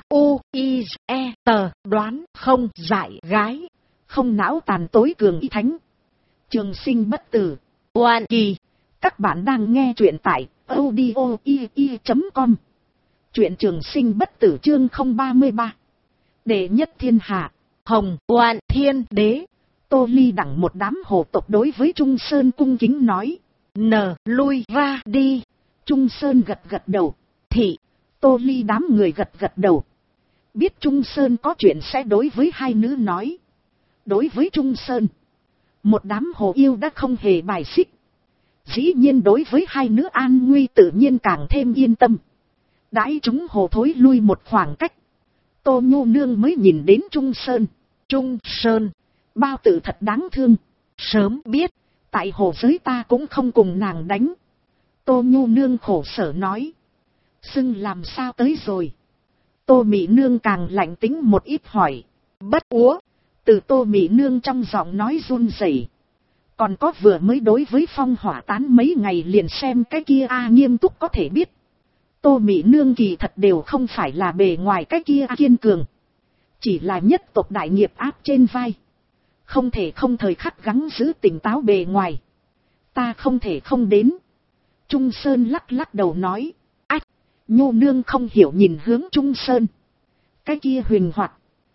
đoán không giải gái. Không não tàn tối cường y thánh. Trường Sinh bất tử. Oan kỳ. Các bạn đang nghe truyện tại audio.com. Truyện Trường Sinh bất tử chương 033. Đệ nhất thiên hạ. Hồng Oan Thiên Đế. Tô Ly đẳng một đám hồ tộc đối với Trung Sơn cung kính nói. Lui ra đi. Trung Sơn gật gật đầu. Thị. Tô Ly đám người gật gật đầu. Biết Trung Sơn có chuyện sẽ đối với hai nữ nói. Đối với Trung Sơn. Một đám hồ yêu đã không hề bài xích. Dĩ nhiên đối với hai nữ an nguy tự nhiên càng thêm yên tâm. Đãi chúng hồ thối lui một khoảng cách. Tô Nhu Nương mới nhìn đến Trung Sơn. Trung Sơn. Bao tử thật đáng thương. Sớm biết. Tại hồ giới ta cũng không cùng nàng đánh. Tô Nhu Nương khổ sở nói. Xưng làm sao tới rồi? Tô Mị Nương càng lạnh tính một ít hỏi. Bất úa. Từ Tô Mị Nương trong giọng nói run rẩy. Còn có vừa mới đối với phong hỏa tán mấy ngày liền xem cái kia nghiêm túc có thể biết. Tô Mị Nương kỳ thật đều không phải là bề ngoài cái kia kiên cường. Chỉ là nhất tộc đại nghiệp áp trên vai. Không thể không thời khắc gắng giữ tỉnh táo bề ngoài. Ta không thể không đến. Trung Sơn lắc lắc đầu nói. Ách! Nhu Nương không hiểu nhìn hướng Trung Sơn. Cái kia huyền hoạt.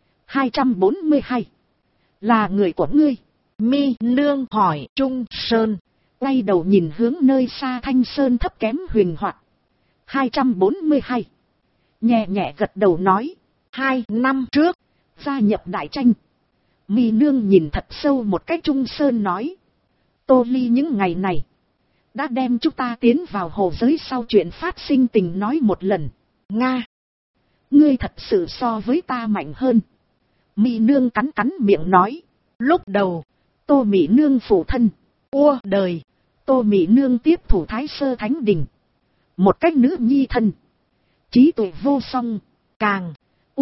242. Là người của ngươi. Mi Nương hỏi Trung Sơn. Quay đầu nhìn hướng nơi xa Thanh Sơn thấp kém huyền hoạt. 242. Nhẹ nhẹ gật đầu nói. 2 năm trước. Gia nhập đại tranh. Mi Nương nhìn thật sâu một cách. Trung Sơn nói. Tô Ly những ngày này. Đã đem chúng ta tiến vào hồ giới sau chuyện phát sinh tình nói một lần. Nga. Ngươi thật sự so với ta mạnh hơn. Mi Nương cắn cắn miệng nói. Lúc đầu. Tô Mị Nương phụ thân. Đời. Tô Mị Nương tiếp thủ Thái Sơ Thánh Đình. Một cách nữ nhi thân. Trí tuệ vô song. Càng.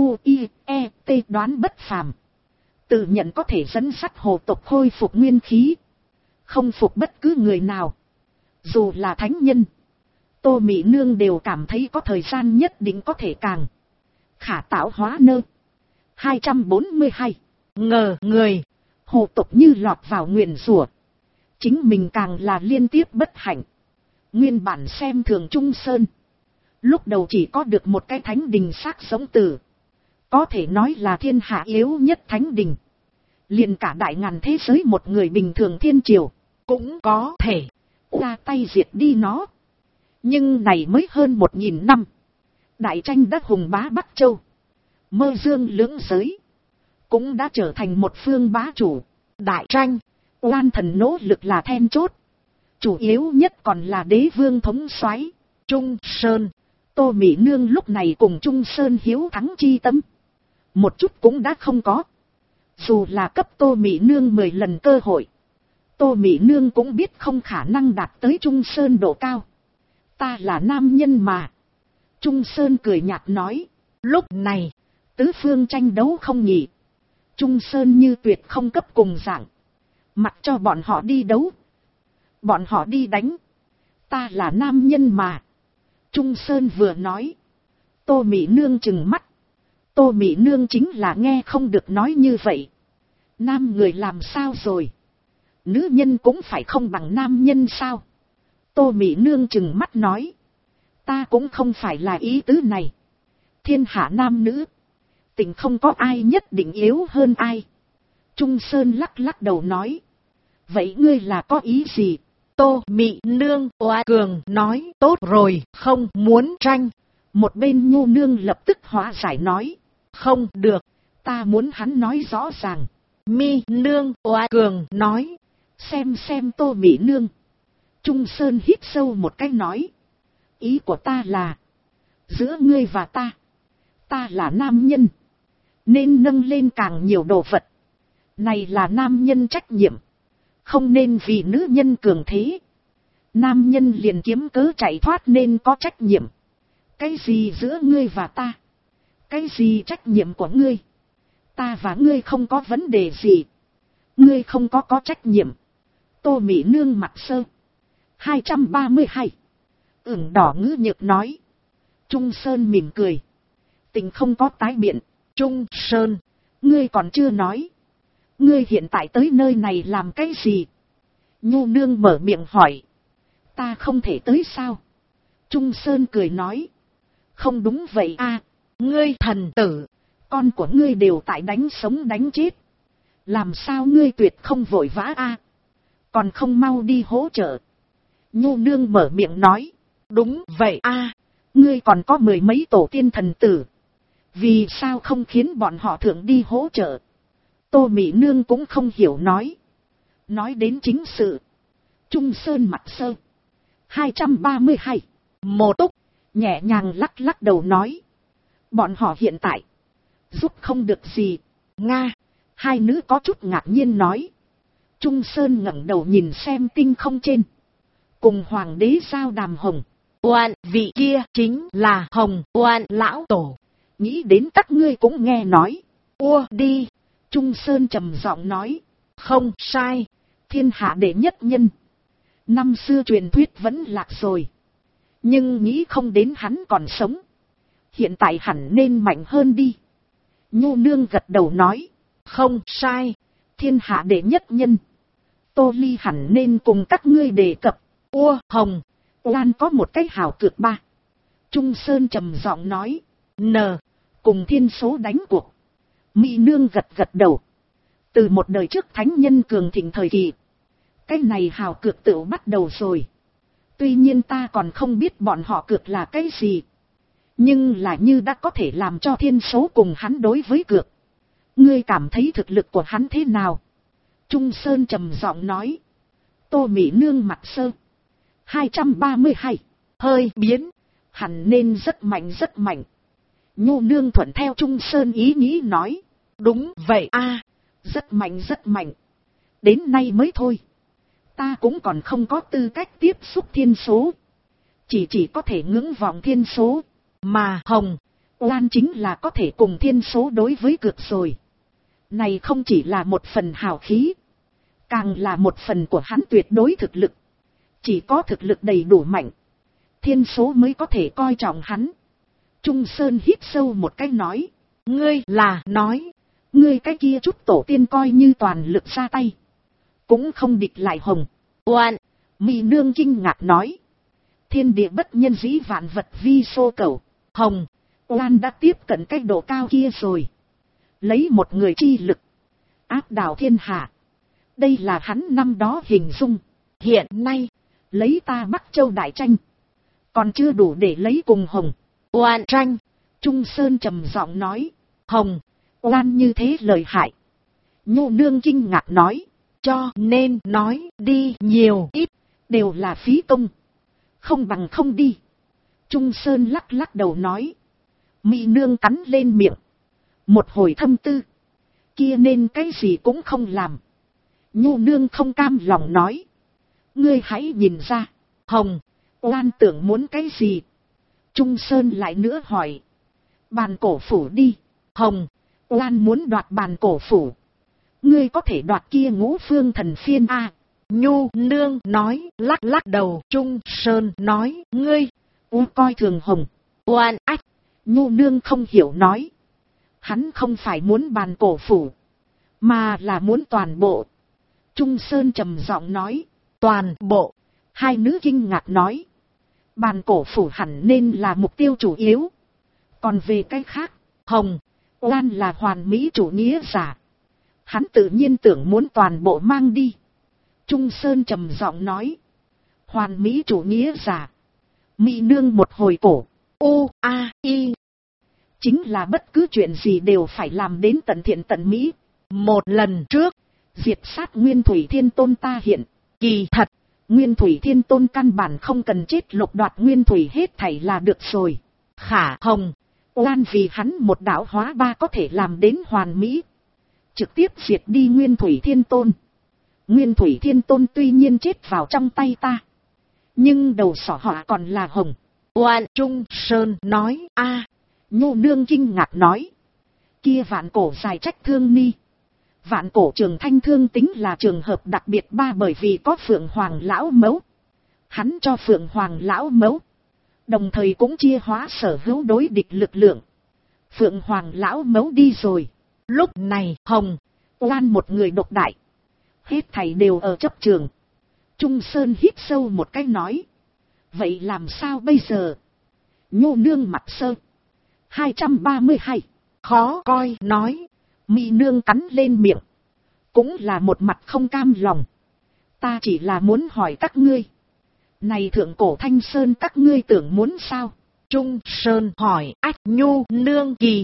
T đoán bất phàm. Tự nhận có thể dẫn dắt hồ tộc khôi phục nguyên khí. Không phục bất cứ người nào. Dù là thánh nhân. Tô Mị Nương đều cảm thấy có thời gian nhất định có thể càng. Khả tạo hóa nơ. 242. Ngờ người. Hồ tộc như lọt vào nguyền rủa. Chính mình càng là liên tiếp bất hạnh. Nguyên bản xem thường Trung Sơn. Lúc đầu chỉ có được một cái thánh đình xác sống tử. Có thể nói là thiên hạ yếu nhất thánh đình. Liền cả đại ngàn thế giới một người bình thường thiên triều. Cũng có thể ra tay diệt đi nó. Nhưng này mới hơn 1000 năm. Đại tranh đã hùng bá Bắc Châu. Mơ dương lưỡng giới. Cũng đã trở thành một phương bá chủ. Đại tranh. Oan thần nỗ lực là then chốt. Chủ yếu nhất còn là đế vương thống soái Trung Sơn. Tô Mị Nương lúc này cùng Trung Sơn hiếu thắng chi tâm. Một chút cũng đã không có. Dù là cấp Tô Mị Nương 10 lần cơ hội. Tô Mị Nương cũng biết không khả năng đạt tới Trung Sơn độ cao. Ta là nam nhân mà. Trung Sơn cười nhạt nói. Lúc này, tứ phương tranh đấu không nhỉ. Trung Sơn như tuyệt không cấp cùng dạng. Mặc cho bọn họ đi đấu. Bọn họ đi đánh. Ta là nam nhân mà. Trung Sơn vừa nói. Tô Mị Nương trừng mắt. Tô Mị Nương chính là nghe không được nói như vậy. Nam người làm sao rồi? Nữ nhân cũng phải không bằng nam nhân sao? Tô Mị Nương trừng mắt nói. Ta cũng không phải là ý tứ này. Thiên hạ nam nữ. Tình không có ai nhất định yếu hơn ai. Trung Sơn lắc lắc đầu nói. Vậy ngươi là có ý gì? Tô Mị Nương oa cường nói. Tốt rồi, không muốn tranh. Một bên Nhu Nương lập tức hóa giải nói. Không được, ta muốn hắn nói rõ ràng. Mi Nương oa cường nói. Xem Tô Mị Nương. Trung Sơn hít sâu một cái nói. Ý của ta là. Giữa ngươi và ta là nam nhân. Nên nâng lên càng nhiều đồ vật. Này là nam nhân trách nhiệm. Không nên vì nữ nhân cường thế. Nam nhân liền kiếm cớ chạy thoát nên có trách nhiệm. Cái gì giữa ngươi và ta? Cái gì trách nhiệm của ngươi? Ta và ngươi không có vấn đề gì. Ngươi không có trách nhiệm. Tô Mị Nương mặt sơ. 232. Ửng đỏ ngữ nhược nói. Trung Sơn mỉm cười. Tình không có tái biện. Trung Sơn, ngươi còn chưa nói. Ngươi hiện tại tới nơi này làm cái gì? Nhu Nương mở miệng hỏi. Ta không thể tới sao? Trung Sơn cười nói. Không đúng vậy a, ngươi thần tử, con của ngươi đều tại đánh sống đánh chết. Làm sao ngươi tuyệt không vội vã a? Còn không mau đi hỗ trợ. Nhu Nương mở miệng nói. Đúng vậy a, ngươi còn có 10 mấy tổ tiên thần tử. Vì sao không khiến bọn họ thượng đi hỗ trợ? Tô Mị Nương cũng không hiểu nói. Nói đến chính sự. Trung Sơn mặt sơ. 232. Một Túc nhẹ nhàng lắc lắc đầu nói. Bọn họ hiện tại giúp không được gì. Nga. Hai nữ có chút ngạc nhiên nói. Trung Sơn ngẩng đầu nhìn xem tinh không trên. Cùng hoàng đế giao đàm Hồng Oan, vị kia chính là Hồng Oan lão tổ. Nghĩ đến các ngươi cũng nghe nói. Đi. Trung Sơn trầm giọng nói. Không sai. Thiên hạ đệ nhất nhân. Năm xưa truyền thuyết vẫn lạc rồi. Nhưng nghĩ không đến hắn còn sống. Hiện tại hẳn nên mạnh hơn đi. Nhu nương gật đầu nói. Không sai. Thiên hạ đệ nhất nhân. Tô Ly hẳn nên cùng các ngươi đề cập. Hồng Oan có một cái hào cược ba. Trung Sơn trầm giọng nói. Cùng thiên số đánh cuộc. Mỹ nương gật gật đầu. Từ một đời trước thánh nhân cường thịnh thời kỳ. Cái này hào cược tự bắt đầu rồi. Tuy nhiên ta còn không biết bọn họ cược là cái gì. Nhưng là như đã có thể làm cho thiên số cùng hắn đối với cược. Ngươi cảm thấy thực lực của hắn thế nào? Trung Sơn trầm giọng nói. Tô Mỹ nương mặt sơ. 232. Hơi biến. Hẳn nên rất mạnh rất mạnh. Nhu nương thuận theo Trung Sơn ý nghĩ nói. Đúng vậy rất mạnh rất mạnh. Đến nay mới thôi. Ta cũng còn không có tư cách tiếp xúc thiên số. Chỉ có thể ngưỡng vọng thiên số. Mà Hồng Oan chính là có thể cùng thiên số đối với cược rồi. Này không chỉ là một phần hào khí. Càng là một phần của hắn tuyệt đối thực lực. Chỉ có thực lực đầy đủ mạnh. Thiên số mới có thể coi trọng hắn. Trung Sơn hít sâu một cái nói. Ngươi là nói. Ngươi cái kia chút tổ tiên coi như toàn lực ra tay. Cũng không địch lại Hồng Oan. Mỹ nương kinh ngạc nói. Thiên địa bất nhân dĩ vạn vật vi xô cầu. Hồng Oan đã tiếp cận cái độ cao kia rồi. Lấy một người chi lực. Áp đảo thiên hạ. Đây là hắn năm đó hình dung. Hiện nay. Lấy ta Bắc Châu đại tranh. Còn chưa đủ để lấy cùng Hồng Oan tranh. Trung Sơn trầm giọng nói. Hồng Oan như thế lợi hại. Nhu nương kinh ngạc nói. Cho nên nói đi nhiều ít. Đều là phí công. Không bằng không đi. Trung Sơn lắc lắc đầu nói. Mỹ nương cắn lên miệng. Một hồi thâm tư. Kia nên cái gì cũng không làm. Nhu nương không cam lòng nói. Ngươi hãy nhìn ra. Hồng Oan tưởng muốn cái gì? Trung Sơn lại nữa hỏi. Bàn cổ phủ đi. Hồng Oan muốn đoạt bàn cổ phủ. Ngươi có thể đoạt kia Ngũ Phương Thần Phiên a? Nhu nương nói lắc lắc đầu. Trung Sơn nói. Ngươi coi thường Hồng Oan ách. Nhu nương không hiểu nói. Hắn không phải muốn bàn cổ phủ. Mà là muốn toàn bộ. Trung Sơn trầm giọng nói. Toàn bộ. Hai nữ kinh ngạc nói. Bàn cổ phủ hẳn nên là mục tiêu chủ yếu. Còn về cái khác. Hồng Oan là hoàn mỹ chủ nghĩa giả. Hắn tự nhiên tưởng muốn toàn bộ mang đi. Trung Sơn trầm giọng nói. Hoàn mỹ chủ nghĩa giả. Mỹ nương một hồi cổ. I. Chính là bất cứ chuyện gì đều phải làm đến tận thiện tận mỹ. Một lần trước. Diệt sát Nguyên Thủy Thiên Tôn ta hiện. Kỳ thật. Nguyên Thủy Thiên Tôn căn bản không cần chết, lục đoạt Nguyên Thủy hết thảy là được rồi. Khả Hồng Oan vì hắn một đạo hóa ba có thể làm đến hoàn mỹ. Trực tiếp diệt đi Nguyên Thủy Thiên Tôn. Nguyên Thủy Thiên Tôn tuy nhiên chết vào trong tay ta. Nhưng đầu sỏ họ còn là Hồng Oan. Trung Sơn nói. Nhu nương kinh ngạc nói. Kia vạn cổ dài trách thương ni. Vạn cổ Trường Thanh thương tính là trường hợp đặc biệt ba, bởi vì có Phượng Hoàng lão mẫu. Hắn cho Phượng Hoàng lão mẫu. Đồng thời cũng chia hóa sở hữu đối địch lực lượng. Phượng Hoàng lão mẫu đi rồi. Lúc này Hồng Oan một người độc đại. Hết thảy đều ở chấp trường. Trung Sơn hít sâu một cái nói. Vậy làm sao bây giờ? Nhu nương mặt sơ. 232. Khó coi nói. Mỹ nương cắn lên miệng. Cũng là một mặt không cam lòng. Ta chỉ là muốn hỏi các ngươi. Này thượng cổ Thanh Sơn các ngươi tưởng muốn sao? Trung Sơn hỏi. Ách. Nhu nương kỳ.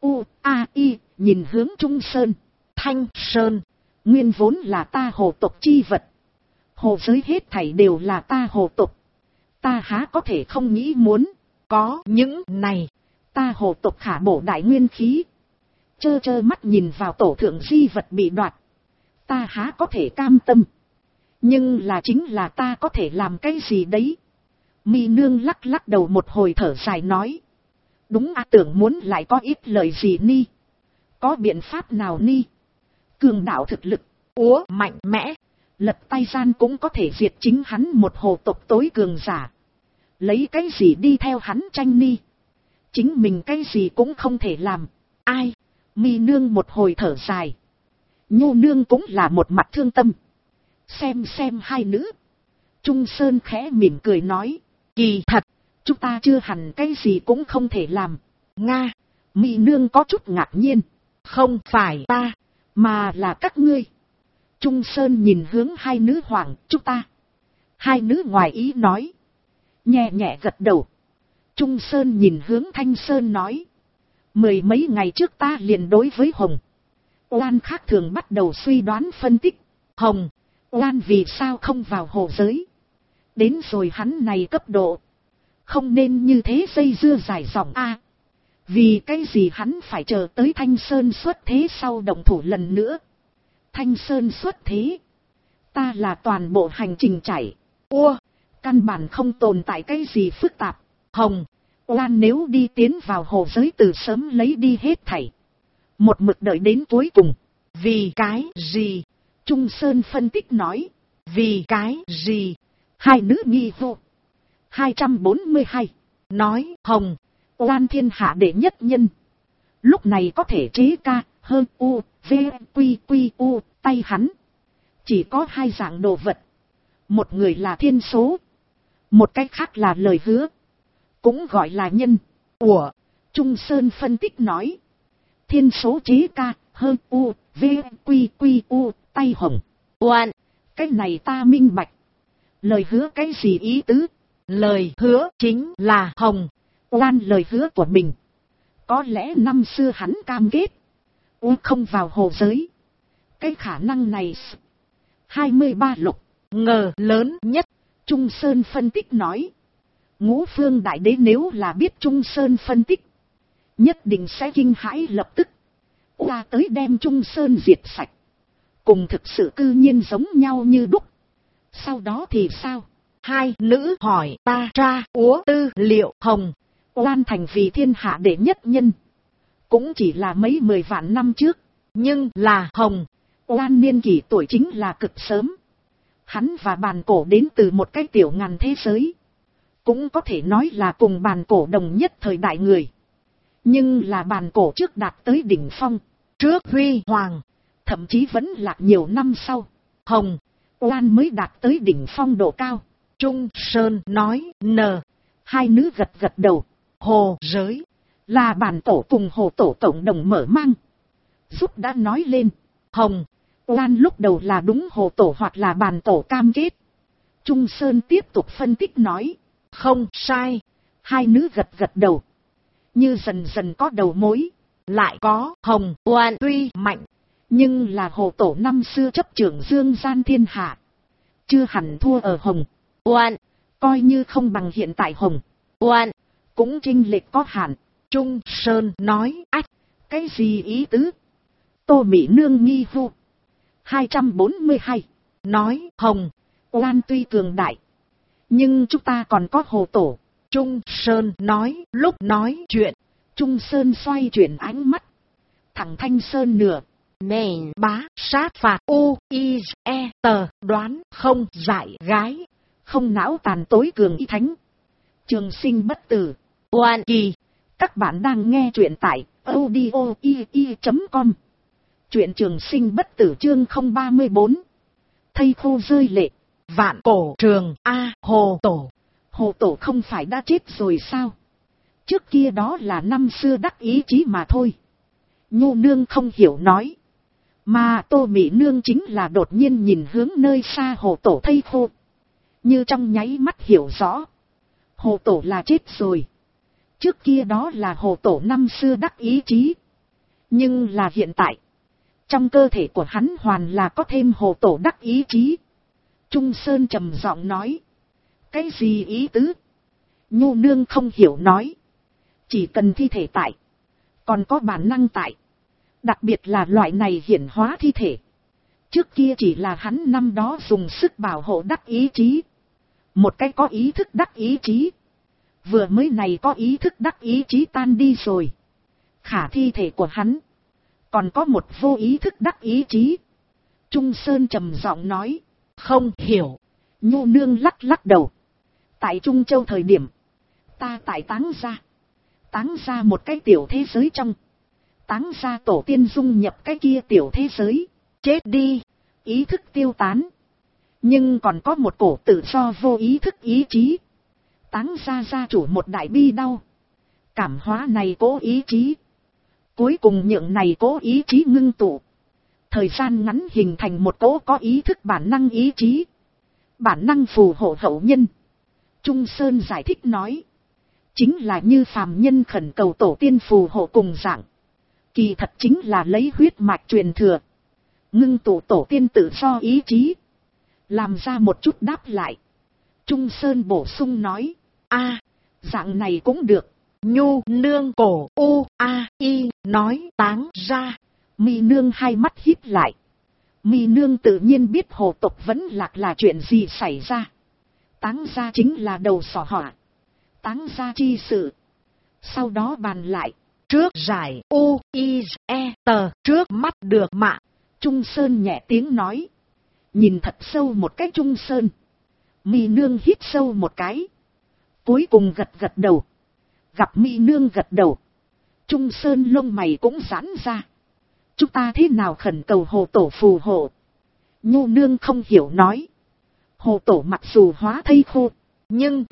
Nhìn hướng Trung Sơn. Thanh Sơn. Nguyên vốn là ta hồ tộc chi vật. Hồ giới hết thảy đều là ta hồ tộc. Ta há có thể không nghĩ muốn. Có những này. Ta hồ tộc khả bổ đại nguyên khí. Chơ mắt nhìn vào tổ thượng di vật bị đoạt. Ta há có thể cam tâm. Nhưng là chính là ta có thể làm cái gì đấy. Mi nương lắc lắc đầu một hồi thở dài nói. Đúng tưởng muốn lại có ít lời gì ni. Có biện pháp nào ni? Cường đạo thực lực, mạnh mẽ, lật tay gian cũng có thể diệt chính hắn một hồ tộc tối cường giả. Lấy cái gì đi theo hắn tranh ni? Chính mình cái gì cũng không thể làm. Ai? Mi nương một hồi thở dài. Nhu nương cũng là một mặt thương tâm. Xem hai nữ. Trung Sơn khẽ mỉm cười nói. Kỳ thật, chúng ta chưa hẳn cái gì cũng không thể làm. Nga, Mi nương có chút ngạc nhiên. Không phải ta, mà là các ngươi. Trung Sơn nhìn hướng hai nữ hoảng, chúng ta. Hai nữ ngoài ý nói. Nhẹ nhẹ gật đầu. Trung Sơn nhìn hướng Thanh Sơn nói. 10 mấy ngày trước ta liền đối với Hồng Oan khác thường bắt đầu suy đoán phân tích. Hồng Oan vì sao không vào hồ giới? Đến rồi hắn này cấp độ. Không nên như thế dây dưa dài dòng a. Vì cái gì hắn phải chờ tới Thanh Sơn xuất thế sau động thủ lần nữa? Thanh Sơn xuất thế. Ta là toàn bộ hành trình chảy. Căn bản không tồn tại cái gì phức tạp. Hồng Oan nếu đi tiến vào hồ giới từ sớm lấy đi hết thảy. Một mực đợi đến cuối cùng. Vì cái gì? Trung Sơn phân tích nói. Vì cái gì? Hai nữ nghi vô. 242. Nói Hồng Oan thiên hạ đệ nhất nhân. Lúc này có thể chế ca hơn u, v, quy u, tay hắn. Chỉ có hai dạng đồ vật. Một người là thiên số. Một cách khác là lời hứa. Cũng gọi là nhân. Trung Sơn phân tích nói. Thiên số chế ca hơn u, v, quy u, tay Hồng Oan. Cái này ta minh bạch. Lời hứa cái gì ý tứ? Lời hứa chính là Hồng Oan lời hứa của mình. Có lẽ năm xưa hắn cam kết không vào hồ giới. Cái khả năng này 23 lục ngờ lớn nhất. Trung Sơn phân tích nói. Ngũ Phương Đại Đế nếu là biết Trung Sơn phân tích, nhất định sẽ kinh hãi lập tức. Qua tới đem Trung Sơn diệt sạch. Cùng thực sự cư nhiên giống nhau như đúc. Sau đó thì sao? Hai nữ hỏi ta tra tư liệu. Hồng Oan thành vì thiên hạ đệ nhất nhân. Cũng chỉ là mấy 10 vạn năm trước. Nhưng là Hồng Oan niên kỷ tuổi chính là cực sớm. Hắn và bàn cổ đến từ một cái tiểu ngàn thế giới. Cũng có thể nói là cùng bàn cổ đồng nhất thời đại người. Nhưng là bàn cổ trước đạt tới đỉnh phong. Trước huy hoàng. Thậm chí vẫn lạc nhiều năm sau. Hồng Oan mới đạt tới đỉnh phong độ cao. Trung Sơn nói hai nữ gật gật đầu. Hồ giới là bàn tổ cùng hồ tổ cộng đồng mở mang. Giúp đã nói lên. Hồng Oan lúc đầu là đúng hồ tổ hoặc là bàn tổ cam kết. Trung Sơn tiếp tục phân tích nói. Không sai. Hai nữ gật gật đầu. Như dần dần có đầu mối. Lại có Hồng Oan tuy mạnh. Nhưng là hồ tổ năm xưa chấp trưởng dương gian thiên hạ. Chưa hẳn thua ở Hồng Oan. Coi như không bằng hiện tại Hồng Oan. Cũng chênh lệch có hạn. Trung Sơn nói. Ách, cái gì ý tứ? Tô Mỹ Nương nghi vu. 242. Nói Hồng Oan tuy cường đại. Nhưng chúng ta còn có hồ tổ. Trung Sơn nói. Lúc nói chuyện, Trung Sơn xoay chuyển ánh mắt. Thẳng Thanh Sơn nửa. Nền bá sát phạt u, i, e, tờ, đoán không giải gái. Không não tàn tối cường y thánh. Trường sinh bất tử. Oan kỳ. Các bạn đang nghe truyện tại audio.com. Truyện trường sinh bất tử chương 034. Thây khô rơi lệ. Vạn cổ trường hồ tổ. Hồ tổ không phải đã chết rồi sao? Trước kia đó là năm xưa đắc ý chí mà thôi. Nhu nương không hiểu nói. Mà Tô Mỹ Nương chính là đột nhiên nhìn hướng nơi xa hồ tổ thây khô. Như trong nháy mắt hiểu rõ. Hồ tổ là chết rồi. Trước kia đó là hồ tổ năm xưa đắc ý chí. Nhưng là hiện tại. Trong cơ thể của hắn hoàn là có thêm hồ tổ đắc ý chí. Trung Sơn trầm giọng nói. Cái gì ý tứ? Nhu nương không hiểu nói. Chỉ cần thi thể tại. Còn có bản năng tại. Đặc biệt là loại này hiển hóa thi thể. Trước kia chỉ là hắn năm đó dùng sức bảo hộ đắc ý chí. Một cái có ý thức đắc ý chí. Vừa mới này có ý thức đắc ý chí tan đi rồi. Khả thi thể của hắn. Còn có một vô ý thức đắc ý chí. Trung Sơn trầm giọng nói. Không hiểu. Nhu nương lắc lắc đầu. Tại Trung Châu thời điểm. Ta tại Táng ra một cái tiểu thế giới trong. Táng ra tổ tiên dung nhập cái kia tiểu thế giới. Chết đi. Ý thức tiêu tán. Nhưng còn có một cổ tự do vô ý thức ý chí. Táng ra gia chủ một đại bi đau. Cảm hóa này cố ý chí. Cuối cùng nhượng này cố ý chí ngưng tụ. Thời gian ngắn hình thành một cố có ý thức bản năng ý chí. Bản năng phù hộ hậu nhân. Trung Sơn giải thích nói. Chính là như phàm nhân khẩn cầu tổ tiên phù hộ cùng dạng. Kỳ thật chính là lấy huyết mạch truyền thừa. Ngưng tụ tổ tiên tự do ý chí. Làm ra một chút đáp lại. Trung Sơn bổ sung nói. Dạng này cũng được. Nhu nương cổ u-a-i nói táng ra. Mi nương hai mắt híp lại. Mi nương tự nhiên biết hồ tộc vẫn lạc là chuyện gì xảy ra. Táng ra chính là đầu sỏ họa. Táng ra chi sự. Sau đó bàn lại. Trước giải u-i-e-tờ trước mắt được mạ. Trung Sơn nhẹ tiếng nói. Nhìn thật sâu một cái Trung Sơn. Mi nương hít sâu một cái. Cuối cùng gật gật đầu. Gặp Mi nương gật đầu. Trung Sơn lông mày cũng giãn ra. Chúng ta thế nào khẩn cầu hồ tổ phù hộ? Nhu nương không hiểu nói. Hồ tổ mặc dù hóa thây khô. Nhưng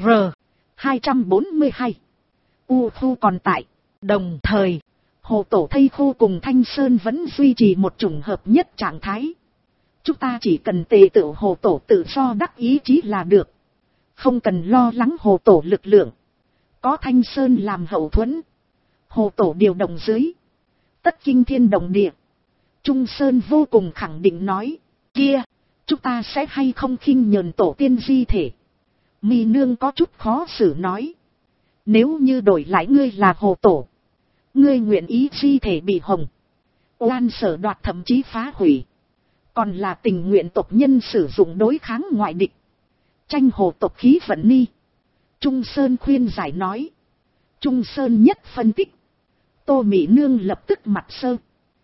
R242 U khu còn tại. Đồng thời, hồ tổ thây khô cùng Thanh Sơn vẫn duy trì một chủng hợp nhất trạng thái. Chúng ta chỉ cần tề tự hồ tổ tự do đắc ý chí là được. Không cần lo lắng hồ tổ lực lượng. Có Thanh Sơn làm hậu thuẫn. Hồ tổ điều động dưới. Tất kinh thiên động địa. Trung Sơn vô cùng khẳng định nói. Kia, chúng ta sẽ hay không khinh nhờn tổ tiên di thể. Mi nương có chút khó xử nói. Nếu như đổi lại ngươi là hồ tổ. Ngươi nguyện ý di thể bị hồng. Oan sở đoạt thậm chí phá hủy. Còn là tình nguyện tộc nhân sử dụng đối kháng ngoại địch. Tranh hồ tộc khí vận ni. Trung Sơn khuyên giải nói. Trung Sơn nhất phân tích. Tô Mỹ Nương lập tức mặt sơ.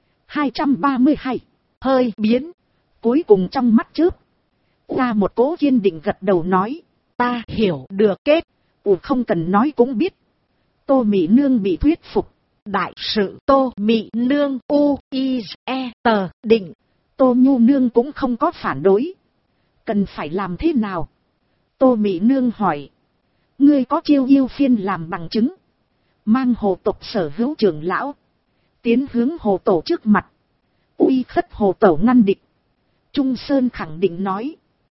232. Hơi biến. Cuối cùng trong mắt chớp. Qua một cố kiên định gật đầu nói. Ta hiểu được kết. Không cần nói cũng biết. Tô Mỹ Nương bị thuyết phục. Đại sự Tô Mỹ Nương U-I-E-T định. Tô Nhu Nương cũng không có phản đối. Cần phải làm thế nào? Tô Mỹ Nương hỏi. Ngươi có chiêu yêu phiên làm bằng chứng. Mang hồ tộc sở hữu trưởng lão. Tiến hướng hồ tổ trước mặt. Uy khất hồ tổ ngăn địch. Trung Sơn khẳng định nói.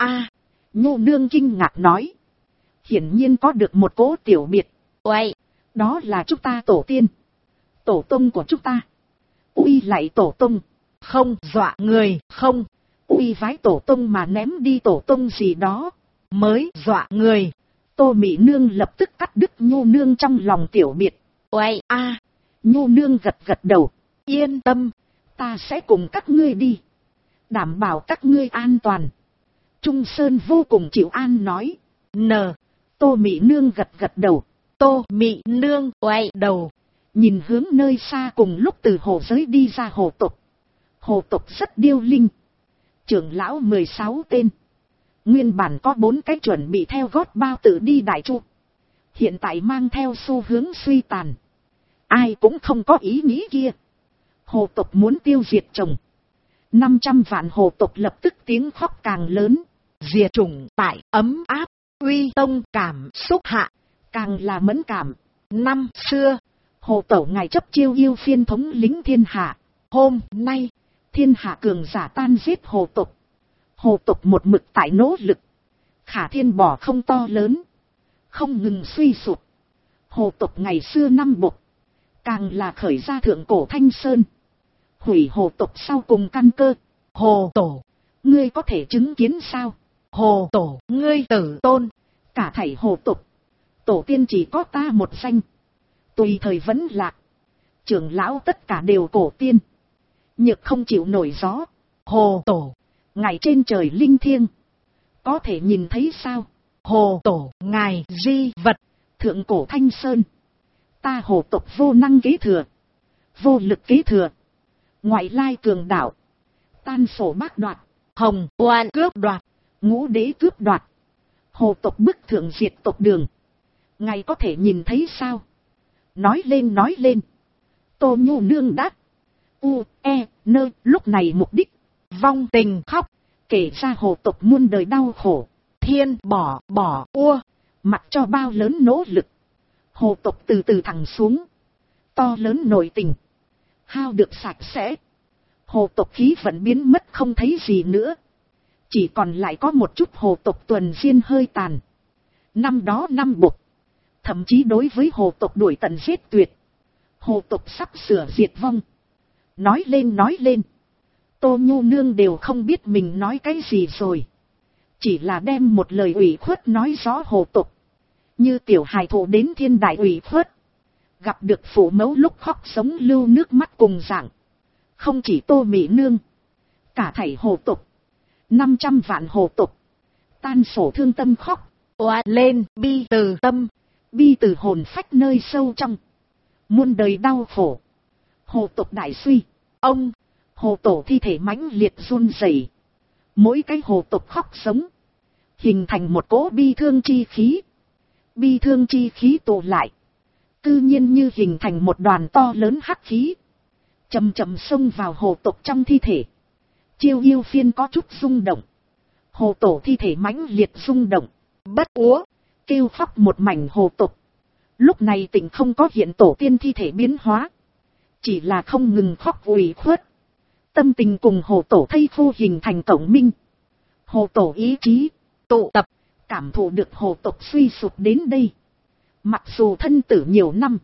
Nhu Nương kinh ngạc nói. Hiển nhiên có được một cố tiểu biệt. Uầy, đó là chúng ta tổ tiên. Tổ tông của chúng ta. Uy lại tổ tông. Không dọa người, không. Uy vái tổ tông mà ném đi tổ tông gì đó. Mới dọa người. Tô Mỹ Nương lập tức cắt đứt Nhu Nương trong lòng tiểu biệt. Uầy, Nhu Nương gật gật đầu. Yên tâm, ta sẽ cùng các ngươi đi. Đảm bảo các ngươi an toàn. Trung Sơn vô cùng chịu an nói. Tô Mỹ Nương gật gật đầu. Tô Mỹ Nương quay đầu. Nhìn hướng nơi xa cùng lúc từ hồ giới đi ra hồ tộc. Hồ tộc rất điêu linh. Trưởng lão 16 tên. Nguyên bản có 4 cái chuẩn bị theo gót bao tử đi đại chu. Hiện tại mang theo xu hướng suy tàn. Ai cũng không có ý nghĩ kia. Hồ tộc muốn tiêu diệt chồng. 500 vạn hồ tộc lập tức tiếng khóc càng lớn. Diệt chủng tại ấm áp, uy tông cảm xúc hạ. Càng là mẫn cảm. Năm xưa, hồ tổ ngài chấp chiêu yêu phiên thống lĩnh thiên hạ. Hôm nay, thiên hạ cường giả tan giết hồ tộc. Hồ tộc một mực tại nỗ lực. Khả thiên bỏ không to lớn. Không ngừng suy sụp. Hồ tộc ngày xưa năm bộc. Càng là khởi ra thượng cổ Thanh Sơn. Hủy hồ tộc sau cùng căn cơ. Hồ tổ, ngươi có thể chứng kiến sao? Hồ tổ, ngươi tử tôn. Cả thảy hồ tộc. Tổ tiên chỉ có ta một danh. Tùy thời vẫn lạc. Trưởng lão tất cả đều cổ tiên. Nhược không chịu nổi gió. Hồ tổ, Ngài trên trời linh thiêng, có thể nhìn thấy sao? Hồ tổ ngài di vật, Thượng cổ Thanh Sơn, ta hồ tộc vô năng kế thừa, vô lực kế thừa, ngoại lai cường đạo, tan sổ bác đoạt, hồng oan cướp đoạt, ngũ đế cướp đoạt, hồ tộc bức thượng diệt tộc đường. Ngài có thể nhìn thấy sao? Nói lên. Tô Nhu Nương đáp. Lúc này mục đích, vong tình khóc, kể ra hồ tộc muôn đời đau khổ, thiên bỏ ua, mặc cho bao lớn nỗ lực, hồ tộc từ từ thẳng xuống, to lớn nội tình, hao được sạch sẽ, hồ tộc khí vận biến mất không thấy gì nữa, chỉ còn lại có một chút hồ tộc tuần diên hơi tàn. Năm đó năm bục, thậm chí đối với hồ tộc đuổi tận giết tuyệt, hồ tộc sắp sửa diệt vong. Nói lên, Tô Nhu Nương đều không biết mình nói cái gì rồi, chỉ là đem một lời ủy khuất nói rõ hồ tộc, như tiểu hài thụ đến thiên đại ủy khuất, gặp được phụ mẫu lúc khóc sống lưu nước mắt cùng dạng. Không chỉ Tô Mỹ Nương, cả thảy hồ tộc, 500 vạn hồ tộc, tan sổ thương tâm khóc, oa lên bi từ tâm, bi từ hồn phách nơi sâu trong, muôn đời đau khổ, hồ tộc đại suy. Ông, hồ tổ thi thể mãnh liệt run rẩy, mỗi cái hồ tộc khóc sống, hình thành một cỗ bi thương chi khí. Bi thương chi khí tụ lại, tự nhiên như hình thành một đoàn to lớn hắc khí, chậm chậm xông vào hồ tộc trong thi thể. Chiêu yêu phiên có chút rung động, hồ tổ thi thể mãnh liệt rung động, bất úa, kêu khóc một mảnh hồ tộc. Lúc này tỉnh không có hiện tổ tiên thi thể biến hóa, chỉ là không ngừng khóc ủy khuất. Tâm tình cùng hồ tổ thây khô hình thành tổng minh. Hồ tổ ý chí tụ tập, cảm thụ được hồ tộc suy sụp đến đây. Mặc dù thân tử nhiều năm,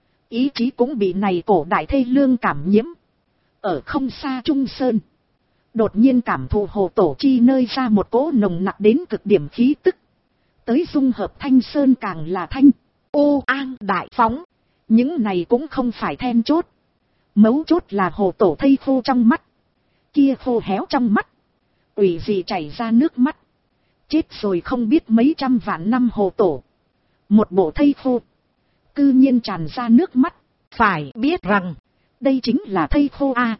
ý chí cũng bị này cổ đại thê lương cảm nhiễm. Ở không xa Trung Sơn, đột nhiên cảm thụ hồ tổ chi nơi ra một cỗ nồng nặc đến cực điểm khí tức. Tới dung hợp Thanh Sơn càng là thanh, an đại phóng. Những này cũng không phải then chốt. Mấu chốt là hồ tổ thây khô trong mắt, kia khô héo trong mắt, ủy dị chảy ra nước mắt. Chết rồi không biết mấy trăm vạn năm hồ tổ, một bộ thây khô, cư nhiên tràn ra nước mắt. Phải biết rằng, đây chính là thây khô a.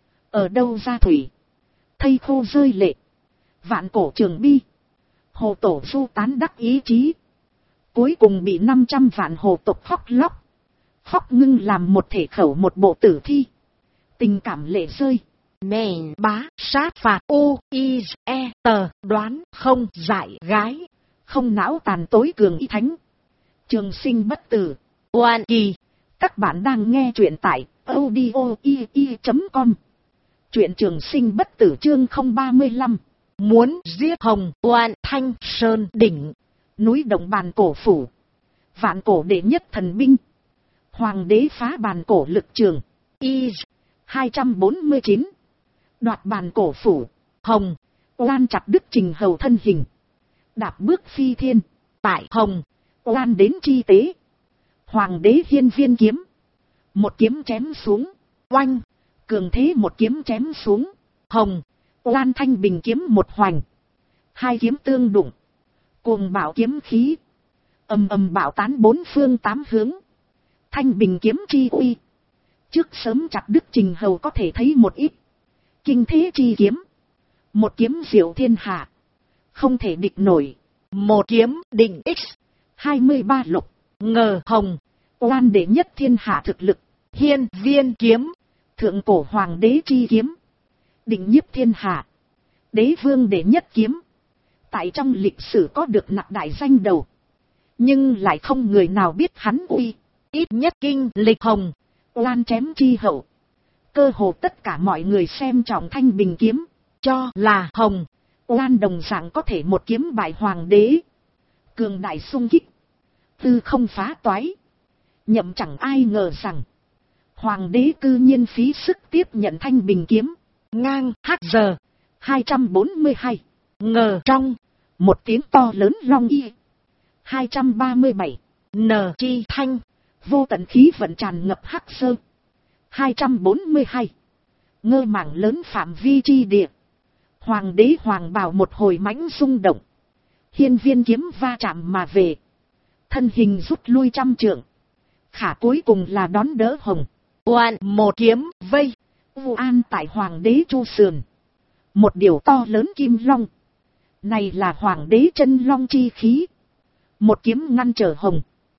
Ở đâu ra thủy, thây khô rơi lệ, vạn cổ trường bi. Hồ tổ du tán đắc ý chí, cuối cùng bị 500 vạn hồ tộc khóc lóc, khóc ngưng làm một thể khẩu một bộ tử thi. Tình cảm lệ rơi. Mền bá sát phạt tờ đoán không dại gái, không não tàn tối cường y thánh, trường sinh bất tử. Oan kỳ. Các bạn đang nghe truyện tại audio.com. Truyện trường sinh bất tử chương 035. Muốn giết hồng oan Thanh Sơn đỉnh, núi động bàn cổ phủ, vạn cổ đệ nhất thần binh, hoàng đế phá bàn cổ lực trường. 249. Đoạt bàn cổ phủ, hồng oan chặt đứt Trình Hầu thân hình, đạp bước phi thiên. Tại hồng oan đến chi tế, hoàng đế hiên viên kiếm, một kiếm chém xuống. Oanh, cường thế một kiếm chém xuống. Hồng oan thanh bình kiếm một hoành, hai kiếm tương đụng, cuồng bạo kiếm khí, ầm ầm bạo tán bốn phương tám hướng. Thanh bình kiếm chi uy, trước sớm chặt đứt Trình Hầu có thể thấy một ít. Kinh thế chi kiếm, một kiếm diệu thiên hạ, không thể địch nổi. Một kiếm định x 23 lục. Ngờ hồng oan đệ nhất thiên hạ thực lực, hiên viên kiếm, thượng cổ hoàng đế chi kiếm, định nhiếp thiên hạ, đế vương đệ nhất kiếm. Tại trong lịch sử có được nặc đại danh đầu, nhưng lại không người nào biết hắn uy. Ít nhất kinh lịch hồng oan chém chi hậu, cơ hồ tất cả mọi người xem trọng thanh bình kiếm, cho là hồng oan đồng dạng có thể một kiếm bại hoàng đế. Cường đại sung kích, tư không phá toái. Nhậm chẳng ai ngờ rằng, hoàng đế cư nhiên phí sức tiếp nhận thanh bình kiếm. Ngang giờ 242. Ngờ trong một tiếng to lớn long y. 237. N chi thanh, vô tận khí vận tràn ngập hắc sơ. 242. Ngơ mảng lớn phạm vi chi địa, Hoàng đế hoàng bào một hồi mãnh rung động. Hiên viên kiếm va chạm mà về. Thân hình rút lui 100 trượng. Khả cuối cùng là đón đỡ Hồng Oan một kiếm vây. Vu An tại hoàng đế chu sườn. Một điều to lớn kim long. Này là hoàng đế chân long chi khí. Một kiếm ngăn trở Hồng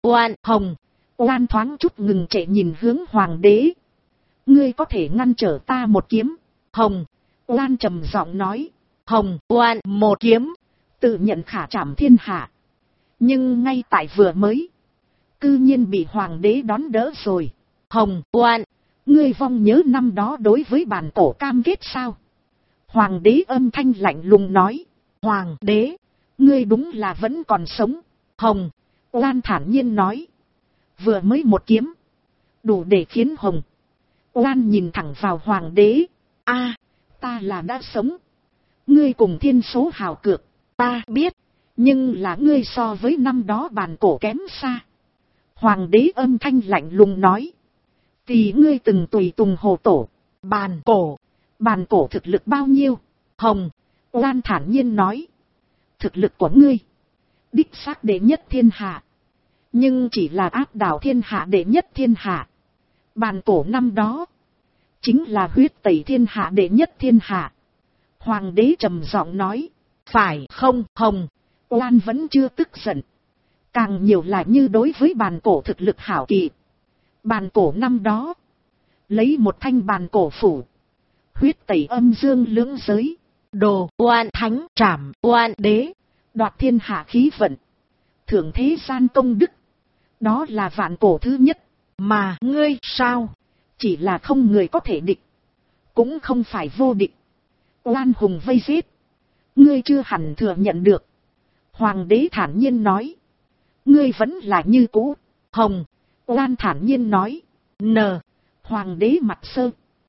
Oan thoáng chút ngừng trệ nhìn hướng hoàng đế. Ngươi có thể ngăn trở ta một kiếm. Hồng Oan trầm giọng nói. Hồng Oan một kiếm. Tự nhận khả trảm thiên hạ. Nhưng ngay tại vừa mới. Cư nhiên bị hoàng đế đón đỡ rồi. Hồng Oan. Ngươi vong nhớ năm đó đối với bản cổ cam kết sao? Hoàng đế âm thanh lạnh lùng nói. Hoàng đế. Ngươi đúng là vẫn còn sống. Hồng Oan thản nhiên nói. Vừa mới một kiếm. Đủ để khiến Hồng Oan nhìn thẳng vào hoàng đế. Ta là đã sống. Ngươi cùng thiên số hào cược. Ta biết. Nhưng là ngươi so với năm đó bản cổ kém xa. Hoàng đế âm thanh lạnh lùng nói. Thì ngươi từng tùy tùng hồ tổ. Bản cổ thực lực bao nhiêu? Hồng Oan thản nhiên nói. Thực lực của ngươi. Đích xác đệ nhất thiên hạ. Nhưng chỉ là áp đảo thiên hạ đệ nhất thiên hạ. Bản cổ năm đó. Chính là huyết tẩy thiên hạ đệ nhất thiên hạ. Hoàng đế trầm giọng nói. Phải không? Hồng Oan vẫn chưa tức giận. Càng nhiều là như đối với bản cổ thực lực hảo kỳ. Bản cổ năm đó. Lấy một thanh bản cổ phủ. Huyết tẩy âm dương lưỡng giới. Đồ oan thánh trảm oan đế. Đoạt thiên hạ khí vận. Thưởng thế gian công đức. Đó là vạn cổ thứ nhất. Mà ngươi sao? Chỉ là không người có thể địch. Cũng không phải vô địch. Oan hùng vây giết. Ngươi chưa hẳn thừa nhận được. Hoàng đế thản nhiên nói. Ngươi vẫn là như cũ. Hồng Oan thản nhiên nói. Hoàng đế mặt sơ.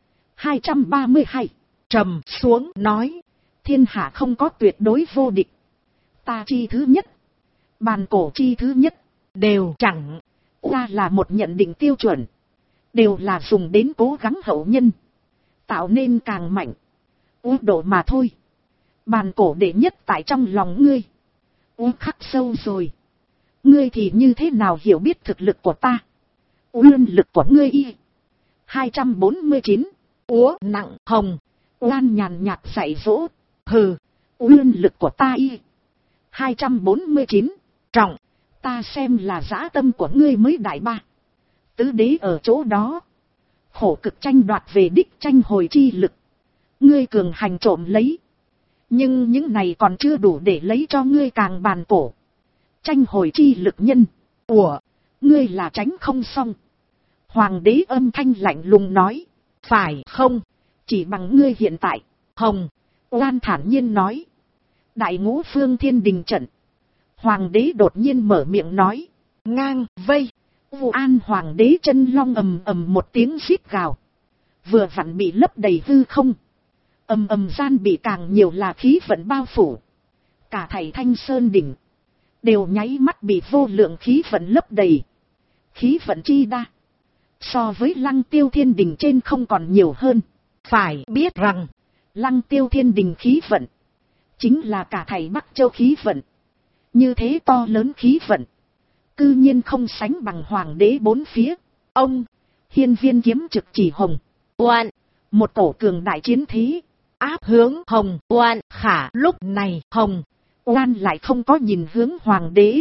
232. Trầm xuống nói. Thiên hạ không có tuyệt đối vô địch. Ta chi thứ nhất. Bản cổ chi thứ nhất. Đều chẳng qua là một nhận định tiêu chuẩn. Đều là dùng đến cố gắng hậu nhân. Tạo nên càng mạnh. Độ mà thôi. Bản cổ đệ nhất tại trong lòng ngươi. Khắc sâu rồi. Ngươi thì như thế nào hiểu biết thực lực của ta? Uyên lực của ngươi y. 249. Nặng. Hồng Oan nhàn nhạt dạy dỗ. Hừ. Uyên lực của ta y. 249. Trọng. Ta xem là dã tâm của ngươi mới đại ba. Tứ đế ở chỗ đó. Khổ cực tranh đoạt về đích tranh hồi chi lực. Ngươi cường hành trộm lấy. Nhưng những này còn chưa đủ để lấy cho ngươi càng bản cổ. Tranh hồi chi lực nhân. Ngươi là tránh không xong. Hoàng đế âm thanh lạnh lùng nói. Phải không? Chỉ bằng ngươi hiện tại. Hồng Oan thản nhiên nói. Đại ngũ phương thiên đình trận. Hoàng đế đột nhiên mở miệng nói. Ngang vây. Vu An hoàng đế chân long ầm ầm một tiếng rít gào. Vừa vặn bị lấp đầy hư không. Ầm ầm gian bị càng nhiều là khí vận bao phủ. Cả thảy Thanh Sơn đỉnh. Đều nháy mắt bị vô lượng khí vận lấp đầy. Khí vận chi đa. So với Lăng Tiêu Thiên Đình trên không còn nhiều hơn. Phải biết rằng. Lăng Tiêu Thiên Đình khí vận. Chính là cả thảy Bắc Châu khí vận. Như thế to lớn khí vận. Cư nhiên không sánh bằng hoàng đế bốn phía. Ông. Hiên viên kiếm trực chỉ Hồng Oan. Một cổ cường đại chiến thế. Áp hướng Hồng Oan. Khả lúc này Hồng Oan lại không có nhìn hướng hoàng đế.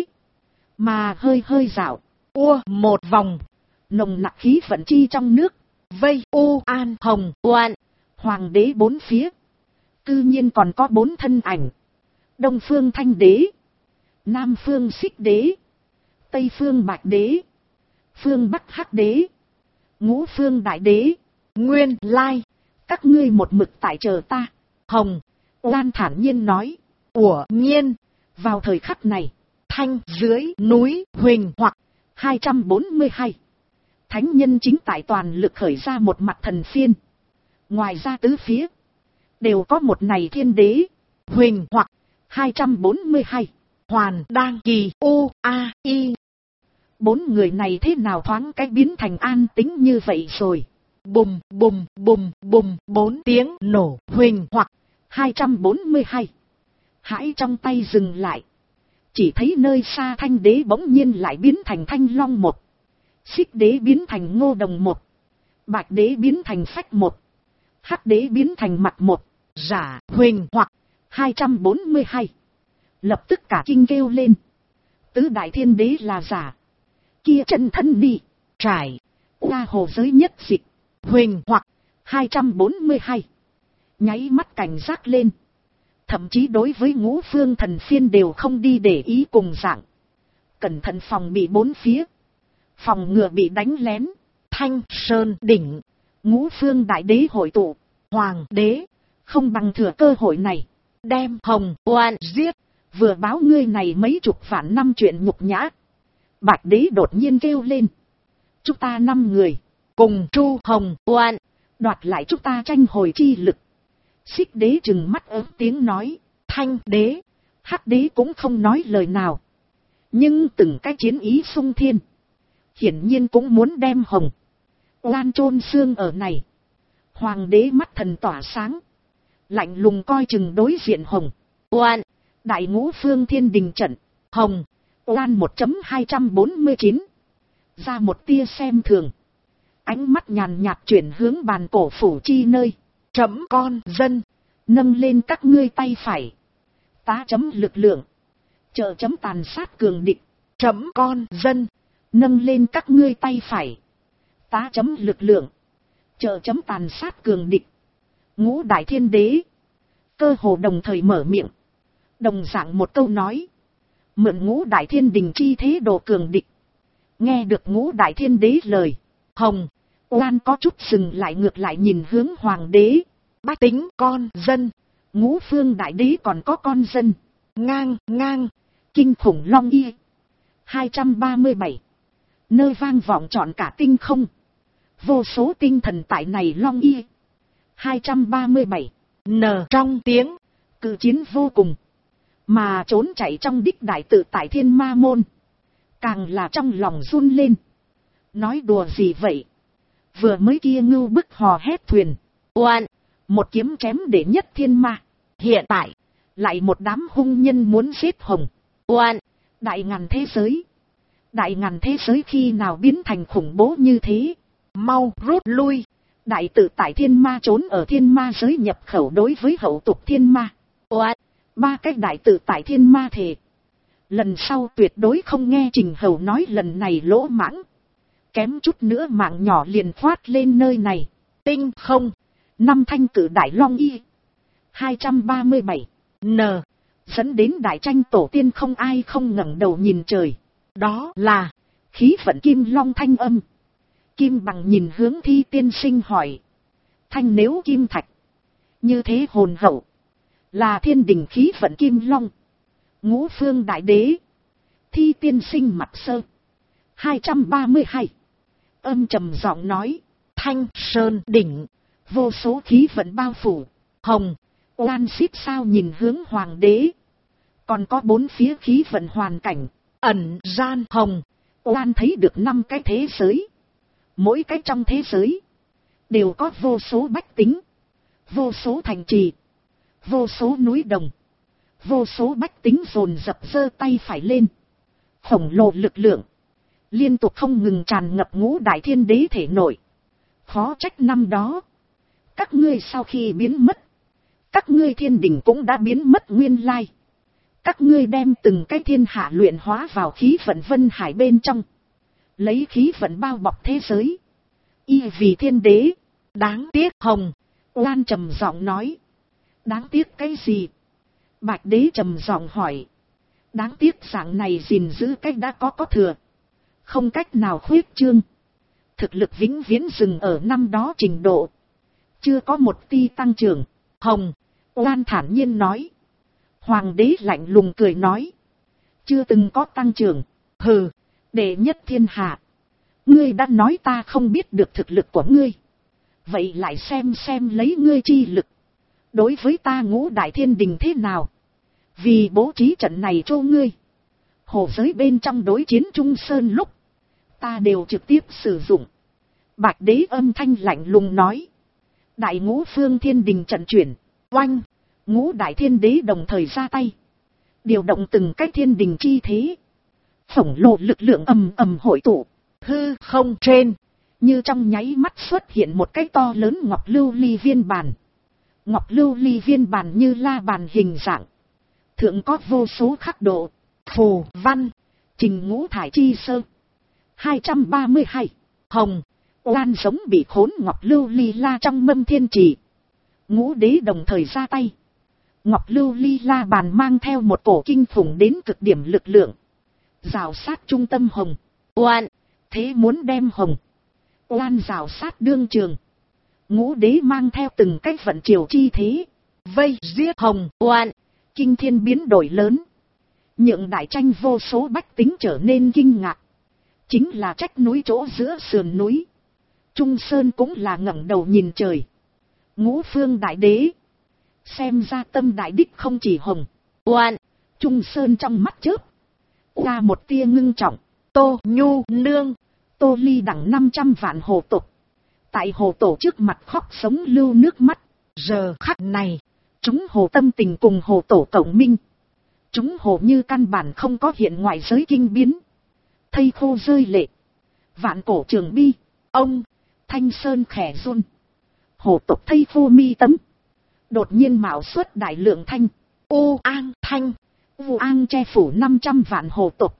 Mà hơi hơi dạo. Một vòng. Nồng nặc khí vận chi trong nước. Vây An Hồng Oan. Hoàng đế bốn phía. Cư nhiên còn có 4 thân ảnh. Đông phương Thanh đế. Nam phương Xích đế. Tây phương Bạch đế. Phương Bắc Hắc đế. Ngũ phương Đại đế. Nguyên lai. Các ngươi một mực tại chờ ta. Hồng Oan thản nhiên nói. Nhiên. Vào thời khắc này. Thanh dưới núi Huỳnh hoặc 242. Thánh nhân chính tại toàn lực khởi ra một mặt thần phiên. Ngoài ra tứ phía. Đều có một này thiên đế. Huỳnh hoặc 242. Hoàn đang kỳ I. 4 người này thế nào thoáng cái biến thành an tĩnh như vậy rồi. Bùm bùm bùm bùm 4 tiếng nổ. Huỳnh hoặc 242. Hãi trong tay dừng lại. Chỉ thấy nơi xa Thanh đế bỗng nhiên lại biến thành Thanh Long một. Xích đế biến thành Ngô Đồng một. Bạch đế biến thành Phách một. Hắc đế biến thành Mặt một. Giả huỳnh hoặc. 242. Lập tức cả kinh kêu lên. Tứ đại thiên đế là giả. Kia chân thân đi. Trải. Qua hồ giới nhất dịch. Huỳnh hoặc. 242. Nháy mắt cảnh giác lên. Thậm chí đối với Ngũ Phương Thần Phiên đều không đi để ý cùng dạng. Cẩn thận phòng bị bốn phía. Phòng ngừa bị đánh lén. Thanh Sơn đỉnh. Ngũ Phương Đại Đế hội tụ. Hoàng đế. Không bằng thừa cơ hội này. Đem Hồng Oan giết. Vừa báo ngươi này mấy chục vạn năm chuyện nhục nhã. Bạch đế đột nhiên kêu lên. Chúng ta 5 người. Cùng Chu Hồng Oan. Đoạt lại chúng ta tranh hồi chi lực. Xích đế trừng mắt ớn tiếng nói. Thanh đế. Hắc đế cũng không nói lời nào. Nhưng từng cái chiến ý sung thiên. Hiển nhiên cũng muốn đem Hồng Oan chôn xương ở này. Hoàng đế mắt thần tỏa sáng. Lạnh lùng coi chừng đối diện Hồng Oan. Đại Ngũ Phương Thiên Đình trận. Hồng Oan 1.249. Ra một tia xem thường. Ánh mắt nhàn nhạt chuyển hướng bàn cổ phủ chi nơi. Trẫm con dân. Nâng lên các ngươi tay phải. Tá chấm lực lượng. Trợ chấm tàn sát cường địch. Trẫm con dân. Nâng lên các ngươi tay phải. Tá chấm lực lượng. Trợ chấm tàn sát cường địch. Ngũ đại thiên đế. Cơ hồ đồng thời mở miệng. Đồng dạng một câu nói. Mượn Ngũ đại thiên đình chi thế đồ cường địch. Nghe được Ngũ đại thiên đế lời. Hồng Oan có chút dừng lại ngược lại nhìn hướng hoàng đế. Bách tính con dân. Ngũ Phương Đại Đế còn có con dân. Ngang. Kinh khủng long y. 237. Nơi vang vọng trọn cả tinh không. Vô số tinh thần tại này long y. 237. Trong tiếng. Cự chiến vô cùng. Mà trốn chạy trong đích đại tự tại Thiên Ma Môn. Càng là trong lòng run lên. Nói đùa gì vậy? Vừa mới kia ngưu bức hò hét thuyền. Oan. Một kiếm chém để nhất thiên ma. Hiện tại. Lại một đám hung nhân muốn giết Hồng Oan. Đại ngàn thế giới. Đại ngàn thế giới khi nào biến thành khủng bố như thế? Mau rút lui. Đại tự tại thiên ma trốn ở thiên ma giới nhập khẩu đối với hậu tục thiên ma. Oan. 3 cái đại tự tại thiên ma thề. Lần sau tuyệt đối không nghe Trình Hầu nói lần này lỗ mãng. Kém chút nữa mạng nhỏ liền thoát lên nơi này. Tinh không. 5 thanh cử đại long y. 237. Dẫn đến đại tranh tổ tiên không ai không ngẩng đầu nhìn trời. Đó là khí vận kim long thanh âm. Kim Bằng nhìn hướng Thi tiên sinh hỏi. Thanh nếu kim thạch. Như thế hồn hậu. Là thiên đình khí vận kim long. Ngũ Phương Đại Đế. Thi tiên sinh mặt sơ. 232. Âm trầm giọng nói. Thanh Sơn đỉnh. Vô số khí vận bao phủ. Hồng Oan xít sao nhìn hướng hoàng đế. Còn có 4 phía khí vận hoàn cảnh. Ẩn gian Hồng Oan thấy được 5 cái thế giới. Mỗi cái trong thế giới. Đều có vô số bách tính. Vô số thành trì. Vô số núi đồng. Vô số bách tính dồn dập giơ tay phải lên. Khổng lồ lực lượng. Liên tục không ngừng tràn ngập Ngũ đại thiên đế thể nội. Khó trách năm đó. Các ngươi sau khi biến mất. Các ngươi thiên đình cũng đã biến mất nguyên lai. Các ngươi đem từng cái thiên hạ luyện hóa vào khí vận vân hải bên trong. Lấy khí vận bao bọc thế giới. Y vì thiên đế. Đáng tiếc Hồng Oan trầm giọng nói. Đáng tiếc cái gì? Bạch đế trầm giọng hỏi. Đáng tiếc dạng này gìn giữ cách đã có thừa. Không cách nào khuyết trương. Thực lực vĩnh viễn dừng ở năm đó trình độ. Chưa có một ti tăng trưởng. Hồng Oan thản nhiên nói. Hoàng đế lạnh lùng cười nói. Chưa từng có tăng trưởng. Hừ, đệ nhất thiên hạ. Ngươi đã nói ta không biết được thực lực của ngươi. Vậy lại xem lấy ngươi chi lực. Đối với ta Ngũ đại thiên đình thế nào? Vì bố trí trận này cho ngươi. Hồ giới bên trong đối chiến Trung Sơn lúc. Ta đều trực tiếp sử dụng. Bạch đế âm thanh lạnh lùng nói. Đại Ngũ Phương Thiên Đình trận chuyển. Oanh. Ngũ đại thiên đế đồng thời ra tay, điều động từng cái thiên đình chi thế, khổng lồ lực lượng ầm ầm hội tụ, hư không trên, như trong nháy mắt xuất hiện một cái to lớn ngọc lưu ly viên bàn. Ngọc lưu ly viên bàn như la bàn hình dạng, thượng có vô số khắc độ, phù văn, trình ngũ thải chi sơ. 232. Hồng, oan giống bị khốn ngọc lưu ly la trong mâm thiên trì. Ngũ đế đồng thời ra tay, ngọc lưu ly la bàn mang theo một cổ kinh khủng đến cực điểm lực lượng, rào sát trung tâm hồng, oan, thế muốn đem hồng, oan rào sát đương trường. Ngũ đế mang theo từng cách vận triều chi thế, vây giết hồng, oan, kinh thiên biến đổi lớn, nhượng đại tranh vô số bách tính trở nên kinh ngạc. Chính là trách núi chỗ giữa sườn núi, Trung Sơn cũng là ngẩng đầu nhìn trời. Ngũ phương đại đế, xem ra tâm đại đích không chỉ hồng, oan, Trung Sơn trong mắt chớp qua một tia ngưng trọng. Tô Nhu Nương, Tô Ly đẳng 500 vạn hồ tục, tại hồ tổ trước mặt khóc sống lưu nước mắt. Giờ khắc này, chúng hồ tâm tình cùng hồ tổ cộng minh, chúng hồ như căn bản không có hiện ngoại giới kinh biến, thây khô rơi lệ, vạn cổ trường bi. Ông Thanh Sơn khẽ run, hồ tộc thây khô mi tấm, đột nhiên mạo xuất đại lượng thanh, u an thanh, u an che phủ 500 vạn hồ tộc.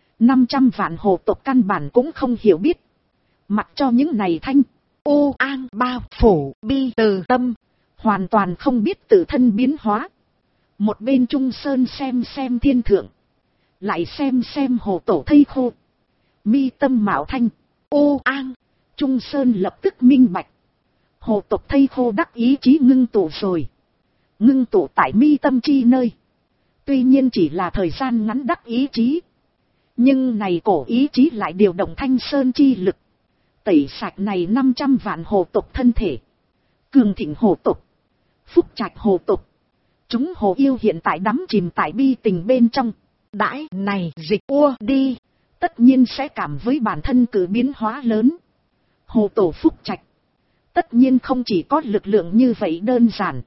500 vạn hồ tộc căn bản cũng không hiểu biết, mặc cho những này thanh, u an bao phủ bi từ tâm, hoàn toàn không biết tự thân biến hóa. Một bên Trung Sơn xem thiên thượng, lại xem hồ tổ thây khô, mi tâm mạo thanh, u an. Trung Sơn lập tức minh bạch, hồ tộc thây khô đắc ý chí ngưng tụ rồi, ngưng tụ tại mi tâm chi nơi. Tuy nhiên chỉ là thời gian ngắn đắc ý chí, nhưng này cổ ý chí lại điều động Thanh Sơn chi lực, tẩy sạch này 500 vạn hồ tộc thân thể. Cường thịnh hồ tộc, phúc trạch hồ tộc, chúng hồ yêu hiện tại đắm chìm tại bi tình bên trong. Đãi này dịch ua đi, tất nhiên sẽ cảm với bản thân cử biến hóa lớn. Hồ tổ phúc trạch, tất nhiên không chỉ có lực lượng như vậy đơn giản,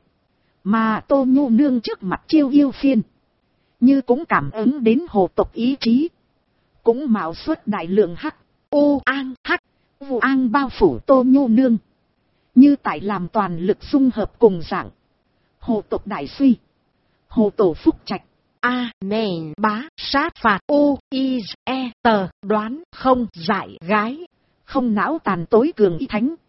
mà Tô Nhu Nương trước mặt chiêu yêu phiên, như cũng cảm ứng đến hồ tộc ý chí, cũng mạo xuất đại lượng hắc, u an hắc, u an bao phủ Tô Nhu Nương, như tại làm toàn lực dung hợp cùng dạng. Hồ tộc đại suy, hồ tổ phúc trạch, a nền bá sát phạt u i e tờ đoán không giải gái, không não tàn tối cường y thánh,